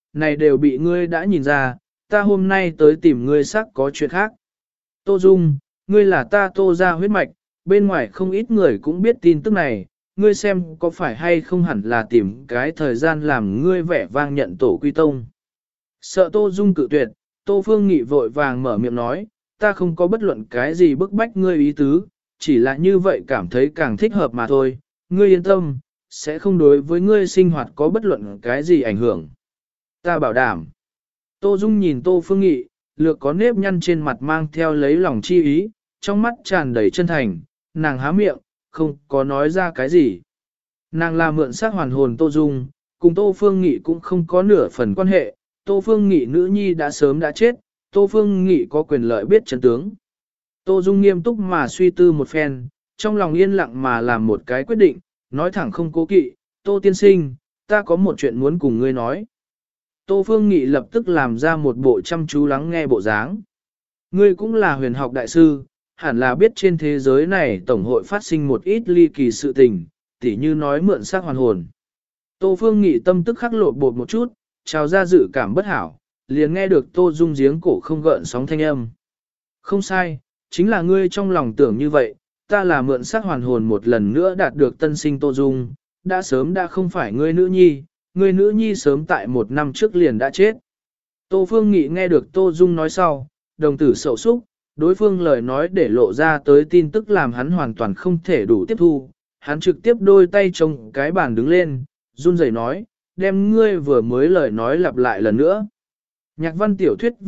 này đều bị ngươi đã nhìn ra, ta hôm nay tới tìm ngươi xác có chuyện khác. Tô Dung, ngươi là ta Tô ra huyết mạch, bên ngoài không ít người cũng biết tin tức này, ngươi xem có phải hay không hẳn là tìm cái thời gian làm ngươi vẻ vang nhận tổ quy tông. Sợ Tô Dung cự tuyệt, Tô Phương Nghị vội vàng mở miệng nói, ta không có bất luận cái gì bức bách ngươi ý tứ, chỉ là như vậy cảm thấy càng thích hợp mà thôi, ngươi yên tâm, sẽ không đối với ngươi sinh hoạt có bất luận cái gì ảnh hưởng. Ta bảo đảm. Tô Dung nhìn Tô Phương Nghị, lược có nếp nhăn trên mặt mang theo lấy lòng chi ý, trong mắt tràn đầy chân thành, nàng há miệng, không có nói ra cái gì. Nàng là mượn xác hoàn hồn Tô Dung, cùng Tô Phương Nghị cũng không có nửa phần quan hệ, Tô Phương Nghị nữ nhi đã sớm đã chết, Tô Phương Nghị có quyền lợi biết chân tướng. Tô Dung nghiêm túc mà suy tư một phen, trong lòng yên lặng mà làm một cái quyết định, nói thẳng không cố kỵ, Tô tiên sinh, ta có một chuyện muốn cùng ngươi nói. Tô Phương Nghị lập tức làm ra một bộ chăm chú lắng nghe bộ dáng. Ngươi cũng là huyền học đại sư, hẳn là biết trên thế giới này tổng hội phát sinh một ít ly kỳ sự tình, tỉ như nói mượn xác hoàn hồn. Tô Phương Nghị tâm tức khắc lột bột một chút, trào ra dự cảm bất hảo, liền nghe được Tô Dung giếng cổ không gợn sóng thanh âm. Không sai, chính là ngươi trong lòng tưởng như vậy, ta là mượn xác hoàn hồn một lần nữa đạt được tân sinh Tô Dung, đã sớm đã không phải ngươi nữ nhi sớm tại 1 năm trước liền đã chết. Tô Phương Nghị nghe được Tô Dung nói sau, đồng tử sầu xúc, đối phương lời nói để lộ ra tới tin tức làm hắn hoàn toàn không thể đủ tiếp thu, hắn trực tiếp đôi tay trong cái bàn đứng lên, run rẩy nói, đem ngươi vừa mới lời nói lặp lại lần nữa. Nhạc văn tiểu thuyết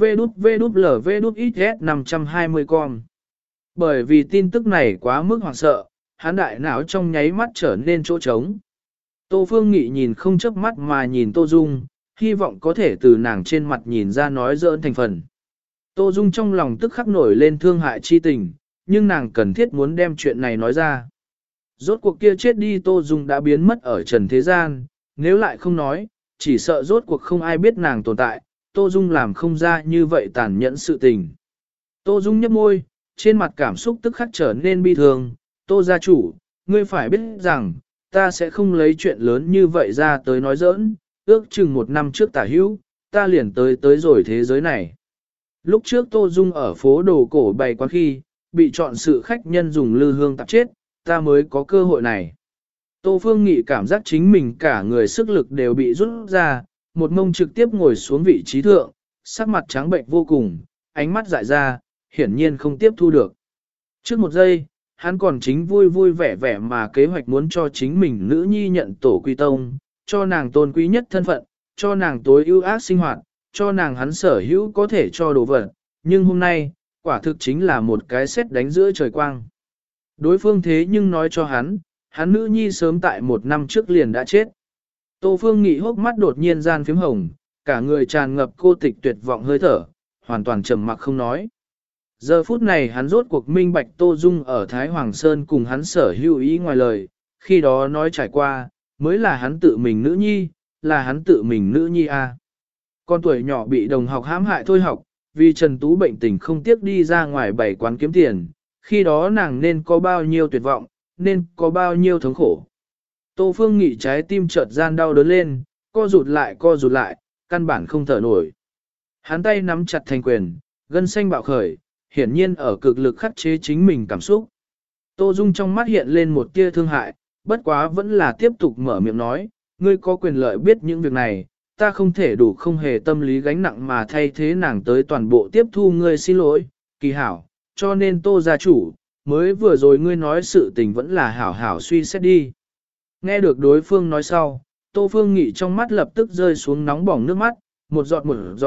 vđvđvđlvđx 520 con. Bởi vì tin tức này quá mức hoảng sợ, hắn đại não trong nháy mắt trở nên chỗ trống. Tô Phương Nghị nhìn không chớp mắt mà nhìn Tô Dung, hy vọng có thể từ nàng trên mặt nhìn ra nói giỡn thành phần. Tô Dung trong lòng tức khắc nổi lên thương hại chi tình, nhưng nàng cần thiết muốn đem chuyện này nói ra. Rốt cuộc kia chết đi Tô Dung đã biến mất ở trần thế gian, nếu lại không nói, chỉ sợ rốt cuộc không ai biết nàng tồn tại, Tô Dung làm không ra như vậy tàn nhẫn sự tình. Tô Dung nhấp môi, trên mặt cảm xúc tức khắc trở nên bi thường, Tô gia chủ, ngươi phải biết rằng, ta sẽ không lấy chuyện lớn như vậy ra tới nói giỡn, ước chừng 1 năm trước tả hữu, ta liền tới rồi thế giới này. Lúc trước Tô Dung ở phố đồ cổ bày quán khi, bị chọn sự khách nhân dùng lư hương tạp chết, ta mới có cơ hội này. Tô Phương Nghị cảm giác chính mình cả người sức lực đều bị rút ra, một mông trực tiếp ngồi xuống vị trí thượng, sắc mặt trắng bệnh vô cùng, ánh mắt dại ra, hiển nhiên không tiếp thu được. Trước 1 giây, hắn còn chính vui vui vẻ vẻ mà kế hoạch muốn cho chính mình nữ nhi nhận tổ quy tông, cho nàng tôn quý nhất thân phận, cho nàng tối ưu ác sinh hoạt, cho nàng hắn sở hữu có thể cho đồ vật, nhưng hôm nay, quả thực chính là một cái sét đánh giữa trời quang. Đối phương thế nhưng nói cho hắn nữ nhi sớm tại 1 năm trước liền đã chết. Tô Phương Nghị hốc mắt đột nhiên gian phím hồng, cả người tràn ngập cô tịch tuyệt vọng hơi thở, hoàn toàn trầm mặc không nói. Giờ phút này hắn rốt cuộc minh bạch Tô Dung ở Thái Hoàng Sơn cùng hắn sở hữu ý ngoài lời, khi đó nói trải qua, mới là hắn tự mình nữ nhi, là hắn tự mình nữ nhi a. Con tuổi nhỏ bị đồng học hãm hại thôi học, vì Trần Tú bệnh tình không tiếc đi ra ngoài bày quán kiếm tiền, khi đó nàng nên có bao nhiêu tuyệt vọng, nên có bao nhiêu thống khổ. Tô Phương Nghị trái tim chợt gian đau đớn lên, co rụt lại, căn bản không thở nổi. Hắn tay nắm chặt thành quyền, gân xanh bạo khởi, hiển nhiên ở cực lực khắc chế chính mình cảm xúc. Tô Dung trong mắt hiện lên một tia thương hại, bất quá vẫn là tiếp tục mở miệng nói, ngươi có quyền lợi biết những việc này, ta không thể đủ không hề tâm lý gánh nặng mà thay thế nàng tới toàn bộ tiếp thu ngươi xin lỗi, kỳ hảo, cho nên Tô gia chủ, mới vừa rồi ngươi nói sự tình vẫn là hảo hảo suy xét đi. Nghe được đối phương nói sau, Tô Phương Nghị trong mắt lập tức rơi xuống nóng bỏng nước mắt, một giọt,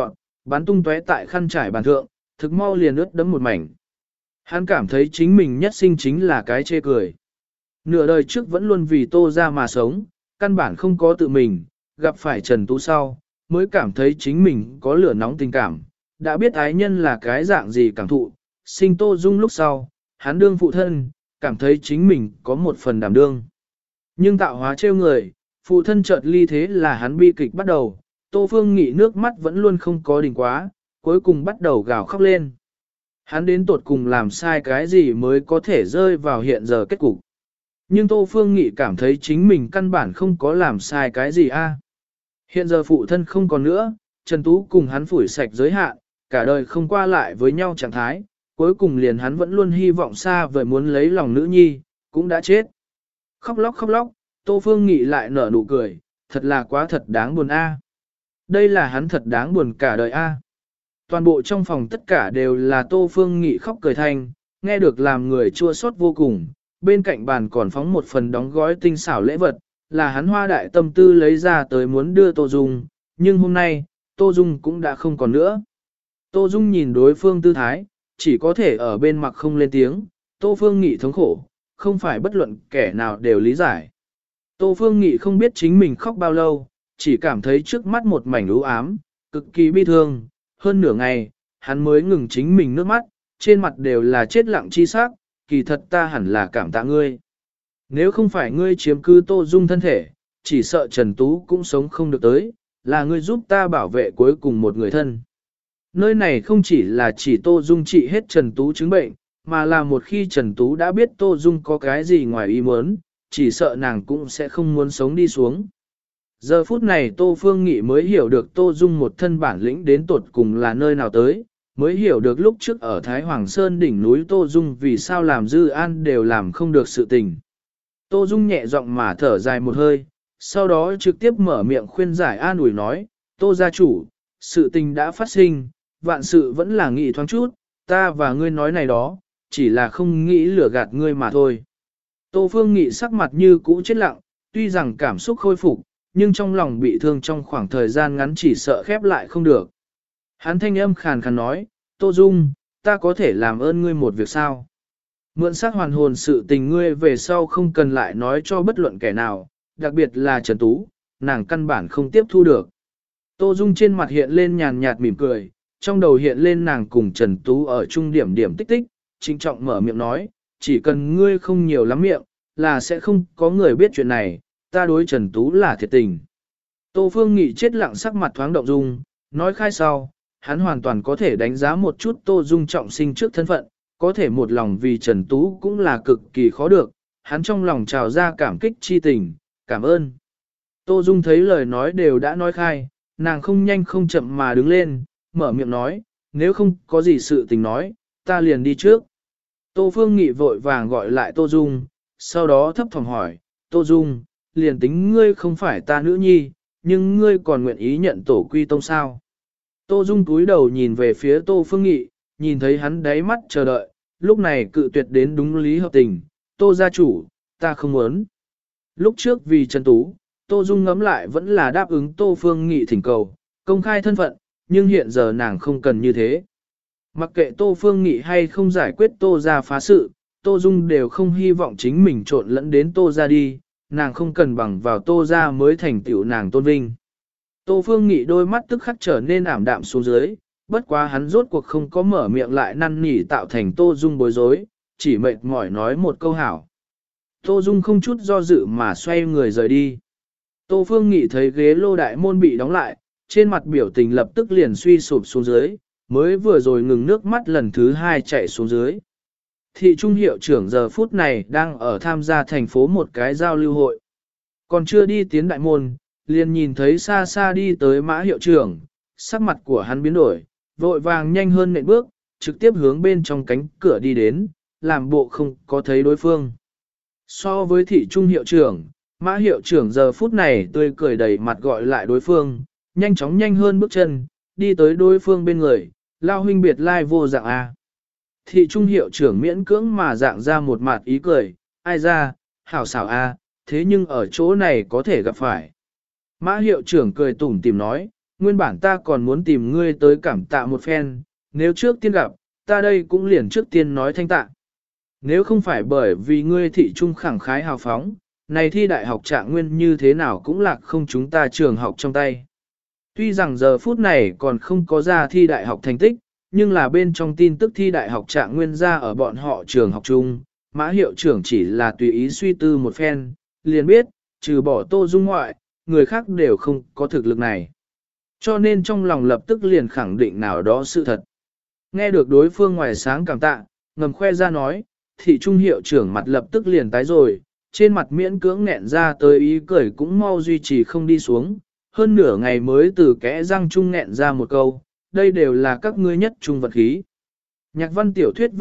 bắn tung tóe tại khăn trải bàn thượng, thực mau liền ướt đẫm một mảnh. Hắn cảm thấy chính mình nhất sinh chính là cái chê cười. Nửa đời trước vẫn luôn vì Tô ra mà sống, căn bản không có tự mình, gặp phải Trần Tú sau, mới cảm thấy chính mình có lửa nóng tình cảm, đã biết ái nhân là cái dạng gì cảm thụ, sinh Tô Dung lúc sau, hắn đương phụ thân, cảm thấy chính mình có một phần đảm đương. Nhưng tạo hóa trêu người, phụ thân chợt ly thế là hắn bi kịch bắt đầu, Tô Phương Nghị nước mắt vẫn luôn không có đỉnh quá, cuối cùng bắt đầu gào khóc lên. Hắn đến tột cùng làm sai cái gì mới có thể rơi vào hiện giờ kết cục. Nhưng Tô Phương Nghị cảm thấy chính mình căn bản không có làm sai cái gì a. Hiện giờ phụ thân không còn nữa, Trần Tú cùng hắn phủi sạch giới hạn, cả đời không qua lại với nhau trạng thái, cuối cùng liền hắn vẫn luôn hy vọng xa vời muốn lấy lòng nữ nhi, cũng đã chết. Khóc lóc, Tô Phương Nghị lại nở nụ cười, thật là quá thật đáng buồn a. Đây là hắn thật đáng buồn cả đời a. Toàn bộ trong phòng tất cả đều là Tô Phương Nghị khóc cười thanh, nghe được làm người chua xót vô cùng, bên cạnh bàn còn phóng một phần đóng gói tinh xảo lễ vật, là hắn hoa đại tâm tư lấy ra tới muốn đưa Tô Dung, nhưng hôm nay, Tô Dung cũng đã không còn nữa. Tô Dung nhìn đối phương tư thái, chỉ có thể ở bên mặt không lên tiếng, Tô Phương Nghị thống khổ, không phải bất luận kẻ nào đều lý giải. Tô Phương Nghị không biết chính mình khóc bao lâu, chỉ cảm thấy trước mắt một mảnh u ám, cực kỳ bi thương, hơn nửa ngày, hắn mới ngừng chính mình nước mắt, trên mặt đều là chết lặng chi sắc, kỳ thật ta hẳn là cảm tạ ngươi. Nếu không phải ngươi chiếm cứ Tô Dung thân thể, chỉ sợ Trần Tú cũng sống không được tới, là ngươi giúp ta bảo vệ cuối cùng một người thân. Nơi này không chỉ là chỉ Tô Dung trị hết Trần Tú chứng bệnh, mà là một khi Trần Tú đã biết Tô Dung có cái gì ngoài ý muốn, chỉ sợ nàng cũng sẽ không muốn sống đi xuống. Giờ phút này Tô Phương Nghị mới hiểu được Tô Dung một thân bản lĩnh đến tột cùng là nơi nào tới, mới hiểu được lúc trước ở Thái Hoàng Sơn đỉnh núi Tô Dung vì sao làm Dư An đều làm không được sự tình. Tô Dung nhẹ giọng mà thở dài một hơi, sau đó trực tiếp mở miệng khuyên giải an ủi nói, Tô gia chủ, sự tình đã phát sinh, vạn sự vẫn là nghĩ thoáng chút, ta và ngươi nói này đó, chỉ là không nghĩ lừa gạt ngươi mà thôi. Tô Phương Nghị sắc mặt như cũ chết lặng, tuy rằng cảm xúc khôi phục, nhưng trong lòng bị thương trong khoảng thời gian ngắn chỉ sợ khép lại không được. Hắn thanh âm khàn khàn nói, Tô Dung, ta có thể làm ơn ngươi một việc sao? Mượn xác hoàn hồn sự tình ngươi về sau không cần lại nói cho bất luận kẻ nào, đặc biệt là Trần Tú, nàng căn bản không tiếp thu được. Tô Dung trên mặt hiện lên nhàn nhạt mỉm cười, trong đầu hiện lên nàng cùng Trần Tú ở trung điểm điểm tích tích, trinh trọng mở miệng nói, chỉ cần ngươi không nhiều lắm miệng, là sẽ không có người biết chuyện này, ta đối Trần Tú là thiệt tình. Tô Phương Nghị chết lặng sắc mặt thoáng động dung, nói khai sau, hắn hoàn toàn có thể đánh giá một chút Tô Dung trọng sinh trước thân phận, có thể một lòng vì Trần Tú cũng là cực kỳ khó được, hắn trong lòng trào ra cảm kích chi tình, cảm ơn. Tô Dung thấy lời nói đều đã nói khai, nàng không nhanh không chậm mà đứng lên, mở miệng nói, nếu không có gì sự tình nói, ta liền đi trước. Tô Phương Nghị vội vàng gọi lại Tô Dung, sau đó thấp thỏm hỏi, Tô Dung, liền tính ngươi không phải ta nữ nhi, nhưng ngươi còn nguyện ý nhận tổ quy tông sao? Tô Dung cúi đầu nhìn về phía Tô Phương Nghị, nhìn thấy hắn đáy mắt chờ đợi, lúc này cự tuyệt đến đúng lý hợp tình, Tô gia chủ, ta không muốn. Lúc trước vì Trần Tú, Tô Dung ngẫm lại vẫn là đáp ứng Tô Phương Nghị thỉnh cầu, công khai thân phận, nhưng hiện giờ nàng không cần như thế. Mặc kệ Tô Phương Nghị hay không giải quyết Tô gia phá sự, Tô Dung đều không hy vọng chính mình trộn lẫn đến Tô gia đi, nàng không cần bằng vào Tô gia mới thành tựu nàng tôn vinh. Tô Phương Nghị đôi mắt tức khắc trở nên ảm đạm xuống dưới, bất quá hắn rốt cuộc không có mở miệng lại năn nỉ tạo thành Tô Dung bối rối, chỉ mệt mỏi nói một câu hảo. Tô Dung không chút do dự mà xoay người rời đi. Tô Phương Nghị thấy ghế lô đại môn bị đóng lại, trên mặt biểu tình lập tức liền suy sụp xuống dưới, mới vừa rồi ngừng nước mắt lần thứ hai chạy xuống dưới. Thị trung hiệu trưởng giờ phút này đang ở tham gia thành phố một cái giao lưu hội. Còn chưa đi tiến đại môn, liền nhìn thấy xa xa đi tới Mã hiệu trưởng, sắc mặt của hắn biến đổi, vội vàng nhanh hơn nện bước, trực tiếp hướng bên trong cánh cửa đi đến, làm bộ không có thấy đối phương. So với thị trung hiệu trưởng, Mã hiệu trưởng giờ phút này tươi cười đầy mặt gọi lại đối phương, nhanh chóng nhanh hơn bước chân, đi tới đối phương bên người, lao huynh biệt lai vô dạng A. Thị trung hiệu trưởng miễn cưỡng mà dạng ra một mặt ý cười, ai ra, hảo xảo A, thế nhưng ở chỗ này có thể gặp phải. Mã hiệu trưởng cười tủm tìm nói, nguyên bản ta còn muốn tìm ngươi tới cảm tạ một phen, nếu trước tiên gặp, ta đây cũng liền trước tiên nói thanh tạ. Nếu không phải bởi vì ngươi thị trung khẳng khái hào phóng, này thi đại học trạng nguyên như thế nào cũng lạc không chúng ta trường học trong tay. Tuy rằng giờ phút này còn không có ra thi đại học thành tích, nhưng là bên trong tin tức thi đại học trạng nguyên ra ở bọn họ trường học chung, Mã hiệu trưởng chỉ là tùy ý suy tư một phen, liền biết, trừ bỏ Tô Dung ngoại, người khác đều không có thực lực này. Cho nên trong lòng lập tức liền khẳng định nào đó sự thật. Nghe được đối phương ngoài sáng cảm tạ, ngầm khoe ra nói, thị trung hiệu trưởng mặt lập tức liền tái rồi, trên mặt miễn cưỡng nghẹn ra tới ý cười cũng mau duy trì không đi xuống, hơn nửa ngày mới từ kẽ răng trung nghẹn ra một câu, đây đều là các ngươi nhất trung vật khí. Nhạc văn tiểu thuyết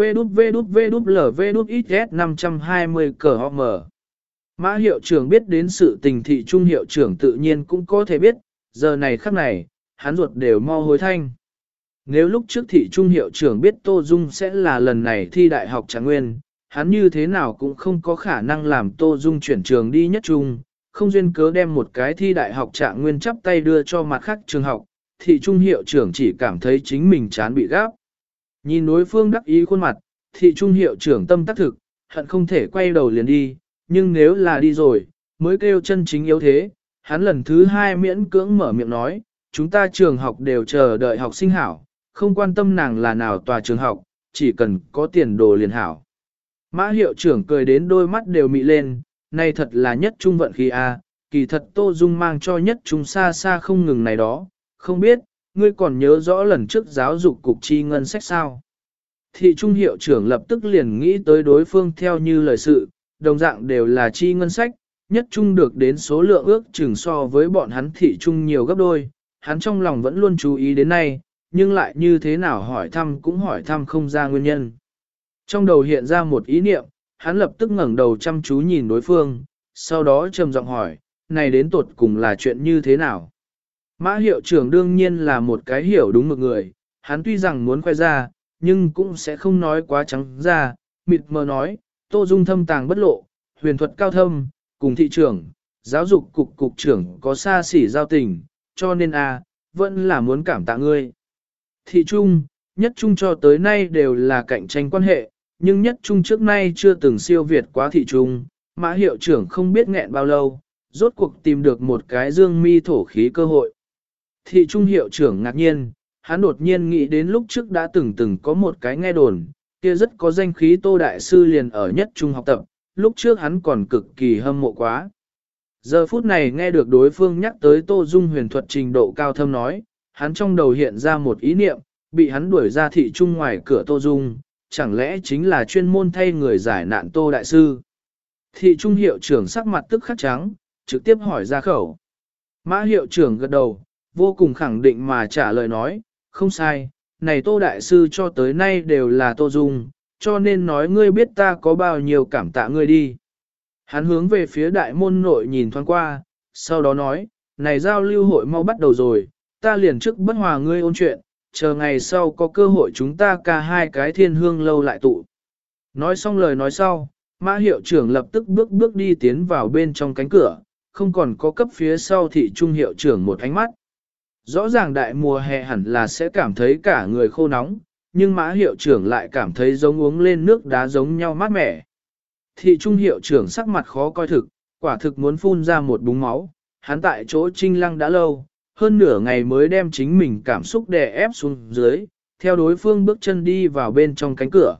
VđVđVđLVđXS 520 cờ m. Mã hiệu trưởng biết đến sự tình thị trung hiệu trưởng tự nhiên cũng có thể biết, giờ này khắc này, hắn ruột đều mau hối thanh. Nếu lúc trước thị trung hiệu trưởng biết Tô Dung sẽ là lần này thi đại học Trạng Nguyên, hắn như thế nào cũng không có khả năng làm Tô Dung chuyển trường đi nhất trung, không duyên cớ đem một cái thi đại học Trạng Nguyên chắp tay đưa cho mặt khác trường học, thị trung hiệu trưởng chỉ cảm thấy chính mình chán bị gáp. Nhìn đối phương đắc ý khuôn mặt, thị trung hiệu trưởng tâm tác thực, hận không thể quay đầu liền đi, nhưng nếu là đi rồi, mới kêu chân chính yếu thế, hắn lần thứ hai miễn cưỡng mở miệng nói, chúng ta trường học đều chờ đợi học sinh hảo, không quan tâm nàng là nào tòa trường học, chỉ cần có tiền đồ liền hảo. Mã hiệu trưởng cười đến đôi mắt đều mị lên, này thật là nhất trung vận khí a, kỳ thật Tô Dung mang cho nhất trung xa xa không ngừng này đó, không biết, ngươi còn nhớ rõ lần trước giáo dục cục chi ngân sách sao. Thị trung hiệu trưởng lập tức liền nghĩ tới đối phương theo như lời sự, đồng dạng đều là chi ngân sách, nhất trung được đến số lượng ước chừng so với bọn hắn thị trung nhiều gấp đôi, hắn trong lòng vẫn luôn chú ý đến nay, nhưng lại như thế nào hỏi thăm cũng hỏi thăm không ra nguyên nhân. Trong đầu hiện ra một ý niệm, hắn lập tức ngẩng đầu chăm chú nhìn đối phương, sau đó trầm giọng hỏi, này đến tột cùng là chuyện như thế nào? Mã hiệu trưởng đương nhiên là một cái hiểu đúng một người, hắn tuy rằng muốn khoe ra, nhưng cũng sẽ không nói quá trắng ra, mịt mờ nói, Tô Dung thâm tàng bất lộ, huyền thuật cao thâm, cùng thị trưởng, giáo dục cục trưởng có xa xỉ giao tình, cho nên vẫn là muốn cảm tạ ngươi. Thị trung, nhất trung cho tới nay đều là cạnh tranh quan hệ, nhưng nhất trung trước nay chưa từng siêu việt quá thị trung, Mã hiệu trưởng không biết nghẹn bao lâu, rốt cuộc tìm được một cái dương mi thổ khí cơ hội. Thị trung hiệu trưởng ngạc nhiên, hắn đột nhiên nghĩ đến lúc trước đã từng có một cái nghe đồn, kia rất có danh khí Tô Đại Sư liền ở nhất trung học tập, lúc trước hắn còn cực kỳ hâm mộ quá. Giờ phút này nghe được đối phương nhắc tới Tô Dung huyền thuật trình độ cao thâm nói, hắn trong đầu hiện ra một ý niệm, bị hắn đuổi ra thị trung ngoài cửa Tô Dung, chẳng lẽ chính là chuyên môn thay người giải nạn Tô Đại Sư. Thị trung hiệu trưởng sắc mặt tức khắc trắng, trực tiếp hỏi ra khẩu. Mã hiệu trưởng gật đầu, vô cùng khẳng định mà trả lời nói, không sai, này Tô Đại Sư cho tới nay đều là Tô Dung, cho nên nói ngươi biết ta có bao nhiêu cảm tạ ngươi đi. Hắn hướng về phía đại môn nội nhìn thoáng qua, sau đó nói, này giao lưu hội mau bắt đầu rồi, ta liền trước bất hòa ngươi ôn chuyện, chờ ngày sau có cơ hội chúng ta ca hai cái thiên hương lâu lại tụ. Nói xong lời nói sau, Mã hiệu trưởng lập tức bước đi tiến vào bên trong cánh cửa, không còn có cấp phía sau thị trung hiệu trưởng một ánh mắt. Rõ ràng đại mùa hè hẳn là sẽ cảm thấy cả người khô nóng, nhưng Mã hiệu trưởng lại cảm thấy giống uống lên nước đá giống nhau mát mẻ. Thị trung hiệu trưởng sắc mặt khó coi thực, quả thực muốn phun ra một búng máu, hắn tại chỗ trinh lăng đã lâu, hơn nửa ngày mới đem chính mình cảm xúc đè ép xuống dưới, theo đối phương bước chân đi vào bên trong cánh cửa.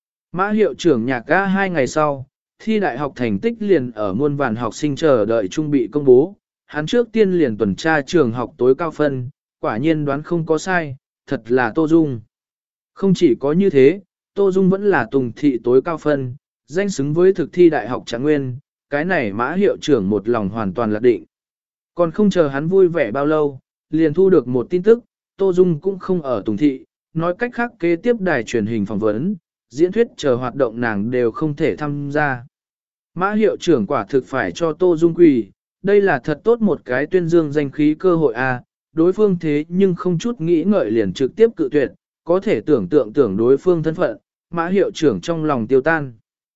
Mã hiệu trưởng nhạc ga 2 ngày sau, thi đại học thành tích liền ở muôn vàn học sinh chờ đợi trung bị công bố, hắn trước tiên liền tuần tra trường học tối cao phân, quả nhiên đoán không có sai, thật là Tô Dung. Không chỉ có như thế, Tô Dung vẫn là tùng thị tối cao phân, danh xứng với thực thi đại học Trạng Nguyên, cái này Mã hiệu trưởng một lòng hoàn toàn lạc định. Còn không chờ hắn vui vẻ bao lâu, liền thu được một tin tức, Tô Dung cũng không ở tùng thị, nói cách khác kế tiếp đài truyền hình phỏng vấn, diễn thuyết chờ hoạt động nàng đều không thể tham gia. Mã hiệu trưởng quả thực phải cho Tô Dung quỳ, đây là thật tốt một cái tuyên dương danh khí cơ hội a, đối phương thế nhưng không chút nghĩ ngợi liền trực tiếp cự tuyệt, có thể tưởng tượng đối phương thân phận, Mã hiệu trưởng trong lòng tiêu tan.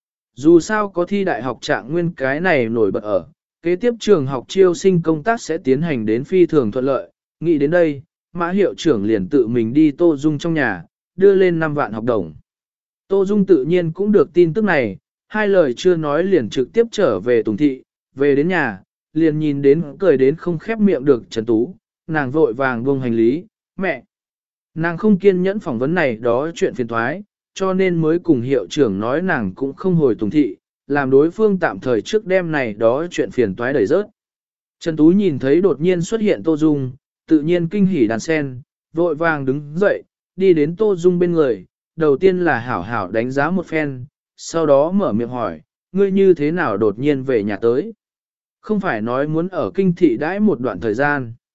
Dù sao có thi đại học Trạng Nguyên cái này nổi bật ở, kế tiếp trường học chiêu sinh công tác sẽ tiến hành đến phi thường thuận lợi, nghĩ đến đây, Mã hiệu trưởng liền tự mình đi Tô Dung trong nhà, đưa lên 5 vạn học đồng. Tô Dung tự nhiên cũng được tin tức này, hai lời chưa nói liền trực tiếp trở về Tùng Thị, về đến nhà, liền nhìn đến cười đến không khép miệng được Trần Tú, nàng vội vàng buông hành lý, mẹ. Nàng không kiên nhẫn phỏng vấn này đó chuyện phiền thoái, cho nên mới cùng hiệu trưởng nói nàng cũng không hồi Tùng Thị, làm đối phương tạm thời trước đêm này đó chuyện phiền toái đẩy rớt. Trần Tú nhìn thấy đột nhiên xuất hiện Tô Dung, tự nhiên kinh hỉ đàn sen, vội vàng đứng dậy, đi đến Tô Dung bên người, đầu tiên là hảo hảo đánh giá một phen, sau đó mở miệng hỏi, ngươi như thế nào đột nhiên về nhà tới? Không phải nói muốn ở kinh thị đãi một đoạn thời gian.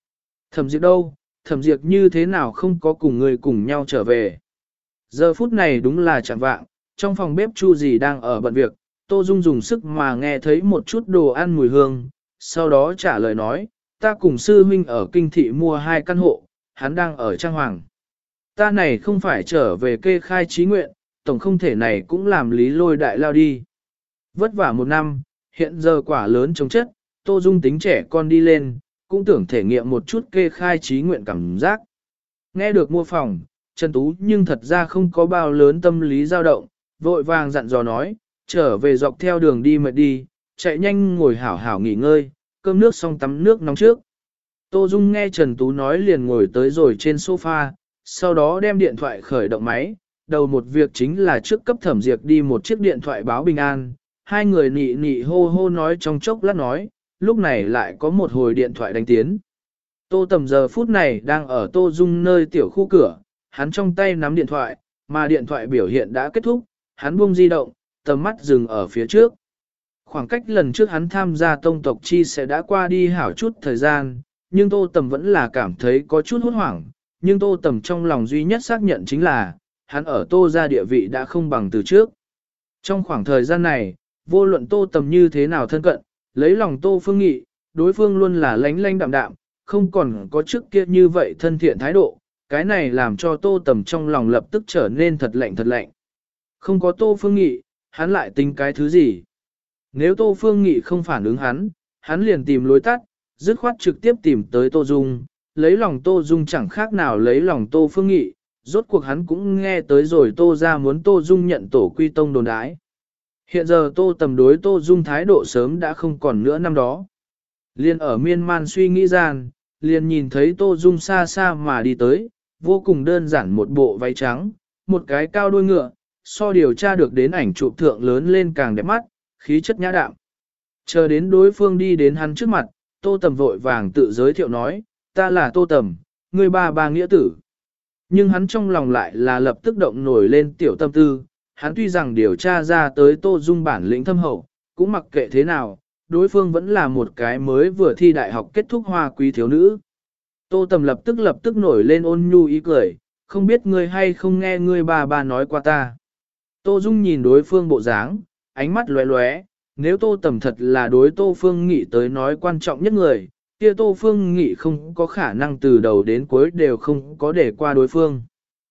Thẩm Diệp đâu, Thẩm Diệp như thế nào không có cùng người cùng nhau trở về. Giờ phút này đúng là chẳng vạng, trong phòng bếp Chu dì đang ở bận việc, Tô Dung dùng sức mà nghe thấy một chút đồ ăn mùi hương, sau đó trả lời nói, ta cùng sư huynh ở kinh thị mua 2 căn hộ, hắn đang ở Trang Hoàng. Ta này không phải trở về kê khai trí nguyện, tổng không thể này cũng làm lý lôi đại lao đi. Vất vả 1 năm, hiện giờ quả lớn chống chất, Tô Dung tính trẻ con đi lên, cũng tưởng thể nghiệm một chút kê khai trí nguyện cảm giác. Nghe được mua phòng, Trần Tú nhưng thật ra không có bao lớn tâm lý dao động, vội vàng dặn dò nói, trở về dọc theo đường đi mệt đi, chạy nhanh ngồi hảo hảo nghỉ ngơi, cơm nước xong tắm nước nóng trước. Tô Dung nghe Trần Tú nói liền ngồi tới rồi trên sofa, sau đó đem điện thoại khởi động máy, đầu một việc chính là trước cấp Thẩm Diệp đi một chiếc điện thoại báo bình an, hai người nị nị hô hô nói trong chốc lát nói, lúc này lại có một hồi điện thoại đánh tiến. Tô Tầm giờ phút này đang ở Tô Dung nơi tiểu khu cửa, hắn trong tay nắm điện thoại, mà điện thoại biểu hiện đã kết thúc, hắn buông di động, tầm mắt dừng ở phía trước. Khoảng cách lần trước hắn tham gia tông tộc chi sẽ đã qua đi hảo chút thời gian, nhưng Tô Tầm vẫn là cảm thấy có chút hốt hoảng, nhưng Tô Tầm trong lòng duy nhất xác nhận chính là, hắn ở Tô gia địa vị đã không bằng từ trước. Trong khoảng thời gian này, vô luận Tô Tầm như thế nào thân cận, lấy lòng Tô Phương Nghị, đối phương luôn là lánh lánh đạm đạm, không còn có trước kia như vậy thân thiện thái độ, cái này làm cho Tô Tầm trong lòng lập tức trở nên thật lạnh thật lạnh. Không có Tô Phương Nghị, hắn lại tính cái thứ gì? Nếu Tô Phương Nghị không phản ứng hắn liền tìm lối tắt, dứt khoát trực tiếp tìm tới Tô Dung, lấy lòng Tô Dung chẳng khác nào lấy lòng Tô Phương Nghị, rốt cuộc hắn cũng nghe tới rồi Tô ra muốn Tô Dung nhận tổ quy tông đồn đái. Hiện giờ Tô Tầm đối Tô Dung thái độ sớm đã không còn nữa năm đó. Liên ở miên man suy nghĩ gian, liền nhìn thấy Tô Dung xa xa mà đi tới, vô cùng đơn giản một bộ váy trắng, một cái cao đuôi ngựa, so điều tra được đến ảnh chụp thượng lớn lên càng đẹp mắt, khí chất nhã đạm. Chờ đến đối phương đi đến hắn trước mặt, Tô Tầm vội vàng tự giới thiệu nói, ta là Tô Tầm, người ba nghĩa tử. Nhưng hắn trong lòng lại là lập tức động nổi lên tiểu tâm tư, hắn tuy rằng điều tra ra tới Tô Dung bản lĩnh thâm hậu, cũng mặc kệ thế nào, đối phương vẫn là một cái mới vừa thi đại học kết thúc hoa quý thiếu nữ. Tô Tầm lập tức nổi lên ôn nhu ý cười, không biết ngươi hay không nghe ngươi ba nói qua ta. Tô Dung nhìn đối phương bộ dáng, ánh mắt lóe lóe, nếu Tô Tầm thật là đối Tô Phương Nghị tới nói quan trọng nhất người, kia Tô Phương Nghị không có khả năng từ đầu đến cuối đều không có để qua đối phương.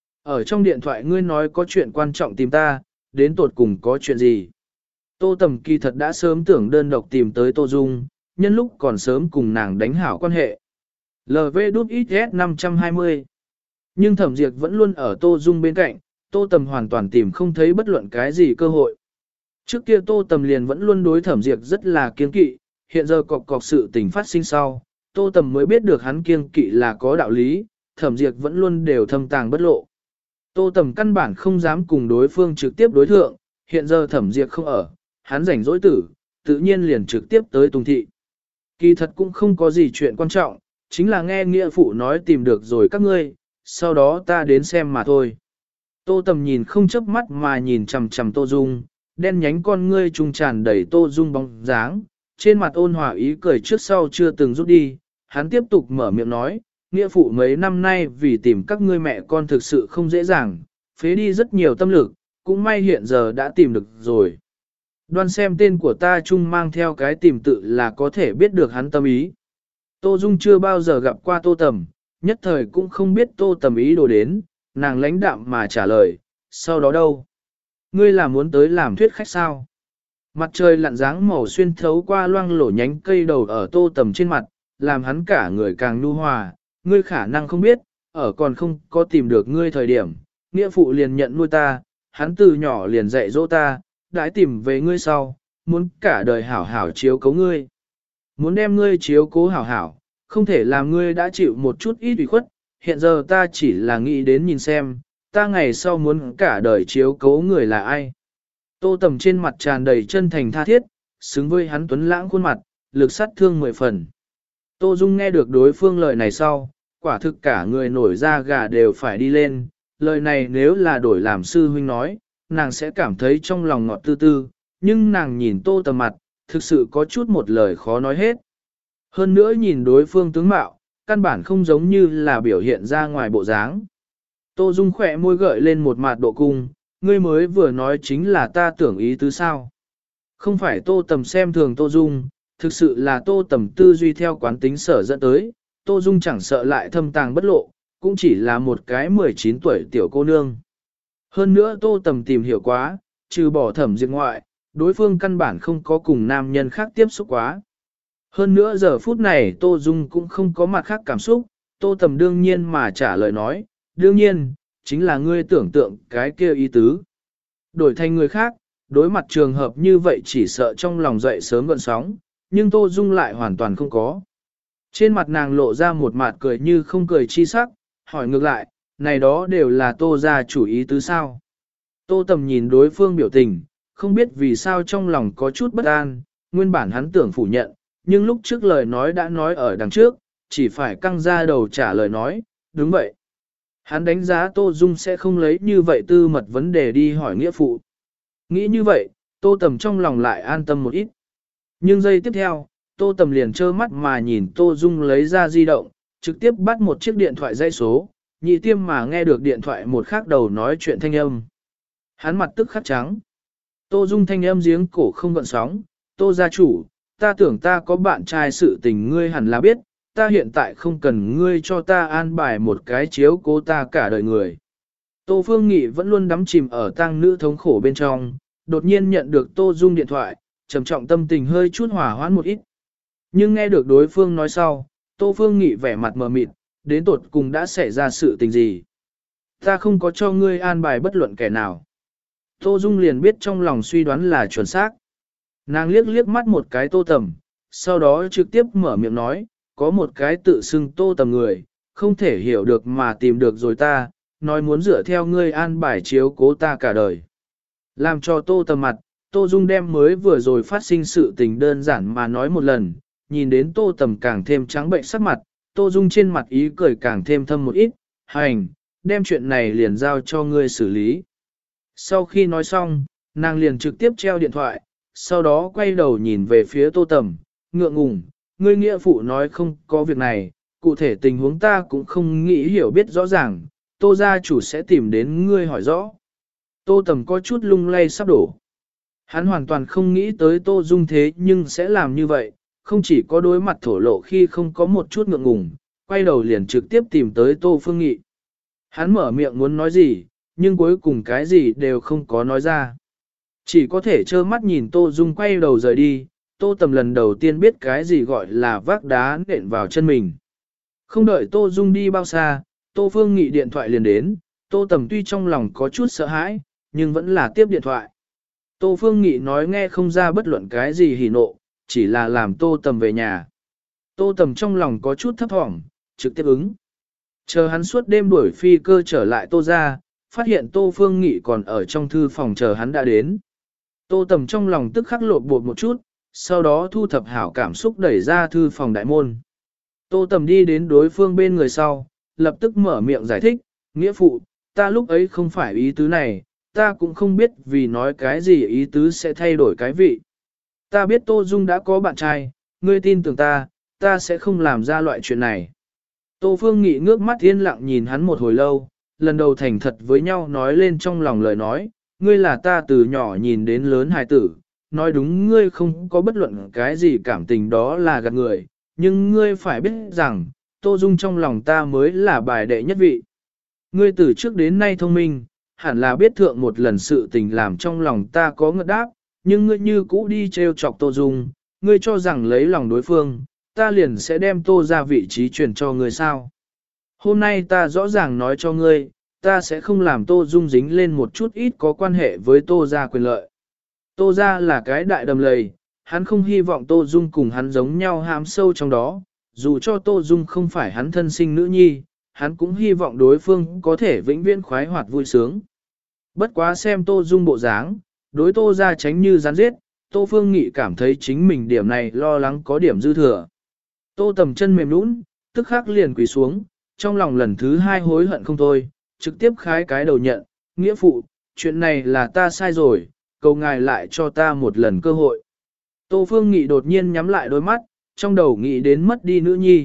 Ở trong điện thoại ngươi nói có chuyện quan trọng tìm ta, đến tột cùng có chuyện gì? Tô Tầm kỳ thật đã sớm tưởng đơn độc tìm tới Tô Dung, nhân lúc còn sớm cùng nàng đánh hảo quan hệ. LVXS 520. Nhưng Thẩm Diệp vẫn luôn ở Tô Dung bên cạnh, Tô Tầm hoàn toàn tìm không thấy bất luận cái gì cơ hội. Trước kia Tô Tầm liền vẫn luôn đối Thẩm Diệp rất là kiêng kỵ, hiện giờ cọc sự tình phát sinh sau, Tô Tầm mới biết được hắn kiêng kỵ là có đạo lý, Thẩm Diệp vẫn luôn đều thâm tàng bất lộ. Tô Tầm căn bản không dám cùng đối phương trực tiếp đối thượng, hiện giờ Thẩm Diệp không ở, hắn rảnh rỗi tử, tự nhiên liền trực tiếp tới Tùng Thị. Kỳ thật cũng không có gì chuyện quan trọng, chính là nghe nghĩa phụ nói tìm được rồi các ngươi, sau đó ta đến xem mà thôi. Tô Tầm nhìn không chớp mắt mà nhìn chằm chằm Tô Dung, đen nhánh con ngươi trung tràn đầy Tô Dung bóng dáng, trên mặt ôn hòa ý cười trước sau chưa từng rút đi, hắn tiếp tục mở miệng nói, nghĩa phụ mấy năm nay vì tìm các ngươi mẹ con thực sự không dễ dàng, phế đi rất nhiều tâm lực, cũng may hiện giờ đã tìm được rồi. Đoan xem tên của ta chung mang theo cái tìm tự là có thể biết được hắn tâm ý. Tô Dung chưa bao giờ gặp qua Tô Tầm, nhất thời cũng không biết Tô Tầm ý đồ đến, nàng lãnh đạm mà trả lời, sau đó đâu? Ngươi là muốn tới làm thuyết khách sao? Mặt trời lặn dáng màu xuyên thấu qua loang lổ nhánh cây đầu ở Tô Tầm trên mặt, làm hắn cả người càng nhu hòa, ngươi khả năng không biết, ở còn không có tìm được ngươi thời điểm, nghĩa phụ liền nhận nuôi ta, hắn từ nhỏ liền dạy dỗ ta, đãi tìm về ngươi sau, muốn cả đời hảo hảo chiếu cố ngươi. Muốn đem ngươi chiếu cố hảo hảo, không thể làm ngươi đã chịu một chút ít ủy khuất, hiện giờ ta chỉ là nghĩ đến nhìn xem, ta ngày sau muốn cả đời chiếu cố người là ai. Tô Tầm trên mặt tràn đầy chân thành tha thiết, xứng với hắn tuấn lãng khuôn mặt, lực sát thương 10 phần. Tô Dung nghe được đối phương lời này sau, quả thực cả người nổi da gà đều phải đi lên, lời này nếu là đổi làm sư huynh nói, nàng sẽ cảm thấy trong lòng ngọt tư tư, nhưng nàng nhìn Tô Tầm mặt, thực sự có chút một lời khó nói hết. Hơn nữa nhìn đối phương tướng mạo, căn bản không giống như là biểu hiện ra ngoài bộ dáng. Tô Dung khỏe môi gợi lên một mặt độ cung, ngươi mới vừa nói chính là ta tưởng ý tứ sao. Không phải Tô Tầm xem thường Tô Dung, thực sự là Tô Tầm tư duy theo quán tính sở dẫn tới, Tô Dung chẳng sợ lại thâm tàng bất lộ, cũng chỉ là một cái 19 tuổi tiểu cô nương. Hơn nữa Tô Tầm tìm hiểu quá, trừ bỏ Thẩm Diệp ngoại, đối phương căn bản không có cùng nam nhân khác tiếp xúc quá. Hơn nữa giờ phút này Tô Dung cũng không có mặt khác cảm xúc, Tô Tầm đương nhiên mà trả lời nói, đương nhiên, chính là ngươi tưởng tượng cái kia ý tứ. Đổi thành người khác, đối mặt trường hợp như vậy chỉ sợ trong lòng dậy sớm gợn sóng, nhưng Tô Dung lại hoàn toàn không có. Trên mặt nàng lộ ra một mặt cười như không cười chi sắc, hỏi ngược lại, này đó đều là Tô gia chủ ý tứ sao. Tô Tầm nhìn đối phương biểu tình, không biết vì sao trong lòng có chút bất an, nguyên bản hắn tưởng phủ nhận, nhưng lúc trước lời nói đã nói ở đằng trước, chỉ phải căng ra đầu trả lời nói, đúng vậy. Hắn đánh giá Tô Dung sẽ không lấy như vậy tư mật vấn đề đi hỏi nghĩa phụ. Nghĩ như vậy, Tô Tầm trong lòng lại an tâm một ít. Nhưng giây tiếp theo, Tô Tầm liền trơ mắt mà nhìn Tô Dung lấy ra di động, trực tiếp bắt một chiếc điện thoại dây số, nhị tiêm mà nghe được điện thoại một khác đầu nói chuyện thanh âm. Hắn mặt tức khắc trắng. Tô Dung thanh âm giếng cổ không gợn sóng, Tô gia chủ, ta tưởng ta có bạn trai sự tình ngươi hẳn là biết, ta hiện tại không cần ngươi cho ta an bài một cái chiếu cố ta cả đời người. Tô Phương Nghị vẫn luôn đắm chìm ở tang nữ thống khổ bên trong, đột nhiên nhận được Tô Dung điện thoại, trầm trọng tâm tình hơi chút hỏa hoãn một ít. Nhưng nghe được đối phương nói sau, Tô Phương Nghị vẻ mặt mờ mịt, đến tột cùng đã xảy ra sự tình gì. Ta không có cho ngươi an bài bất luận kẻ nào. Tô Dung liền biết trong lòng suy đoán là chuẩn xác. Nàng liếc liếc mắt một cái Tô Tầm, sau đó trực tiếp mở miệng nói, có một cái tự xưng Tô Tầm người, không thể hiểu được mà tìm được rồi ta, nói muốn dựa theo ngươi an bài chiếu cố ta cả đời. Làm cho Tô Tầm mặt, Tô Dung đem mới vừa rồi phát sinh sự tình đơn giản mà nói một lần, nhìn đến Tô Tầm càng thêm trắng bệnh sắc mặt, Tô Dung trên mặt ý cười càng thêm thâm một ít, hành, đem chuyện này liền giao cho ngươi xử lý. Sau khi nói xong, nàng liền trực tiếp treo điện thoại, sau đó quay đầu nhìn về phía Tô Tầm, ngượng ngùng, ngươi nghĩa phụ nói không có việc này, cụ thể tình huống ta cũng không nghĩ hiểu biết rõ ràng, Tô gia chủ sẽ tìm đến ngươi hỏi rõ. Tô Tầm có chút lung lay sắp đổ. Hắn hoàn toàn không nghĩ tới Tô Dung thế nhưng sẽ làm như vậy, không chỉ có đối mặt thổ lộ khi không có một chút ngượng ngùng, quay đầu liền trực tiếp tìm tới Tô Phương Nghị. Hắn mở miệng muốn nói gì, nhưng cuối cùng cái gì đều không có nói ra. Chỉ có thể trơ mắt nhìn Tô Dung quay đầu rời đi, Tô Tầm lần đầu tiên biết cái gì gọi là vác đá nện vào chân mình. Không đợi Tô Dung đi bao xa, Tô Phương Nghị điện thoại liền đến, Tô Tầm tuy trong lòng có chút sợ hãi, nhưng vẫn là tiếp điện thoại. Tô Phương Nghị nói nghe không ra bất luận cái gì hỉ nộ, chỉ là làm Tô Tầm về nhà. Tô Tầm trong lòng có chút thấp thỏm, trực tiếp ứng. Chờ hắn suốt đêm đuổi phi cơ trở lại Tô ra, phát hiện Tô Phương Nghị còn ở trong thư phòng chờ hắn đã đến. Tô Tầm trong lòng tức khắc lộn bột một chút, sau đó thu thập hảo cảm xúc đẩy ra thư phòng đại môn. Tô Tầm đi đến đối phương bên người sau, lập tức mở miệng giải thích, nghĩa phụ, ta lúc ấy không phải ý tứ này, ta cũng không biết vì nói cái gì ý tứ sẽ thay đổi cái vị. Ta biết Tô Dung đã có bạn trai, ngươi tin tưởng ta, ta sẽ không làm ra loại chuyện này. Tô Phương Nghị ngước mắt yên lặng nhìn hắn một hồi lâu, lần đầu thành thật với nhau nói lên trong lòng lời nói, ngươi là ta từ nhỏ nhìn đến lớn hài tử, nói đúng ngươi không có bất luận cái gì cảm tình đó là gạt người, nhưng ngươi phải biết rằng, Tô Dung trong lòng ta mới là bài đệ nhất vị. Ngươi từ trước đến nay thông minh, hẳn là biết thượng một lần sự tình làm trong lòng ta có ngợt đáp, nhưng ngươi như cũ đi trêu chọc Tô Dung, ngươi cho rằng lấy lòng đối phương, ta liền sẽ đem Tô ra vị trí truyền cho ngươi sao. Hôm nay ta rõ ràng nói cho ngươi, ta sẽ không làm Tô Dung dính lên một chút ít có quan hệ với Tô ra quyền lợi. Tô ra là cái đại đầm lầy, hắn không hy vọng Tô Dung cùng hắn giống nhau hãm sâu trong đó, dù cho Tô Dung không phải hắn thân sinh nữ nhi, hắn cũng hy vọng đối phương có thể vĩnh viễn khoái hoạt vui sướng. Bất quá xem Tô Dung bộ dáng, đối Tô ra tránh như rắn giết, Tô Phương Nghị cảm thấy chính mình điểm này lo lắng có điểm dư thừa. Tô Tầm chân mềm nũng, tức khắc liền quỳ xuống, trong lòng lần thứ hai hối hận không thôi, trực tiếp khái cái đầu nhận, nghĩa phụ, chuyện này là ta sai rồi, cầu ngài lại cho ta một lần cơ hội. Tô Phương Nghị đột nhiên nhắm lại đôi mắt, trong đầu nghĩ đến mất đi nữ nhi,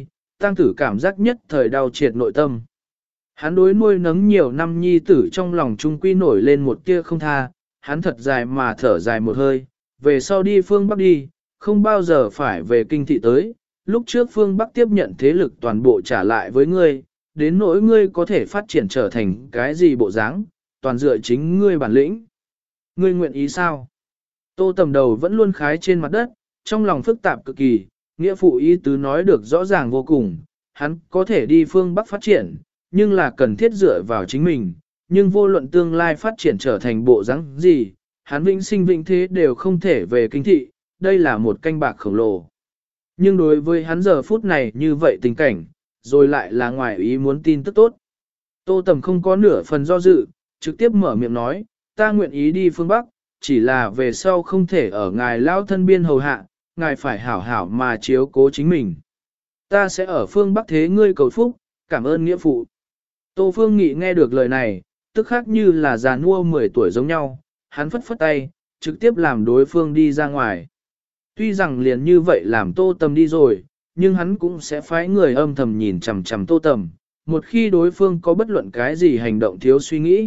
tang tử cảm giác nhất thời đau triệt nội tâm. Hắn đối nuôi nấng nhiều năm nhi tử trong lòng trung quy nổi lên một tia không tha, hắn thật dài mà thở dài một hơi, về sau đi phương Bắc đi, không bao giờ phải về kinh thị tới, lúc trước phương Bắc tiếp nhận thế lực toàn bộ trả lại với ngươi, đến nỗi ngươi có thể phát triển trở thành cái gì bộ dáng, toàn dựa chính ngươi bản lĩnh. Ngươi nguyện ý sao? Tô Tầm đầu vẫn luôn khái trên mặt đất, trong lòng phức tạp cực kỳ, nghĩa phụ ý tứ nói được rõ ràng vô cùng, hắn có thể đi phương Bắc phát triển, nhưng là cần thiết dựa vào chính mình, nhưng vô luận tương lai phát triển trở thành bộ dáng gì, hắn vĩnh sinh vĩnh thế đều không thể về kinh thị, đây là một canh bạc khổng lồ. Nhưng đối với hắn giờ phút này như vậy tình cảnh, rồi lại là ngoài ý muốn tin tức tốt. Tô Tầm không có nửa phần do dự, trực tiếp mở miệng nói, ta nguyện ý đi phương Bắc, chỉ là về sau không thể ở ngài lao thân biên hầu hạ, ngài phải hảo hảo mà chiếu cố chính mình. Ta sẽ ở phương Bắc thế ngươi cầu phúc, cảm ơn nghĩa phụ. Tô Phương Nghị nghe được lời này, tức khác như là già nua 10 tuổi giống nhau, hắn phất phất tay, trực tiếp làm đối phương đi ra ngoài. Tuy rằng liền như vậy làm Tô Tầm đi rồi, nhưng hắn cũng sẽ phái người âm thầm nhìn chằm chằm Tô Tầm, một khi đối phương có bất luận cái gì hành động thiếu suy nghĩ.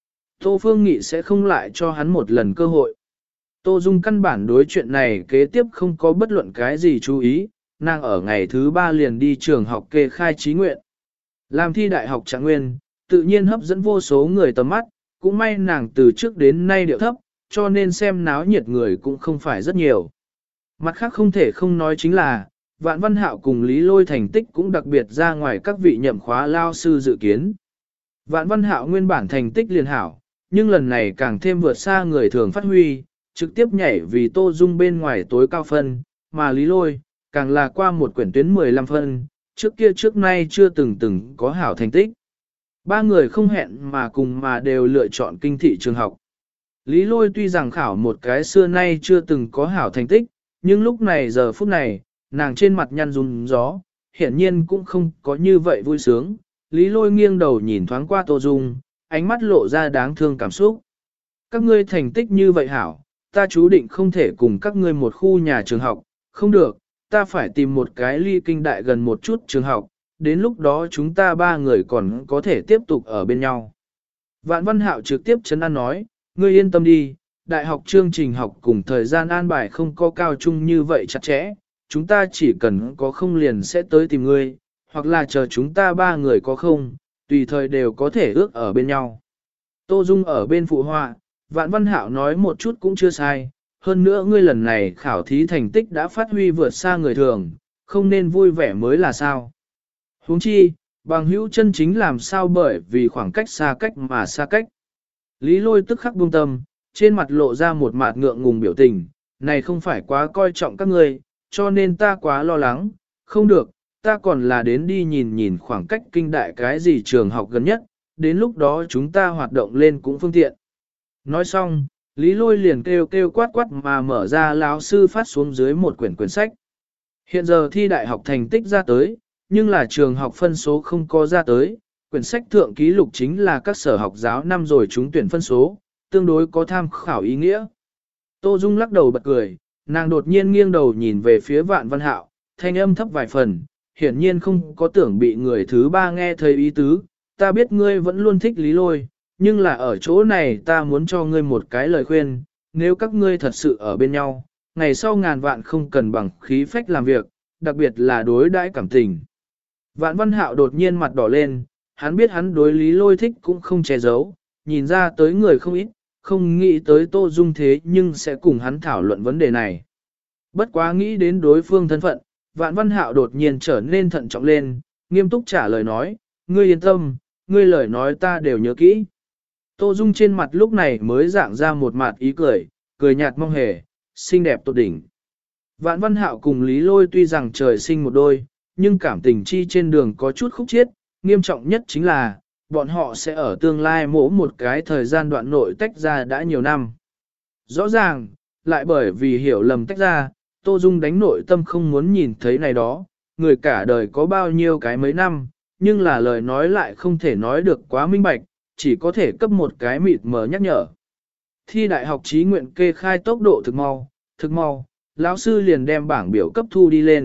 Tô Phương Nghị sẽ không lại cho hắn một lần cơ hội. Tô Dung căn bản đối chuyện này kế tiếp không có bất luận cái gì chú ý, nàng ở ngày thứ 3 liền đi trường học kê khai chí nguyện. Làm thi đại học Trạng Nguyên, tự nhiên hấp dẫn vô số người tầm mắt, cũng may nàng từ trước đến nay điệu thấp, cho nên xem náo nhiệt người cũng không phải rất nhiều. Mặt khác không thể không nói chính là, Vạn Văn Hạo cùng Lý Lôi thành tích cũng đặc biệt ra ngoài các vị nhậm khóa lao sư dự kiến. Vạn Văn Hạo nguyên bản thành tích liền hảo, nhưng lần này càng thêm vượt xa người thường phát huy, trực tiếp nhảy vì Tô Dung bên ngoài tối cao phân, mà Lý Lôi, càng là qua một quyển tuyến 15 phân, trước kia trước nay chưa từng có hảo thành tích. Ba người không hẹn mà cùng mà đều lựa chọn kinh thị trường học. Lý Lôi tuy rằng khảo một cái xưa nay chưa từng có hảo thành tích, nhưng lúc này giờ phút này, nàng trên mặt nhăn run gió, hiển nhiên cũng không có như vậy vui sướng. Lý Lôi nghiêng đầu nhìn thoáng qua Tô Dung, ánh mắt lộ ra đáng thương cảm xúc. Các ngươi thành tích như vậy hảo, ta chú định không thể cùng các ngươi một khu nhà trường học, không được, ta phải tìm một cái ly kinh đại gần một chút trường học, đến lúc đó chúng ta ba người còn có thể tiếp tục ở bên nhau. Vạn Văn Hạo trực tiếp trấn an nói, ngươi yên tâm đi, đại học chương trình học cùng thời gian an bài không có cao trung như vậy chặt chẽ, chúng ta chỉ cần có không liền sẽ tới tìm ngươi, hoặc là chờ chúng ta ba người có không, tùy thời đều có thể ước ở bên nhau. Tô Dung ở bên phụ họa, Vạn Văn Hạo nói một chút cũng chưa sai, hơn nữa ngươi lần này khảo thí thành tích đã phát huy vượt xa người thường, không nên vui vẻ mới là sao. Huống chi, bằng hữu chân chính làm sao bởi vì khoảng cách xa cách mà xa cách. Lý Lôi tức khắc buông tâm, trên mặt lộ ra một mạt ngượng ngùng biểu tình, này không phải quá coi trọng các ngươi, cho nên ta quá lo lắng, không được, ta còn là đến đi nhìn nhìn khoảng cách kinh đại cái gì trường học gần nhất, đến lúc đó chúng ta hoạt động lên cũng phương tiện. Nói xong, Lý Lôi liền kêu kêu quát quát mà mở ra lão sư phát xuống dưới một quyển sách. Hiện giờ thi đại học thành tích ra tới, nhưng là trường học phân số không có ra tới, quyển sách thượng ký lục chính là các sở học giáo năm rồi trúng tuyển phân số, tương đối có tham khảo ý nghĩa. Tô Dung lắc đầu bật cười, nàng đột nhiên nghiêng đầu nhìn về phía Vạn Văn Hạo, thanh âm thấp vài phần, hiển nhiên không có tưởng bị người thứ ba nghe thấy ý tứ, ta biết ngươi vẫn luôn thích Lý Lôi, nhưng là ở chỗ này ta muốn cho ngươi một cái lời khuyên, nếu các ngươi thật sự ở bên nhau, ngày sau ngàn vạn không cần bằng khí phách làm việc, đặc biệt là đối đãi cảm tình. Vạn Văn Hạo đột nhiên mặt đỏ lên, hắn biết hắn đối Lý Lôi thích cũng không che giấu, nhìn ra tới người không ít, không nghĩ tới Tô Dung thế nhưng sẽ cùng hắn thảo luận vấn đề này. Bất quá nghĩ đến đối phương thân phận, Vạn Văn Hạo đột nhiên trở nên thận trọng lên, nghiêm túc trả lời nói, ngươi yên tâm, ngươi lời nói ta đều nhớ kỹ. Tô Dung trên mặt lúc này mới dạng ra một mặt ý cười, cười nhạt mong hề, xinh đẹp tột đỉnh. Vạn Văn Hạo cùng Lý Lôi tuy rằng trời sinh một đôi, nhưng cảm tình chi trên đường có chút khúc chiết, nghiêm trọng nhất chính là, bọn họ sẽ ở tương lai mỗi một cái thời gian đoạn nội tách ra đã nhiều năm. Rõ ràng, lại bởi vì hiểu lầm tách ra, Tô Dung đánh nội tâm không muốn nhìn thấy này đó, người cả đời có bao nhiêu cái mấy năm, nhưng là lời nói lại không thể nói được quá minh bạch, chỉ có thể cấp một cái mịt mờ nhắc nhở. Thi đại học chí nguyện kê khai tốc độ thực mau, lão sư liền đem bảng biểu cấp thu đi lên,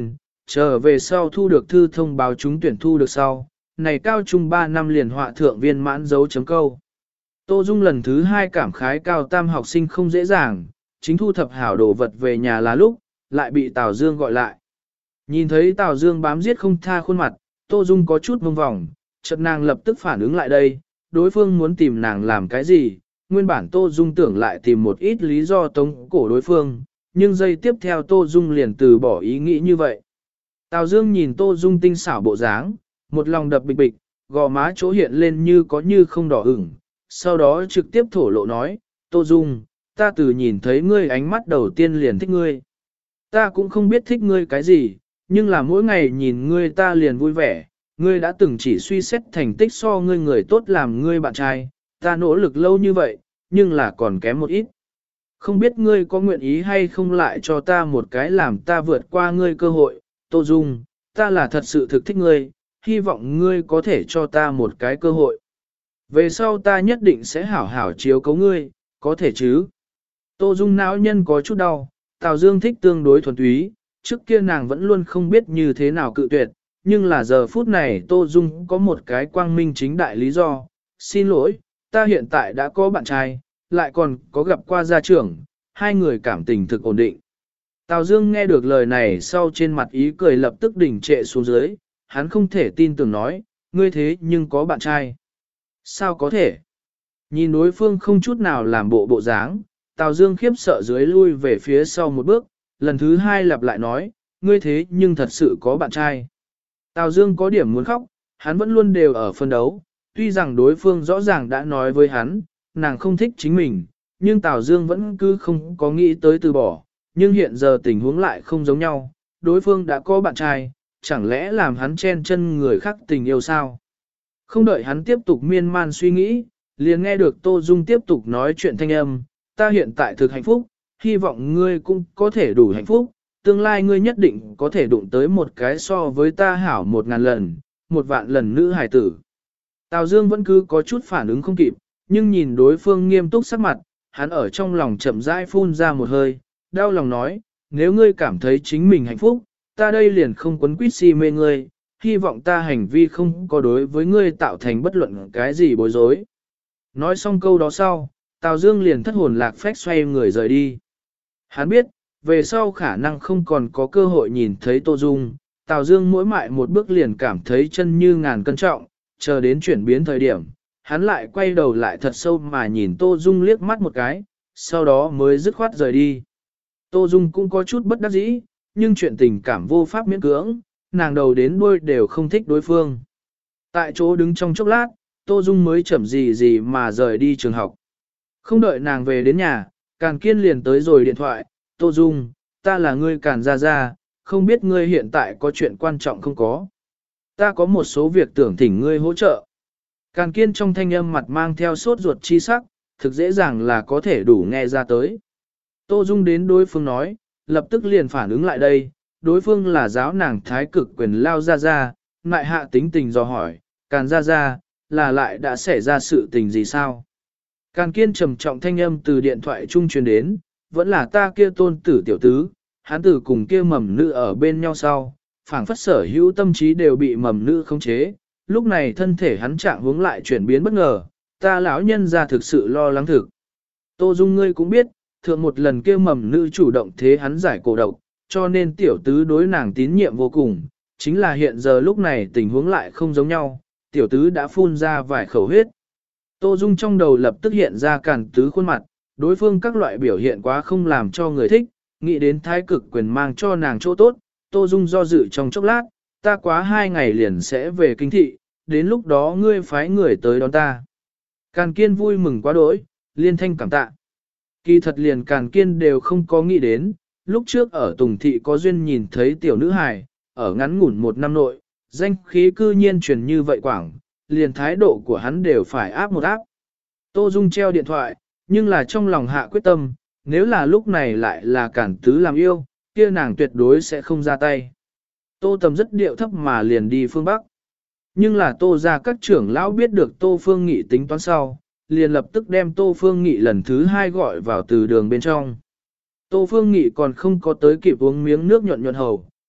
trở về sau thu được thư thông báo trúng tuyển thu được sau, này cao trung 3 năm liền họa thượng viên mãn dấu chấm câu. Tô Dung lần thứ 2 cảm khái cao tam học sinh không dễ dàng, chính thu thập hảo đồ vật về nhà là lúc, lại bị Tào Dương gọi lại. Nhìn thấy Tào Dương bám giết không tha khuôn mặt, Tô Dung có chút mông vòng, chợt nàng lập tức phản ứng lại đây, đối phương muốn tìm nàng làm cái gì, nguyên bản Tô Dung tưởng lại tìm một ít lý do tống cổ đối phương, nhưng giây tiếp theo Tô Dung liền từ bỏ ý nghĩ như vậy. Tào Dương nhìn Tô Dung tinh xảo bộ dáng, một lòng đập bịch bịch, gò má chỗ hiện lên như có như không đỏ ửng, sau đó trực tiếp thổ lộ nói, Tô Dung, ta từ nhìn thấy ngươi ánh mắt đầu tiên liền thích ngươi. Ta cũng không biết thích ngươi cái gì, nhưng là mỗi ngày nhìn ngươi ta liền vui vẻ, ngươi đã từng chỉ suy xét thành tích so ngươi người tốt làm ngươi bạn trai, ta nỗ lực lâu như vậy, nhưng là còn kém một ít. Không biết ngươi có nguyện ý hay không lại cho ta một cái làm ta vượt qua ngươi cơ hội, Tô Dung, ta là thật sự thực thích ngươi, hy vọng ngươi có thể cho ta một cái cơ hội. Về sau ta nhất định sẽ hảo hảo chiếu cấu ngươi, có thể chứ? Tô Dung não nhân có chút đau, Tào Dương thích tương đối thuần túy, trước kia nàng vẫn luôn không biết như thế nào cự tuyệt, nhưng là giờ phút này Tô Dung có một cái quang minh chính đại lý do. Xin lỗi, ta hiện tại đã có bạn trai, lại còn có gặp qua gia trưởng, hai người cảm tình thực ổn định. Tào Dương nghe được lời này sau trên mặt ý cười lập tức đỉnh trệ xuống dưới, hắn không thể tin tưởng nói, ngươi thế nhưng có bạn trai. Sao có thể? Nhìn đối phương không chút nào làm bộ dáng, Tào Dương khiếp sợ dưới lui về phía sau một bước, lần thứ 2 lặp lại nói, ngươi thế nhưng thật sự có bạn trai. Tào Dương có điểm muốn khóc, hắn vẫn luôn đều ở phân đấu, tuy rằng đối phương rõ ràng đã nói với hắn, nàng không thích chính mình, nhưng Tào Dương vẫn cứ không có nghĩ tới từ bỏ, nhưng hiện giờ tình huống lại không giống nhau, đối phương đã có bạn trai, chẳng lẽ làm hắn chen chân người khác tình yêu sao? Không đợi hắn tiếp tục miên man suy nghĩ, liền nghe được Tô Dung tiếp tục nói chuyện thanh âm, ta hiện tại thực hạnh phúc, hy vọng ngươi cũng có thể đủ hạnh phúc, tương lai ngươi nhất định có thể đụng tới một cái so với ta hảo 1000 lần, 1 vạn lần nữ hài tử. Tào Dương vẫn cứ có chút phản ứng không kịp, nhưng nhìn đối phương nghiêm túc sắc mặt, hắn ở trong lòng chậm rãi phun ra một hơi, đau lòng nói, nếu ngươi cảm thấy chính mình hạnh phúc, ta đây liền không quấn quýt si mê ngươi, hy vọng ta hành vi không có đối với ngươi tạo thành bất luận cái gì bối rối. Nói xong câu đó sau, Tào Dương liền thất hồn lạc phách xoay người rời đi. Hắn biết, về sau khả năng không còn có cơ hội nhìn thấy Tô Dung, Tào Dương mỗi mại một bước liền cảm thấy chân như ngàn cân trọng, chờ đến chuyển biến thời điểm, hắn lại quay đầu lại thật sâu mà nhìn Tô Dung liếc mắt một cái, sau đó mới dứt khoát rời đi. Tô Dung cũng có chút bất đắc dĩ, nhưng chuyện tình cảm vô pháp miễn cưỡng, nàng đầu đến đuôi đều không thích đối phương. Tại chỗ đứng trong chốc lát, Tô Dung mới chậm gì mà rời đi trường học. Không đợi nàng về đến nhà, Càn Kiên liền tới rồi điện thoại, Tô Dung, ta là ngươi Càn Gia Gia, không biết ngươi hiện tại có chuyện quan trọng không có. Ta có một số việc tưởng thỉnh ngươi hỗ trợ. Càn Kiên trong thanh âm mặt mang theo sốt ruột chi sắc, thực dễ dàng là có thể đủ nghe ra tới. Tô Dung đến đối phương nói, lập tức liền phản ứng lại đây, đối phương là giáo nàng thái cực quyền lao ra ra, ngại hạ tính tình dò hỏi, Càn Gia Gia, là lại đã xảy ra sự tình gì sao? Càn Kiên trầm trọng thanh âm từ điện thoại trung truyền đến, vẫn là ta kia tôn tử tiểu tứ, hắn tử cùng kia mầm nữ ở bên nhau sau, phảng phất sở hữu tâm trí đều bị mầm nữ khống chế, lúc này thân thể hắn trạng hướng lại chuyển biến bất ngờ, ta lão nhân ra thực sự lo lắng thực. Tô Dung ngươi cũng biết, thượng một lần kia mầm nữ chủ động thế hắn giải cổ độc, cho nên tiểu tứ đối nàng tín nhiệm vô cùng, chính là hiện giờ lúc này tình huống lại không giống nhau, tiểu tứ đã phun ra vài khẩu huyết. Tô Dung trong đầu lập tức hiện ra Càn Tứ khuôn mặt, đối phương các loại biểu hiện quá không làm cho người thích, nghĩ đến thái cực quyền mang cho nàng chỗ tốt, Tô Dung do dự trong chốc lát, ta quá 2 ngày liền sẽ về kinh thị, đến lúc đó ngươi phái người tới đón ta. Càn Kiên vui mừng quá đỗi, liên thanh cảm tạ. Kỳ thật liền Càn Kiên đều không có nghĩ đến, lúc trước ở Tùng Thị có duyên nhìn thấy tiểu nữ hài, ở ngắn ngủn 1 năm nội, danh khí cư nhiên truyền như vậy quảng, liền thái độ của hắn đều phải áp một áp. Tô Dung treo điện thoại, nhưng là trong lòng hạ quyết tâm, nếu là lúc này lại là Càn Tứ làm yêu, kia nàng tuyệt đối sẽ không ra tay. Tô Tầm rất điệu thấp mà liền đi phương Bắc. Nhưng là Tô ra các trưởng lão biết được Tô Phương Nghị tính toán sau, liền lập tức đem Tô Phương Nghị lần thứ 2 gọi vào từ đường bên trong. Tô Phương Nghị còn không có tới kịp uống miếng nước nhuận nhuận hầu,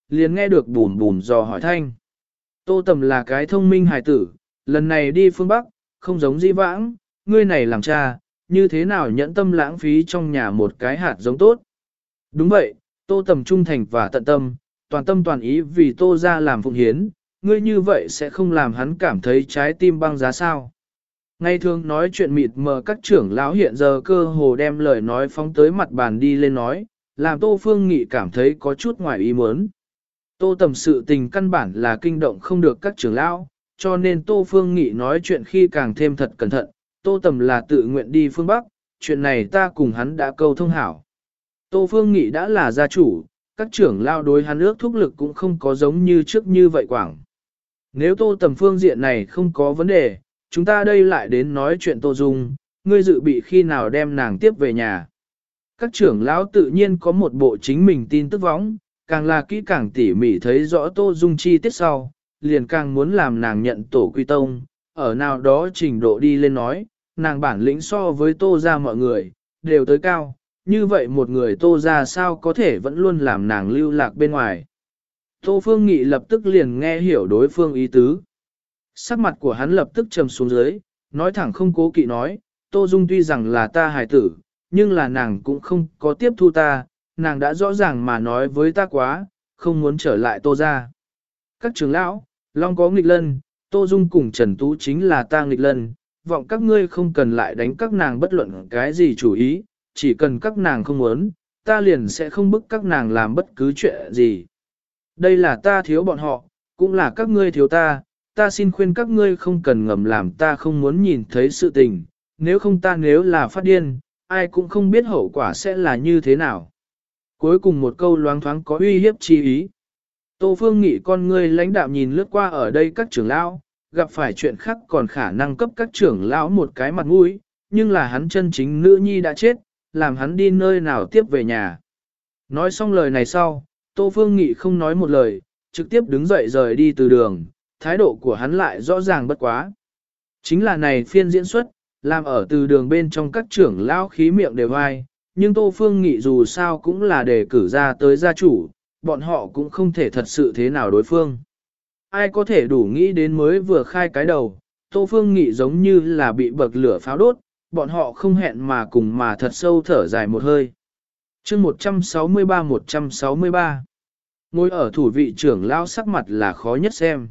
liền nghe được bùn bùn dò hỏi thanh. Tô Tầm là cái thông minh hài tử, lần này đi phương Bắc, không giống dĩ vãng, ngươi này làm cha, như thế nào nhẫn tâm lãng phí trong nhà một cái hạt giống tốt. Đúng vậy, Tô Tầm trung thành và tận tâm toàn ý vì Tô ra làm phụng hiến, ngươi như vậy sẽ không làm hắn cảm thấy trái tim băng giá sao. Ngày thường nói chuyện mịt mờ các trưởng lão hiện giờ cơ hồ đem lời nói phóng tới mặt bàn đi lên nói, làm Tô Phương Nghị cảm thấy có chút ngoài ý muốn. Tô Tầm sự tình căn bản là kinh động không được các trưởng lão, cho nên Tô Phương Nghị nói chuyện khi càng thêm thật cẩn thận, Tô Tầm là tự nguyện đi phương Bắc, chuyện này ta cùng hắn đã câu thông hảo. Tô Phương Nghị đã là gia chủ, các trưởng lão đối hắn ước thúc lực cũng không có giống như trước như vậy quảng. Nếu Tô Tầm phương diện này không có vấn đề, chúng ta đây lại đến nói chuyện Tô Dung, ngươi dự bị khi nào đem nàng tiếp về nhà. Các trưởng lão tự nhiên có một bộ chính mình tin tức võng, càng là kỹ càng tỉ mỉ thấy rõ Tô Dung chi tiết sau, liền càng muốn làm nàng nhận tổ quy tông, ở nào đó trình độ đi lên nói, nàng bản lĩnh so với Tô ra mọi người, đều tới cao, như vậy một người Tô ra sao có thể vẫn luôn làm nàng lưu lạc bên ngoài. Tô Phương Nghị lập tức liền nghe hiểu đối phương ý tứ. Sắc mặt của hắn lập tức trầm xuống dưới, nói thẳng không cố kỵ nói, Tô Dung tuy rằng là ta hài tử, nhưng là nàng cũng không có tiếp thu ta, nàng đã rõ ràng mà nói với ta quá, không muốn trở lại Tô ra. Các trưởng lão, Long có nghịch lân, Tô Dung cùng Trần Tú chính là ta nghịch lân, vọng các ngươi không cần lại đánh các nàng bất luận cái gì chủ ý, chỉ cần các nàng không muốn, ta liền sẽ không bức các nàng làm bất cứ chuyện gì. Đây là ta thiếu bọn họ, cũng là các ngươi thiếu ta, ta xin khuyên các ngươi không cần ngầm làm ta không muốn nhìn thấy sự tình, nếu không ta nếu là phát điên, ai cũng không biết hậu quả sẽ là như thế nào. Cuối cùng một câu loáng thoáng có uy hiếp chi ý. Tô Phương Nghị con ngươi lãnh đạm nhìn lướt qua ở đây các trưởng lão, gặp phải chuyện khác còn khả năng cấp các trưởng lão một cái mặt mũi, nhưng là hắn chân chính nữ nhi đã chết, làm hắn đi nơi nào tiếp về nhà. Nói xong lời này sau, Tô Phương Nghị không nói một lời, trực tiếp đứng dậy rời đi từ đường, thái độ của hắn lại rõ ràng bất quá. Chính là này phiên diễn xuất, làm ở từ đường bên trong các trưởng lão khí miệng đều ai, nhưng Tô Phương Nghị dù sao cũng là đề cử ra tới gia chủ, bọn họ cũng không thể thật sự thế nào đối phương. Ai có thể đủ nghĩ đến mới vừa khai cái đầu, Tô Phương Nghị giống như là bị bậc lửa pháo đốt, bọn họ không hẹn mà cùng mà thật sâu thở dài một hơi. chương 163. Ngồi ở thủ vị trưởng lão sắc mặt là khó nhất xem.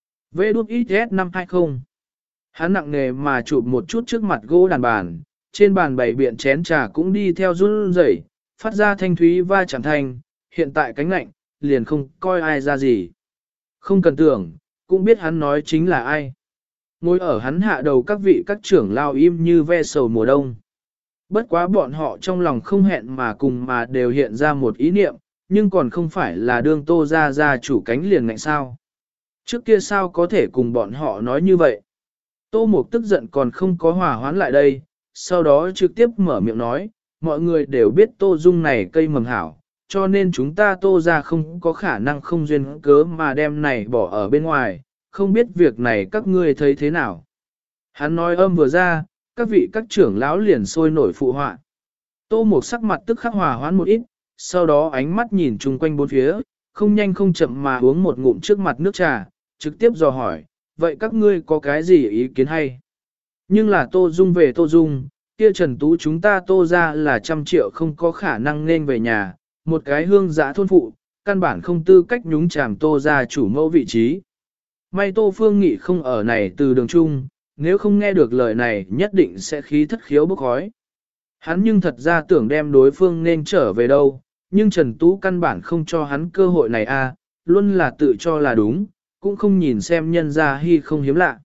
VĐXS 520. Hắn nặng nề mà chụp một chút trước mặt gỗ đàn bàn, trên bàn bày biện chén trà cũng đi theo run rẩy, phát ra thanh thúy va chạm thanh, hiện tại cánh lạnh, liền không coi ai ra gì. Không cần tưởng, cũng biết hắn nói chính là ai. Ngồi ở hắn hạ đầu các vị các trưởng lao im như ve sầu mùa đông. Bất quá bọn họ trong lòng không hẹn mà cùng mà đều hiện ra một ý niệm, nhưng còn không phải là đương Tô ra chủ cánh liền ngạnh sao. Trước kia sao có thể cùng bọn họ nói như vậy. Tô Mục tức giận còn không có hòa hoãn lại đây, sau đó trực tiếp mở miệng nói, mọi người đều biết Tô Dung này cây mầm hảo, cho nên chúng ta Tô ra không có khả năng không duyên cớ mà đem này bỏ ở bên ngoài, không biết việc này các ngươi thấy thế nào. Hắn nói âm vừa ra, các vị các trưởng lão liền sôi nổi phụ họa. Tô Mục sắc mặt tức khắc hòa hoãn một ít, sau đó ánh mắt nhìn chung quanh bốn phía, không nhanh không chậm mà uống một ngụm trước mặt nước trà, trực tiếp dò hỏi, vậy các ngươi có cái gì ý kiến hay? Nhưng là Tô Dung về Tô Dung, kia Trần Tú chúng ta Tô ra là 100 triệu không có khả năng nên về nhà, một cái hương giã thôn phụ, căn bản không tư cách nhúng chàm Tô ra chủ mẫu vị trí. May Tô Phương Nghị không ở này từ đường chung, nếu không nghe được lời này nhất định sẽ khí thất khiếu bốc khói. Hắn nhưng thật ra tưởng đem đối phương nên trở về đâu, nhưng Trần Tú căn bản không cho hắn cơ hội này luôn là tự cho là đúng, cũng không nhìn xem nhân ra hy không hiếm lạ.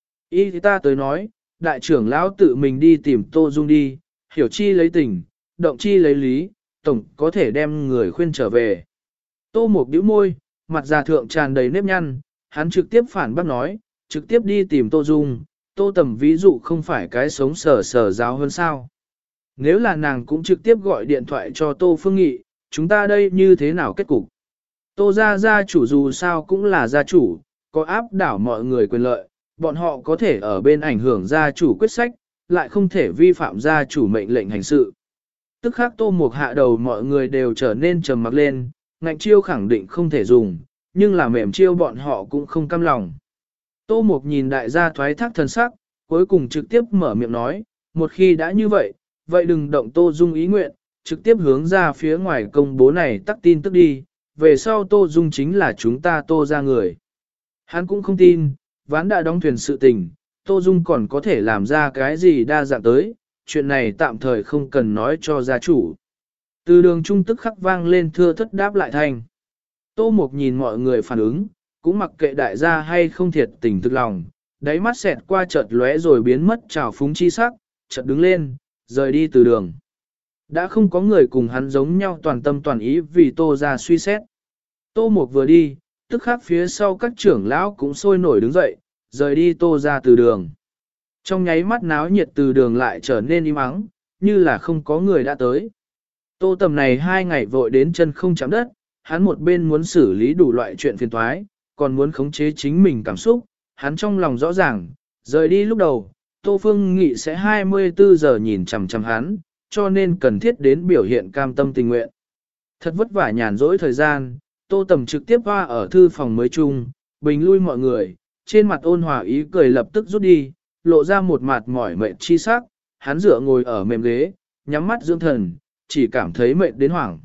Ý thì ta tới nói, đại trưởng lão tự mình đi tìm Tô Dung đi, hiểu chi lấy tình, động chi lấy lý, tổng có thể đem người khuyên trở về. Tô Mục bĩu môi, mặt già thượng tràn đầy nếp nhăn, hắn trực tiếp phản bác nói, trực tiếp đi tìm Tô Dung, Tô Tầm ví dụ không phải cái sống sở giáo hơn sao. Nếu là nàng cũng trực tiếp gọi điện thoại cho Tô Phương Nghị, chúng ta đây như thế nào kết cục? Tô gia chủ dù sao cũng là gia chủ, có áp đảo mọi người quyền lợi, bọn họ có thể ở bên ảnh hưởng gia chủ quyết sách, lại không thể vi phạm gia chủ mệnh lệnh hành sự. Tức khắc Tô Mục hạ đầu mọi người đều trở nên trầm mặc lên, ngạnh chiêu khẳng định không thể dùng, nhưng là mềm chiêu bọn họ cũng không cam lòng. Tô Mục nhìn đại gia thoái thác thần sắc, cuối cùng trực tiếp mở miệng nói, một khi đã như vậy, vậy đừng động Tô Dung ý nguyện, trực tiếp hướng ra phía ngoài công bố này tắt tin tức đi, về sau Tô Dung chính là chúng ta Tô ra người. Hắn cũng không tin, ván đã đóng thuyền sự tình, Tô Dung còn có thể làm ra cái gì đa dạng tới, chuyện này tạm thời không cần nói cho gia chủ. Từ đường trung tức khắc vang lên thưa thất đáp lại thành. Tô Mục nhìn mọi người phản ứng, cũng mặc kệ đại gia hay không thiệt tình thực lòng, đáy mắt xẹt qua chợt lóe rồi biến mất trào phúng chi sắc, chợt đứng lên, rời đi từ đường. Đã không có người cùng hắn giống nhau toàn tâm toàn ý vì Tô ra suy xét. Tô Mục vừa đi, tức khắc phía sau các trưởng lão cũng sôi nổi đứng dậy, rời đi Tô ra từ đường. Trong nháy mắt náo nhiệt từ đường lại trở nên im ắng, như là không có người đã tới. Tô Tầm này 2 ngày vội đến chân không chạm đất, hắn một bên muốn xử lý đủ loại chuyện phiền toái, còn muốn khống chế chính mình cảm xúc, hắn trong lòng rõ ràng, rời đi lúc đầu, Tô Phương Nghị sẽ 24 giờ nhìn chằm chằm hắn, cho nên cần thiết đến biểu hiện cam tâm tình nguyện. Thật vất vả nhàn rỗi thời gian, Tô Tầm trực tiếp hoa ở thư phòng mới chung, bình lui mọi người, trên mặt ôn hòa ý cười lập tức rút đi, lộ ra một mặt mỏi mệt chi sắc, hắn dựa ngồi ở mềm ghế, nhắm mắt dưỡng thần, chỉ cảm thấy mệt đến hoảng.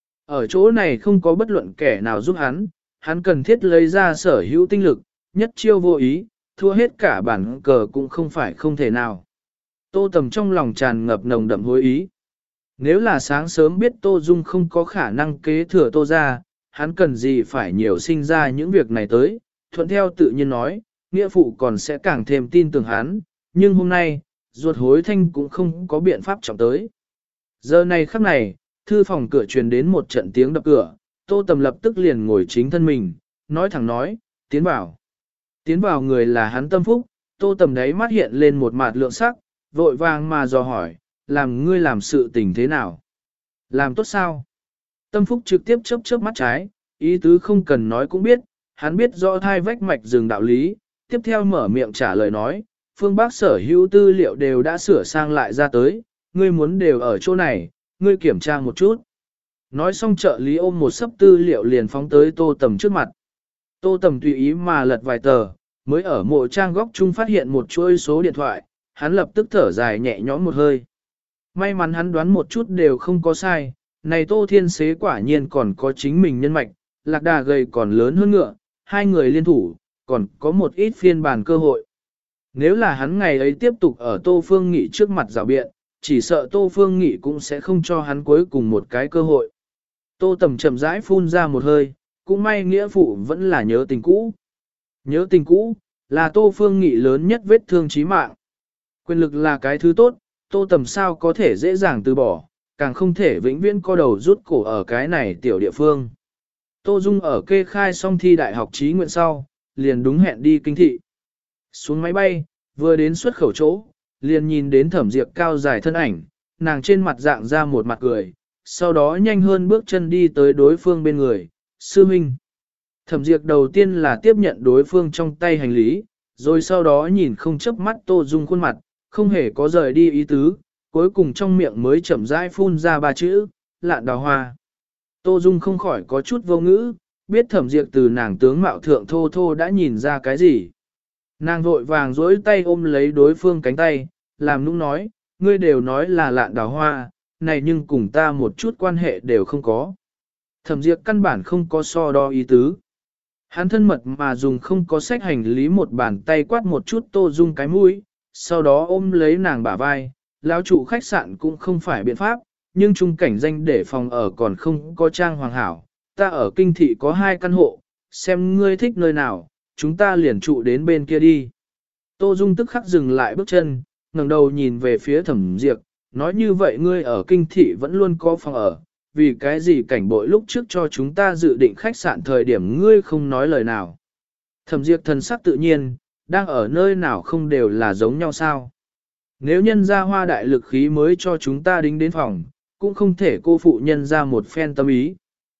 Ở chỗ này không có bất luận kẻ nào giúp hắn cần thiết lấy ra sở hữu tinh lực, nhất chiêu vô ý, thua hết cả bản cờ cũng không phải không thể nào. Tô Tầm trong lòng tràn ngập nồng đậm hối ý. Nếu là sáng sớm biết Tô Dung không có khả năng kế thừa Tô ra, hắn cần gì phải nhiều sinh ra những việc này tới, thuận theo tự nhiên nói, nghĩa phụ còn sẽ càng thêm tin tưởng hắn, nhưng hôm nay, ruột hối thanh cũng không có biện pháp trọng tới. Giờ này khắc này, thư phòng cửa truyền đến một trận tiếng đập cửa, Tô Tầm lập tức liền ngồi chính thân mình, nói thẳng nói, tiến vào. Tiến vào người là hắn Tâm Phúc, Tô Tầm đấy mắt hiện lên một mặt lượng sắc, vội vàng mà dò hỏi, làm ngươi làm sự tình thế nào? Làm tốt sao? Tâm Phúc trực tiếp chớp chớp mắt trái, ý tứ không cần nói cũng biết, hắn biết rõ thai vách mạch rừng đạo lý, tiếp theo mở miệng trả lời nói, phương Bắc sở hữu tư liệu đều đã sửa sang lại ra tới, ngươi muốn đều ở chỗ này, ngươi kiểm tra một chút. Nói xong trợ lý ôm một sấp tư liệu liền phóng tới Tô Tầm trước mặt. Tô Tầm tùy ý mà lật vài tờ, mới ở mộ trang góc chung phát hiện một chuỗi số điện thoại, hắn lập tức thở dài nhẹ nhõm một hơi. May mắn hắn đoán một chút đều không có sai, này Tô Thiên Xế quả nhiên còn có chính mình nhân mạch, lạc đà gầy còn lớn hơn ngựa, hai người liên thủ, còn có một ít phiên bản cơ hội. Nếu là hắn ngày ấy tiếp tục ở Tô Phương Nghị trước mặt rào biện, chỉ sợ Tô Phương Nghị cũng sẽ không cho hắn cuối cùng một cái cơ hội. Tô Tầm chậm rãi phun ra một hơi, cũng may nghĩa phụ vẫn là nhớ tình cũ. Nhớ tình cũ, là Tô Phương Nghị lớn nhất vết thương chí mạng. Quyền lực là cái thứ tốt, Tô Tầm sao có thể dễ dàng từ bỏ, càng không thể vĩnh viễn co đầu rút cổ ở cái này tiểu địa phương. Tô Dung ở kê khai xong thi đại học trí nguyện sau, liền đúng hẹn đi kinh thị. Xuống máy bay, vừa đến xuất khẩu chỗ, liền nhìn đến Thẩm Diệp cao dài thân ảnh, nàng trên mặt dạng ra một mặt cười, sau đó nhanh hơn bước chân đi tới đối phương bên người, sư minh. Thẩm Diệp đầu tiên là tiếp nhận đối phương trong tay hành lý, rồi sau đó nhìn không chớp mắt Tô Dung khuôn mặt, không hề có rời đi ý tứ, cuối cùng trong miệng mới chậm rãi phun ra 3 chữ, Lạn Đào Hoa. Tô Dung không khỏi có chút vô ngữ, biết Thẩm Diệp từ nàng tướng mạo thượng thô thô đã nhìn ra cái gì. Nàng vội vàng dỗi tay ôm lấy đối phương cánh tay, làm nũng nói, ngươi đều nói là Lạn Đào Hoa, này nhưng cùng ta một chút quan hệ đều không có. Thẩm Diệp căn bản không có so đo ý tứ. Hắn thân mật mà dùng không có sách hành lý một bàn tay quát một chút Tô Dung cái mũi, sau đó ôm lấy nàng bả vai, lão trụ khách sạn cũng không phải biện pháp, nhưng trung cảnh danh để phòng ở còn không có trang hoàng hảo, ta ở kinh thị có 2 căn hộ, xem ngươi thích nơi nào, chúng ta liền trụ đến bên kia đi. Tô Dung tức khắc dừng lại bước chân, ngẩng đầu nhìn về phía Thẩm Diệp, nói như vậy ngươi ở kinh thị vẫn luôn có phòng ở, vì cái gì cảnh bội lúc trước cho chúng ta dự định khách sạn thời điểm ngươi không nói lời nào. Thẩm Diệp thần sắc tự nhiên, đang ở nơi nào không đều là giống nhau sao. Nếu nhân ra hoa đại lực khí mới cho chúng ta đính đến phòng, cũng không thể cô phụ nhân ra một phen tâm ý.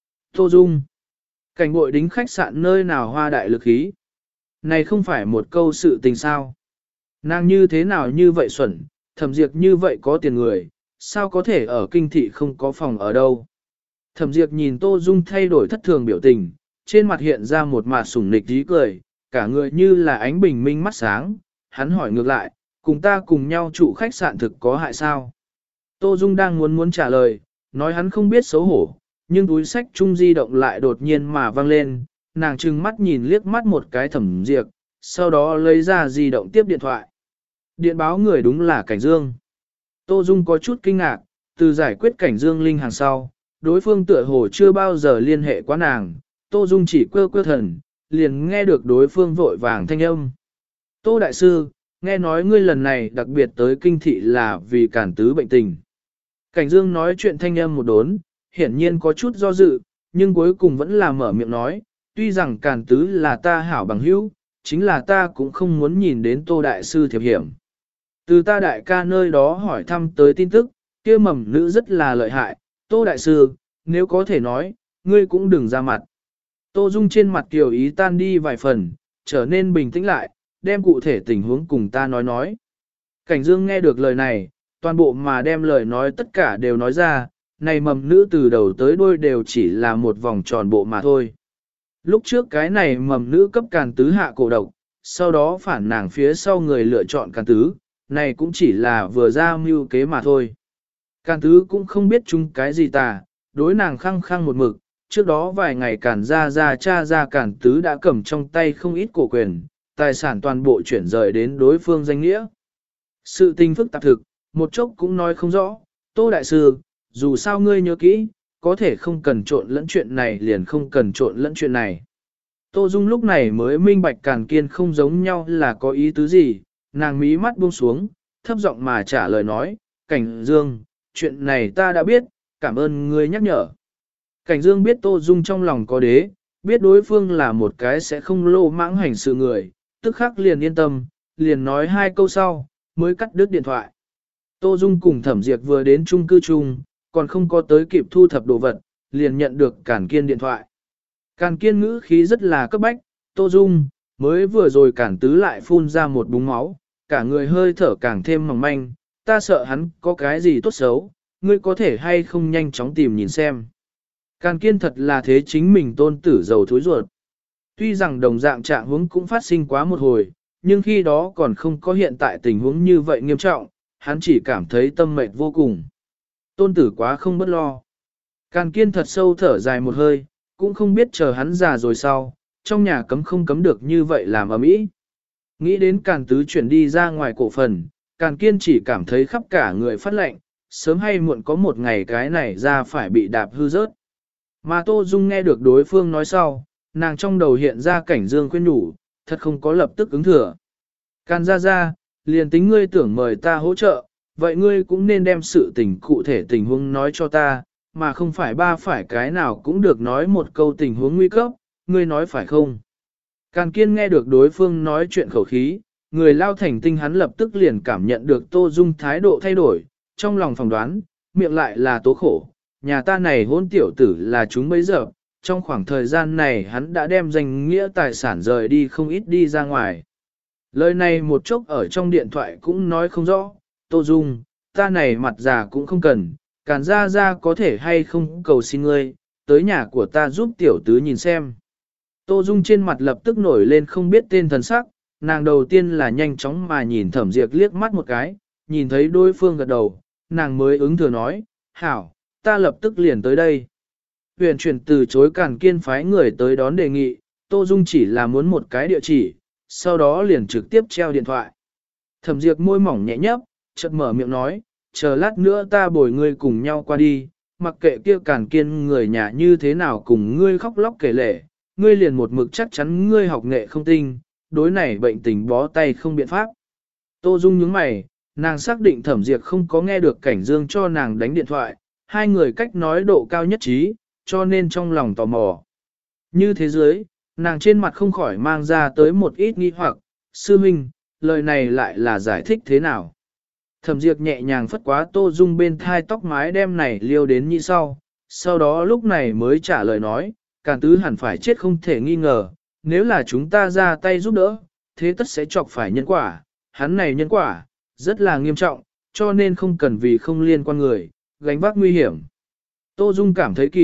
Tô Dung, cảnh bội đính khách sạn nơi nào hoa đại lực khí. Này không phải một câu sự tình sao. Nàng như thế nào như vậy xuẩn, Thẩm Diệp như vậy có tiền người, sao có thể ở kinh thị không có phòng ở đâu. Thẩm Diệp nhìn Tô Dung thay đổi thất thường biểu tình, trên mặt hiện ra một mặt sủng nịch tí cười, cả người như là ánh bình minh mắt sáng, hắn hỏi ngược lại, cùng ta cùng nhau trụ khách sạn thực có hại sao? Tô Dung đang muốn trả lời, nói hắn không biết xấu hổ, nhưng túi sách chung di động lại đột nhiên mà văng lên, nàng trừng mắt nhìn liếc mắt một cái Thẩm Diệp, sau đó lấy ra di động tiếp điện thoại. Điện báo người đúng là Cảnh Dương. Tô Dung có chút kinh ngạc, từ giải quyết Cảnh Dương linh hàng sau, đối phương tựa hồ chưa bao giờ liên hệ quá nàng, Tô Dung chỉ quơ thần, liền nghe được đối phương vội vàng thanh âm. Tô Đại Sư, nghe nói ngươi lần này đặc biệt tới kinh thị là vì cản tứ bệnh tình. Cảnh Dương nói chuyện thanh âm một đốn, hiển nhiên có chút do dự, nhưng cuối cùng vẫn là mở miệng nói, tuy rằng cản tứ là ta hảo bằng hữu, chính là ta cũng không muốn nhìn đến Tô Đại Sư thiệp hiểm. Từ ta đại ca nơi đó hỏi thăm tới tin tức, kia mầm nữ rất là lợi hại, Tô Đại Sư, nếu có thể nói, ngươi cũng đừng ra mặt. Tô Dung trên mặt kiều ý tan đi vài phần, trở nên bình tĩnh lại, đem cụ thể tình huống cùng ta nói. Cảnh Dương nghe được lời này, toàn bộ mà đem lời nói tất cả đều nói ra, này mầm nữ từ đầu tới đuôi đều chỉ là một vòng tròn bộ mà thôi. Lúc trước cái này mầm nữ cấp càn tứ hạ cổ độc, sau đó phản nàng phía sau người lựa chọn càn tứ, này cũng chỉ là vừa ra mưu kế mà thôi. Càn tứ cũng không biết chung cái gì tà, đối nàng khăng khăng một mực, trước đó vài ngày càn ra cha ra càn tứ đã cầm trong tay không ít cổ quyền, tài sản toàn bộ chuyển rời đến đối phương danh nghĩa. Sự tình phức tạp thực, một chốc cũng nói không rõ, Tô Đại Sư, dù sao ngươi nhớ kỹ, có thể không cần trộn lẫn chuyện này liền không cần trộn lẫn chuyện này. Tô Dung lúc này mới minh bạch Càn Kiên không giống nhau là có ý tứ gì, nàng mí mắt buông xuống, thấp giọng mà trả lời nói, Cảnh Dương, chuyện này ta đã biết, cảm ơn ngươi nhắc nhở. Cảnh Dương biết Tô Dung trong lòng có đế, biết đối phương là một cái sẽ không lô mãng hành sự người, tức khắc liền yên tâm, liền nói hai câu sau, mới cắt đứt điện thoại. Tô Dung cùng Thẩm Diệp vừa đến chung cư chung, còn không có tới kịp thu thập đồ vật, liền nhận được Càn Kiên điện thoại. Càn Kiên ngữ khí rất là cấp bách, Tô Dung, mới vừa rồi Càn Tứ lại phun ra một búng máu, cả người hơi thở càng thêm mỏng manh, ta sợ hắn có cái gì tốt xấu, ngươi có thể hay không nhanh chóng tìm nhìn xem. Càn Kiên thật là thế chính mình tôn tử giàu thối ruột. Tuy rằng đồng dạng trạng huống cũng phát sinh quá một hồi, nhưng khi đó còn không có hiện tại tình huống như vậy nghiêm trọng, hắn chỉ cảm thấy tâm mệt vô cùng. Tôn tử quá không bất lo. Càn Kiên thật sâu thở dài một hơi, cũng không biết chờ hắn già rồi sau, trong nhà cấm không cấm được như vậy làm ầm ĩ. Nghĩ đến Càn Tứ chuyển đi ra ngoài cổ phần, Càn Kiên chỉ cảm thấy khắp cả người phát lạnh, sớm hay muộn có một ngày cái này ra phải bị đạp hư rớt. Mà Tô Dung nghe được đối phương nói sau, nàng trong đầu hiện ra Cảnh Dương khuyên nhủ, thật không có lập tức ứng thừa. Càn ra, liền tính ngươi tưởng mời ta hỗ trợ, vậy ngươi cũng nên đem sự tình cụ thể tình huống nói cho ta, mà không phải phải cái nào cũng được nói một câu tình huống nguy cấp, ngươi nói phải không? Càn Kiên nghe được đối phương nói chuyện khẩu khí, người lao thành tinh hắn lập tức liền cảm nhận được Tô Dung thái độ thay đổi, trong lòng phỏng đoán, miệng lại là tố khổ, nhà ta này hôn tiểu tử là chúng bấy giờ, trong khoảng thời gian này hắn đã đem danh nghĩa tài sản rời đi không ít đi ra ngoài. Lời này một chốc ở trong điện thoại cũng nói không rõ, Tô Dung, ta này mặt già cũng không cần, Càn ra có thể hay không cầu xin ngươi, tới nhà của ta giúp tiểu tứ nhìn xem. Tô Dung trên mặt lập tức nổi lên không biết tên thần sắc, nàng đầu tiên là nhanh chóng mà nhìn Thẩm Diệp liếc mắt một cái, nhìn thấy đối phương gật đầu, nàng mới ứng thừa nói, hảo, ta lập tức liền tới đây. Huyền chuyển từ chối Càn Kiên phái người tới đón đề nghị, Tô Dung chỉ là muốn một cái địa chỉ, sau đó liền trực tiếp treo điện thoại. Thẩm Diệp môi mỏng nhẹ nhấp, chợt mở miệng nói, chờ lát nữa ta bồi ngươi cùng nhau qua đi, mặc kệ kia Càn Kiên người nhà như thế nào cùng ngươi khóc lóc kể lể, ngươi liền một mực chắc chắn ngươi học nghệ không tinh, đối này bệnh tình bó tay không biện pháp. Tô Dung nhướng mày, nàng xác định Thẩm Diệp không có nghe được Cảnh Dương cho nàng đánh điện thoại, hai người cách nói độ cao nhất trí, cho nên trong lòng tò mò. Như thế giới, nàng trên mặt không khỏi mang ra tới một ít nghi hoặc, sư minh, lời này lại là giải thích thế nào? Thẩm Diệp nhẹ nhàng phất quá Tô Dung bên thai tóc mái đem này liêu đến như sau đó lúc này mới trả lời nói, Càn Tứ hẳn phải chết không thể nghi ngờ, nếu là chúng ta ra tay giúp đỡ, thế tất sẽ chọc phải nhân quả, hắn này nhân quả, rất là nghiêm trọng, cho nên không cần vì không liên quan người, gánh vác nguy hiểm. Tô Dung cảm thấy kỳ,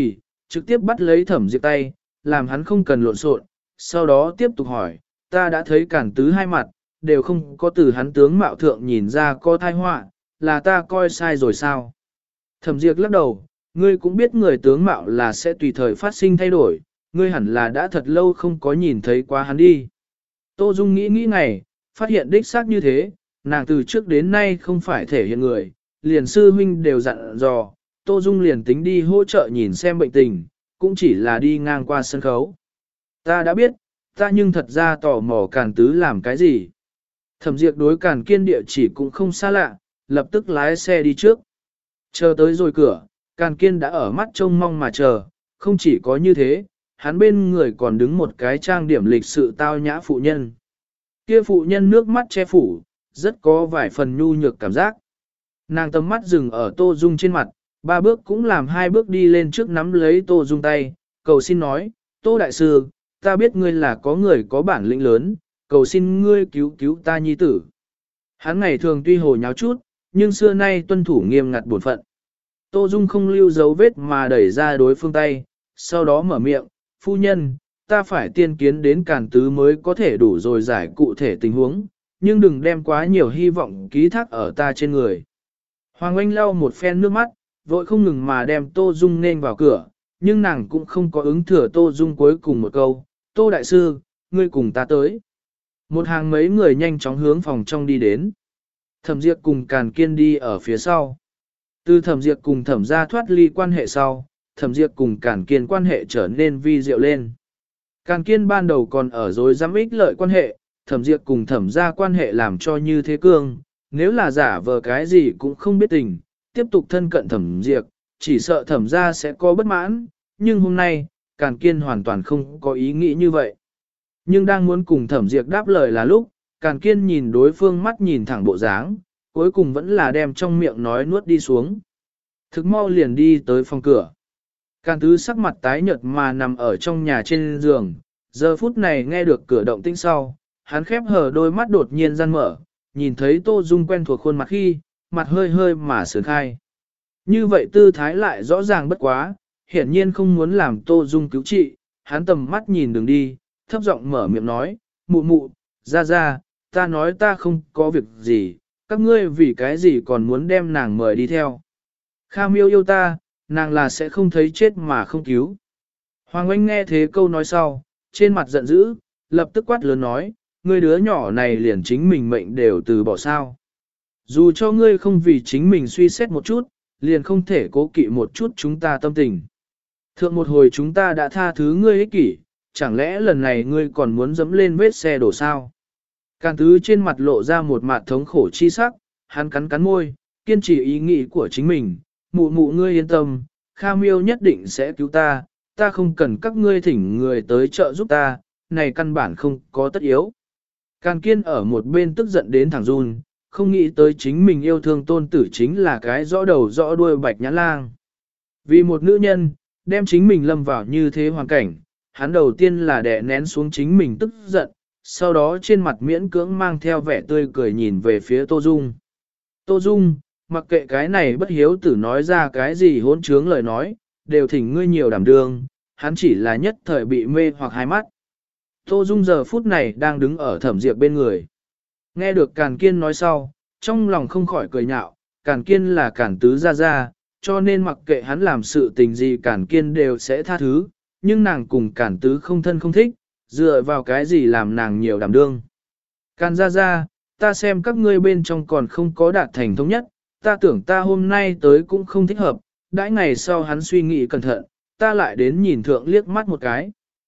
trực tiếp bắt lấy Thẩm Diệp tay, làm hắn không cần lộn xộn, sau đó tiếp tục hỏi, ta đã thấy Càn Tứ hai mặt, đều không có từ hắn tướng mạo thượng nhìn ra có thai họa, là ta coi sai rồi sao? Thẩm Diệp lắc đầu, ngươi cũng biết người tướng mạo là sẽ tùy thời phát sinh thay đổi, ngươi hẳn là đã thật lâu không có nhìn thấy quá hắn đi. Tô Dung nghĩ ngày, phát hiện đích xác như thế, nàng từ trước đến nay không phải thể hiện người, liền sư huynh đều dặn dò, Tô Dung liền tính đi hỗ trợ nhìn xem bệnh tình, cũng chỉ là đi ngang qua sân khấu. Ta đã biết, ta nhưng thật ra tò mò Càn Tứ làm cái gì. Thẩm Diệp đối Càn Kiên địa chỉ cũng không xa lạ, lập tức lái xe đi trước. Chờ tới rồi cửa, Càn Kiên đã ở mắt trông mong mà chờ, không chỉ có như thế, hắn bên người còn đứng một cái trang điểm lịch sự tao nhã phụ nhân. Kia phụ nhân nước mắt che phủ, rất có vài phần nhu nhược cảm giác. Nàng tầm mắt dừng ở Tô Dung trên mặt, 3 bước cũng làm 2 bước đi lên trước nắm lấy Tô Dung tay, cầu xin nói, Tô Đại Sư, ta biết ngươi là có người có bản lĩnh lớn, cầu xin ngươi cứu cứu ta nhi tử. Hắn ngày thường tuy hồ nháo chút, nhưng xưa nay tuân thủ nghiêm ngặt bổn phận. Tô Dung không lưu dấu vết mà đẩy ra đối phương tay, sau đó mở miệng, phu nhân, ta phải tiên kiến đến Càn Tứ mới có thể đủ rồi giải cụ thể tình huống, nhưng đừng đem quá nhiều hy vọng ký thác ở ta trên người. Hoàng Oanh lau một phen nước mắt, vội không ngừng mà đem Tô Dung nên vào cửa, nhưng nàng cũng không có ứng thừa Tô Dung cuối cùng một câu, Tô Đại Sư, ngươi cùng ta tới. Một hàng mấy người nhanh chóng hướng phòng trong đi đến. Thẩm Diệp cùng Càn Kiên đi ở phía sau. Từ Thẩm Diệp cùng Thẩm gia thoát ly quan hệ sau, Thẩm Diệp cùng Càn Kiên quan hệ trở nên vi diệu lên. Càn Kiên ban đầu còn ở dối dám ích lợi quan hệ, Thẩm Diệp cùng Thẩm gia quan hệ làm cho như thế cương, nếu là giả vờ cái gì cũng không biết tình, tiếp tục thân cận Thẩm Diệp, chỉ sợ Thẩm gia sẽ có bất mãn, nhưng hôm nay, Càn Kiên hoàn toàn không có ý nghĩ như vậy. Nhưng đang muốn cùng Thẩm Diệp đáp lời là lúc, Càn Kiên nhìn đối phương mắt nhìn thẳng bộ dáng, cuối cùng vẫn là đem trong miệng nói nuốt đi xuống. Thực mau liền đi tới phòng cửa. Càn Tứ sắc mặt tái nhợt mà nằm ở trong nhà trên giường, giờ phút này nghe được cửa động tĩnh sau, hắn khép hờ đôi mắt đột nhiên gian mở, nhìn thấy Tô Dung quen thuộc khuôn mặt khi, mặt hơi hơi mà sướng khai. Như vậy tư thái lại rõ ràng bất quá, hiển nhiên không muốn làm Tô Dung cứu trị, hắn tầm mắt nhìn đường đi, thấp giọng mở miệng nói, mụ mụ, ra, ta nói ta không có việc gì, các ngươi vì cái gì còn muốn đem nàng mời đi theo. Kha Miêu yêu ta, nàng là sẽ không thấy chết mà không cứu. Hoàng Oanh nghe thế câu nói sau, trên mặt giận dữ, lập tức quát lớn nói, ngươi đứa nhỏ này liền chính mình mệnh đều từ bỏ sao. Dù cho ngươi không vì chính mình suy xét một chút, liền không thể cố kỵ một chút chúng ta tâm tình. Thượng một hồi chúng ta đã tha thứ ngươi ích kỷ, chẳng lẽ lần này ngươi còn muốn dẫm lên vết xe đổ sao? Càn Tứ trên mặt lộ ra một mặt thống khổ chi sắc, hắn cắn môi, kiên trì ý nghĩ của chính mình, mụ mụ ngươi yên tâm, Kha Miêu nhất định sẽ cứu ta, ta không cần các ngươi thỉnh người tới trợ giúp ta, này căn bản không có tất yếu. Càn Kiên ở một bên tức giận đến thẳng run, không nghĩ tới chính mình yêu thương tôn tử chính là cái rõ đầu rõ đuôi bạch nhãn lang. Vì một nữ nhân, đem chính mình lâm vào như thế hoàn cảnh, hắn đầu tiên là đè nén xuống chính mình tức giận, sau đó trên mặt miễn cưỡng mang theo vẻ tươi cười nhìn về phía Tô Dung. Tô Dung, mặc kệ cái này bất hiếu tử nói ra cái gì hỗn trướng lời nói, đều thỉnh ngươi nhiều đảm đương, hắn chỉ là nhất thời bị mê hoặc hai mắt. Tô Dung giờ phút này đang đứng ở Thẩm Diệp bên người. Nghe được Càn Kiên nói sau, trong lòng không khỏi cười nhạo, Càn Kiên là Càn Tứ gia, cho nên mặc kệ hắn làm sự tình gì Càn Kiên đều sẽ tha thứ, nhưng nàng cùng Càn Tứ không thân không thích, dựa vào cái gì làm nàng nhiều đảm đương. Càn gia, ta xem các ngươi bên trong còn không có đạt thành thống nhất, ta tưởng ta hôm nay tới cũng không thích hợp, đãi ngày sau hắn suy nghĩ cẩn thận, ta lại đến nhìn thượng liếc mắt một cái.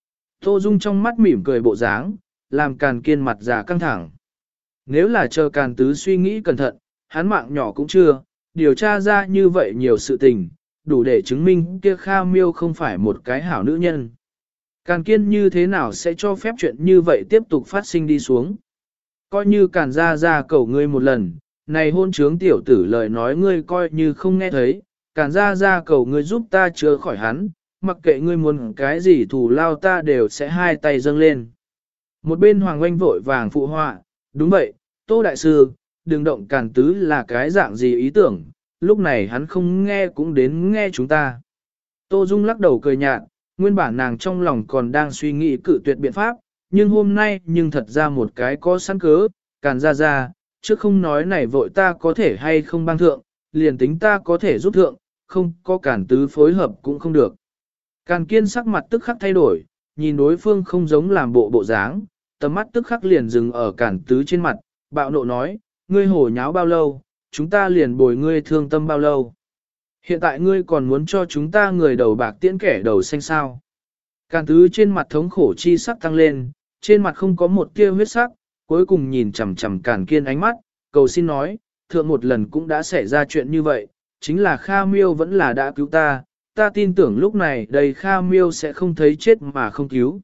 Tô Dung trong mắt mỉm cười bộ dáng, làm Càn Kiên mặt già căng thẳng. Nếu là chờ Càn Tứ suy nghĩ cẩn thận, hắn mạng nhỏ cũng chưa, điều tra ra như vậy nhiều sự tình, đủ để chứng minh kia Kha Miêu không phải một cái hảo nữ nhân. Càn Kiên như thế nào sẽ cho phép chuyện như vậy tiếp tục phát sinh đi xuống. Coi như Càn gia cầu ngươi một lần, này hôn trướng tiểu tử lời nói ngươi coi như không nghe thấy, Càn gia cầu ngươi giúp ta chữa khỏi hắn, mặc kệ ngươi muốn cái gì thù lao ta đều sẽ hai tay dâng lên. Một bên Hoàng Oanh vội vàng phụ họa, đúng vậy, Tô Đại Sư, đừng động Càn Tứ là cái dạng gì ý tưởng, lúc này hắn không nghe cũng đến nghe chúng ta. Tô Dung lắc đầu cười nhạt, nguyên bản nàng trong lòng còn đang suy nghĩ cự tuyệt biện pháp, nhưng hôm nay nhưng thật ra một cái có sẵn cớ, Càn ra, chứ không nói này vội ta có thể hay không bang thượng, liền tính ta có thể giúp thượng, không có Càn tứ phối hợp cũng không được. Càn Kiên sắc mặt tức khắc thay đổi, nhìn đối phương không giống làm bộ dáng, tầm mắt tức khắc liền dừng ở Càn tứ trên mặt, bạo nộ nói, ngươi hổ nháo bao lâu, chúng ta liền bồi ngươi thương tâm bao lâu. Hiện tại ngươi còn muốn cho chúng ta người đầu bạc tiễn kẻ đầu xanh sao. Càn tứ trên mặt thống khổ chi sắc tăng lên, trên mặt không có một tia huyết sắc, cuối cùng nhìn chằm chằm Càn Kiên ánh mắt, cầu xin nói, thượng một lần cũng đã xảy ra chuyện như vậy, chính là Kha Miêu vẫn là đã cứu ta tin tưởng lúc này đây Kha Miêu sẽ không thấy chết mà không cứu.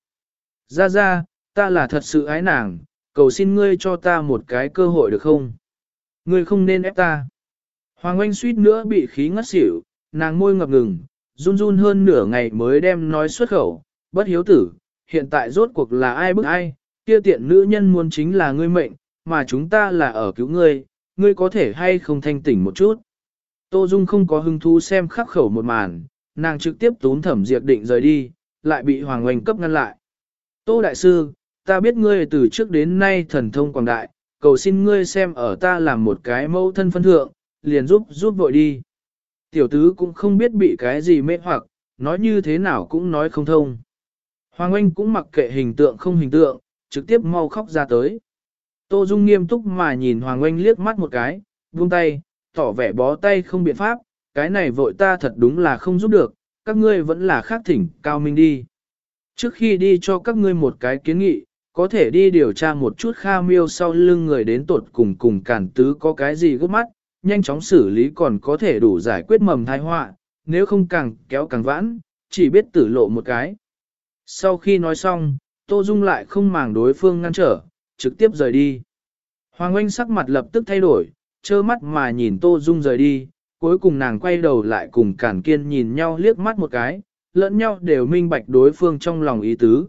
Ra, ta là thật sự ái nàng, cầu xin ngươi cho ta một cái cơ hội được không? Ngươi không nên ép ta. Hoàng Oanh suýt nữa bị khí ngất xỉu, nàng môi ngập ngừng, run run hơn nửa ngày mới đem nói xuất khẩu, bất hiếu tử, hiện tại rốt cuộc là ai bức ai, kia tiện nữ nhân muốn chính là ngươi mệnh, mà chúng ta là ở cứu ngươi, ngươi có thể hay không thanh tỉnh một chút. Tô Dung không có hứng thú xem khắc khẩu một màn, nàng trực tiếp tún Thẩm Diệp định rời đi, lại bị Hoàng Oanh cấp ngăn lại. Tô Đại Sư, ta biết ngươi từ trước đến nay thần thông quảng đại, cầu xin ngươi xem ở ta làm một cái mẫu thân phân thượng, liền giúp vội đi. Tiểu tứ cũng không biết bị cái gì mê hoặc, nói như thế nào cũng nói không thông. Hoàng Oanh cũng mặc kệ hình tượng không hình tượng, trực tiếp mau khóc ra tới. Tô Dung nghiêm túc mà nhìn Hoàng Oanh liếc mắt một cái, buông tay, tỏ vẻ bó tay không biện pháp, cái này vội ta thật đúng là không giúp được, các ngươi vẫn là khác thỉnh cao minh đi. Trước khi đi cho các ngươi một cái kiến nghị, có thể đi điều tra một chút Kha Miêu sau lưng người đến tột cùng Càn tứ có cái gì gấp mắt, nhanh chóng xử lý còn có thể đủ giải quyết mầm tai họa, nếu không càng kéo càng vãn, chỉ biết tử lộ một cái. Sau khi nói xong, Tô Dung lại không màng đối phương ngăn trở, trực tiếp rời đi. Hoàng Oanh sắc mặt lập tức thay đổi, trơ mắt mà nhìn Tô Dung rời đi, cuối cùng nàng quay đầu lại cùng Càn Kiên nhìn nhau liếc mắt một cái, lẫn nhau đều minh bạch đối phương trong lòng ý tứ.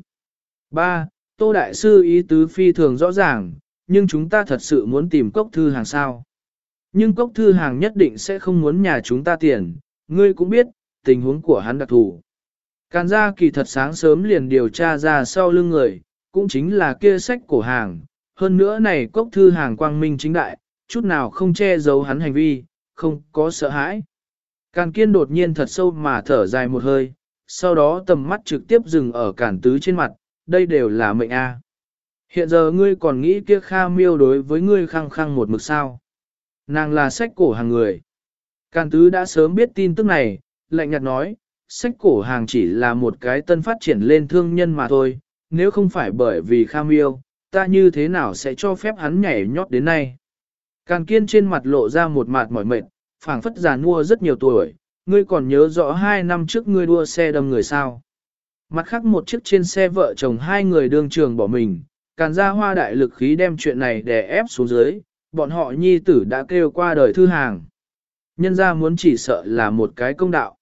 3. Tô Đại Sư ý tứ phi thường rõ ràng, nhưng chúng ta thật sự muốn tìm cốc thư hàng sao. Nhưng cốc thư hàng nhất định sẽ không muốn nhà chúng ta tiền, ngươi cũng biết, tình huống của hắn đặc thù. Càn gia kỳ thật sáng sớm liền điều tra ra sau lưng người, cũng chính là kia sách cổ hàng, hơn nữa này cốc thư hàng quang minh chính đại, chút nào không che giấu hắn hành vi, không có sợ hãi. Càn Kiên đột nhiên thật sâu mà thở dài một hơi, sau đó tầm mắt trực tiếp dừng ở Càn tứ trên mặt, đây đều là mệnh A. Hiện giờ ngươi còn nghĩ kia Kha Miêu đối với ngươi khăng khăng một mực sao. Nàng là sách cổ hàng người. Càn tứ đã sớm biết tin tức này, lạnh nhạt nói, sách cổ hàng chỉ là một cái tân phát triển lên thương nhân mà thôi, nếu không phải bởi vì Kha Miêu, ta như thế nào sẽ cho phép hắn nhảy nhót đến nay. Càn Kiên trên mặt lộ ra một mặt mỏi mệt, phảng phất già nua rất nhiều tuổi, ngươi còn nhớ rõ 2 năm trước ngươi đua xe đâm người sao. Mặt khác một chiếc trên xe vợ chồng hai người đương trường bỏ mình, Càn gia hoa đại lực khí đem chuyện này đè ép xuống dưới, bọn họ nhi tử đã kêu qua đời thư hàng. Nhân gia muốn chỉ sợ là một cái công đạo.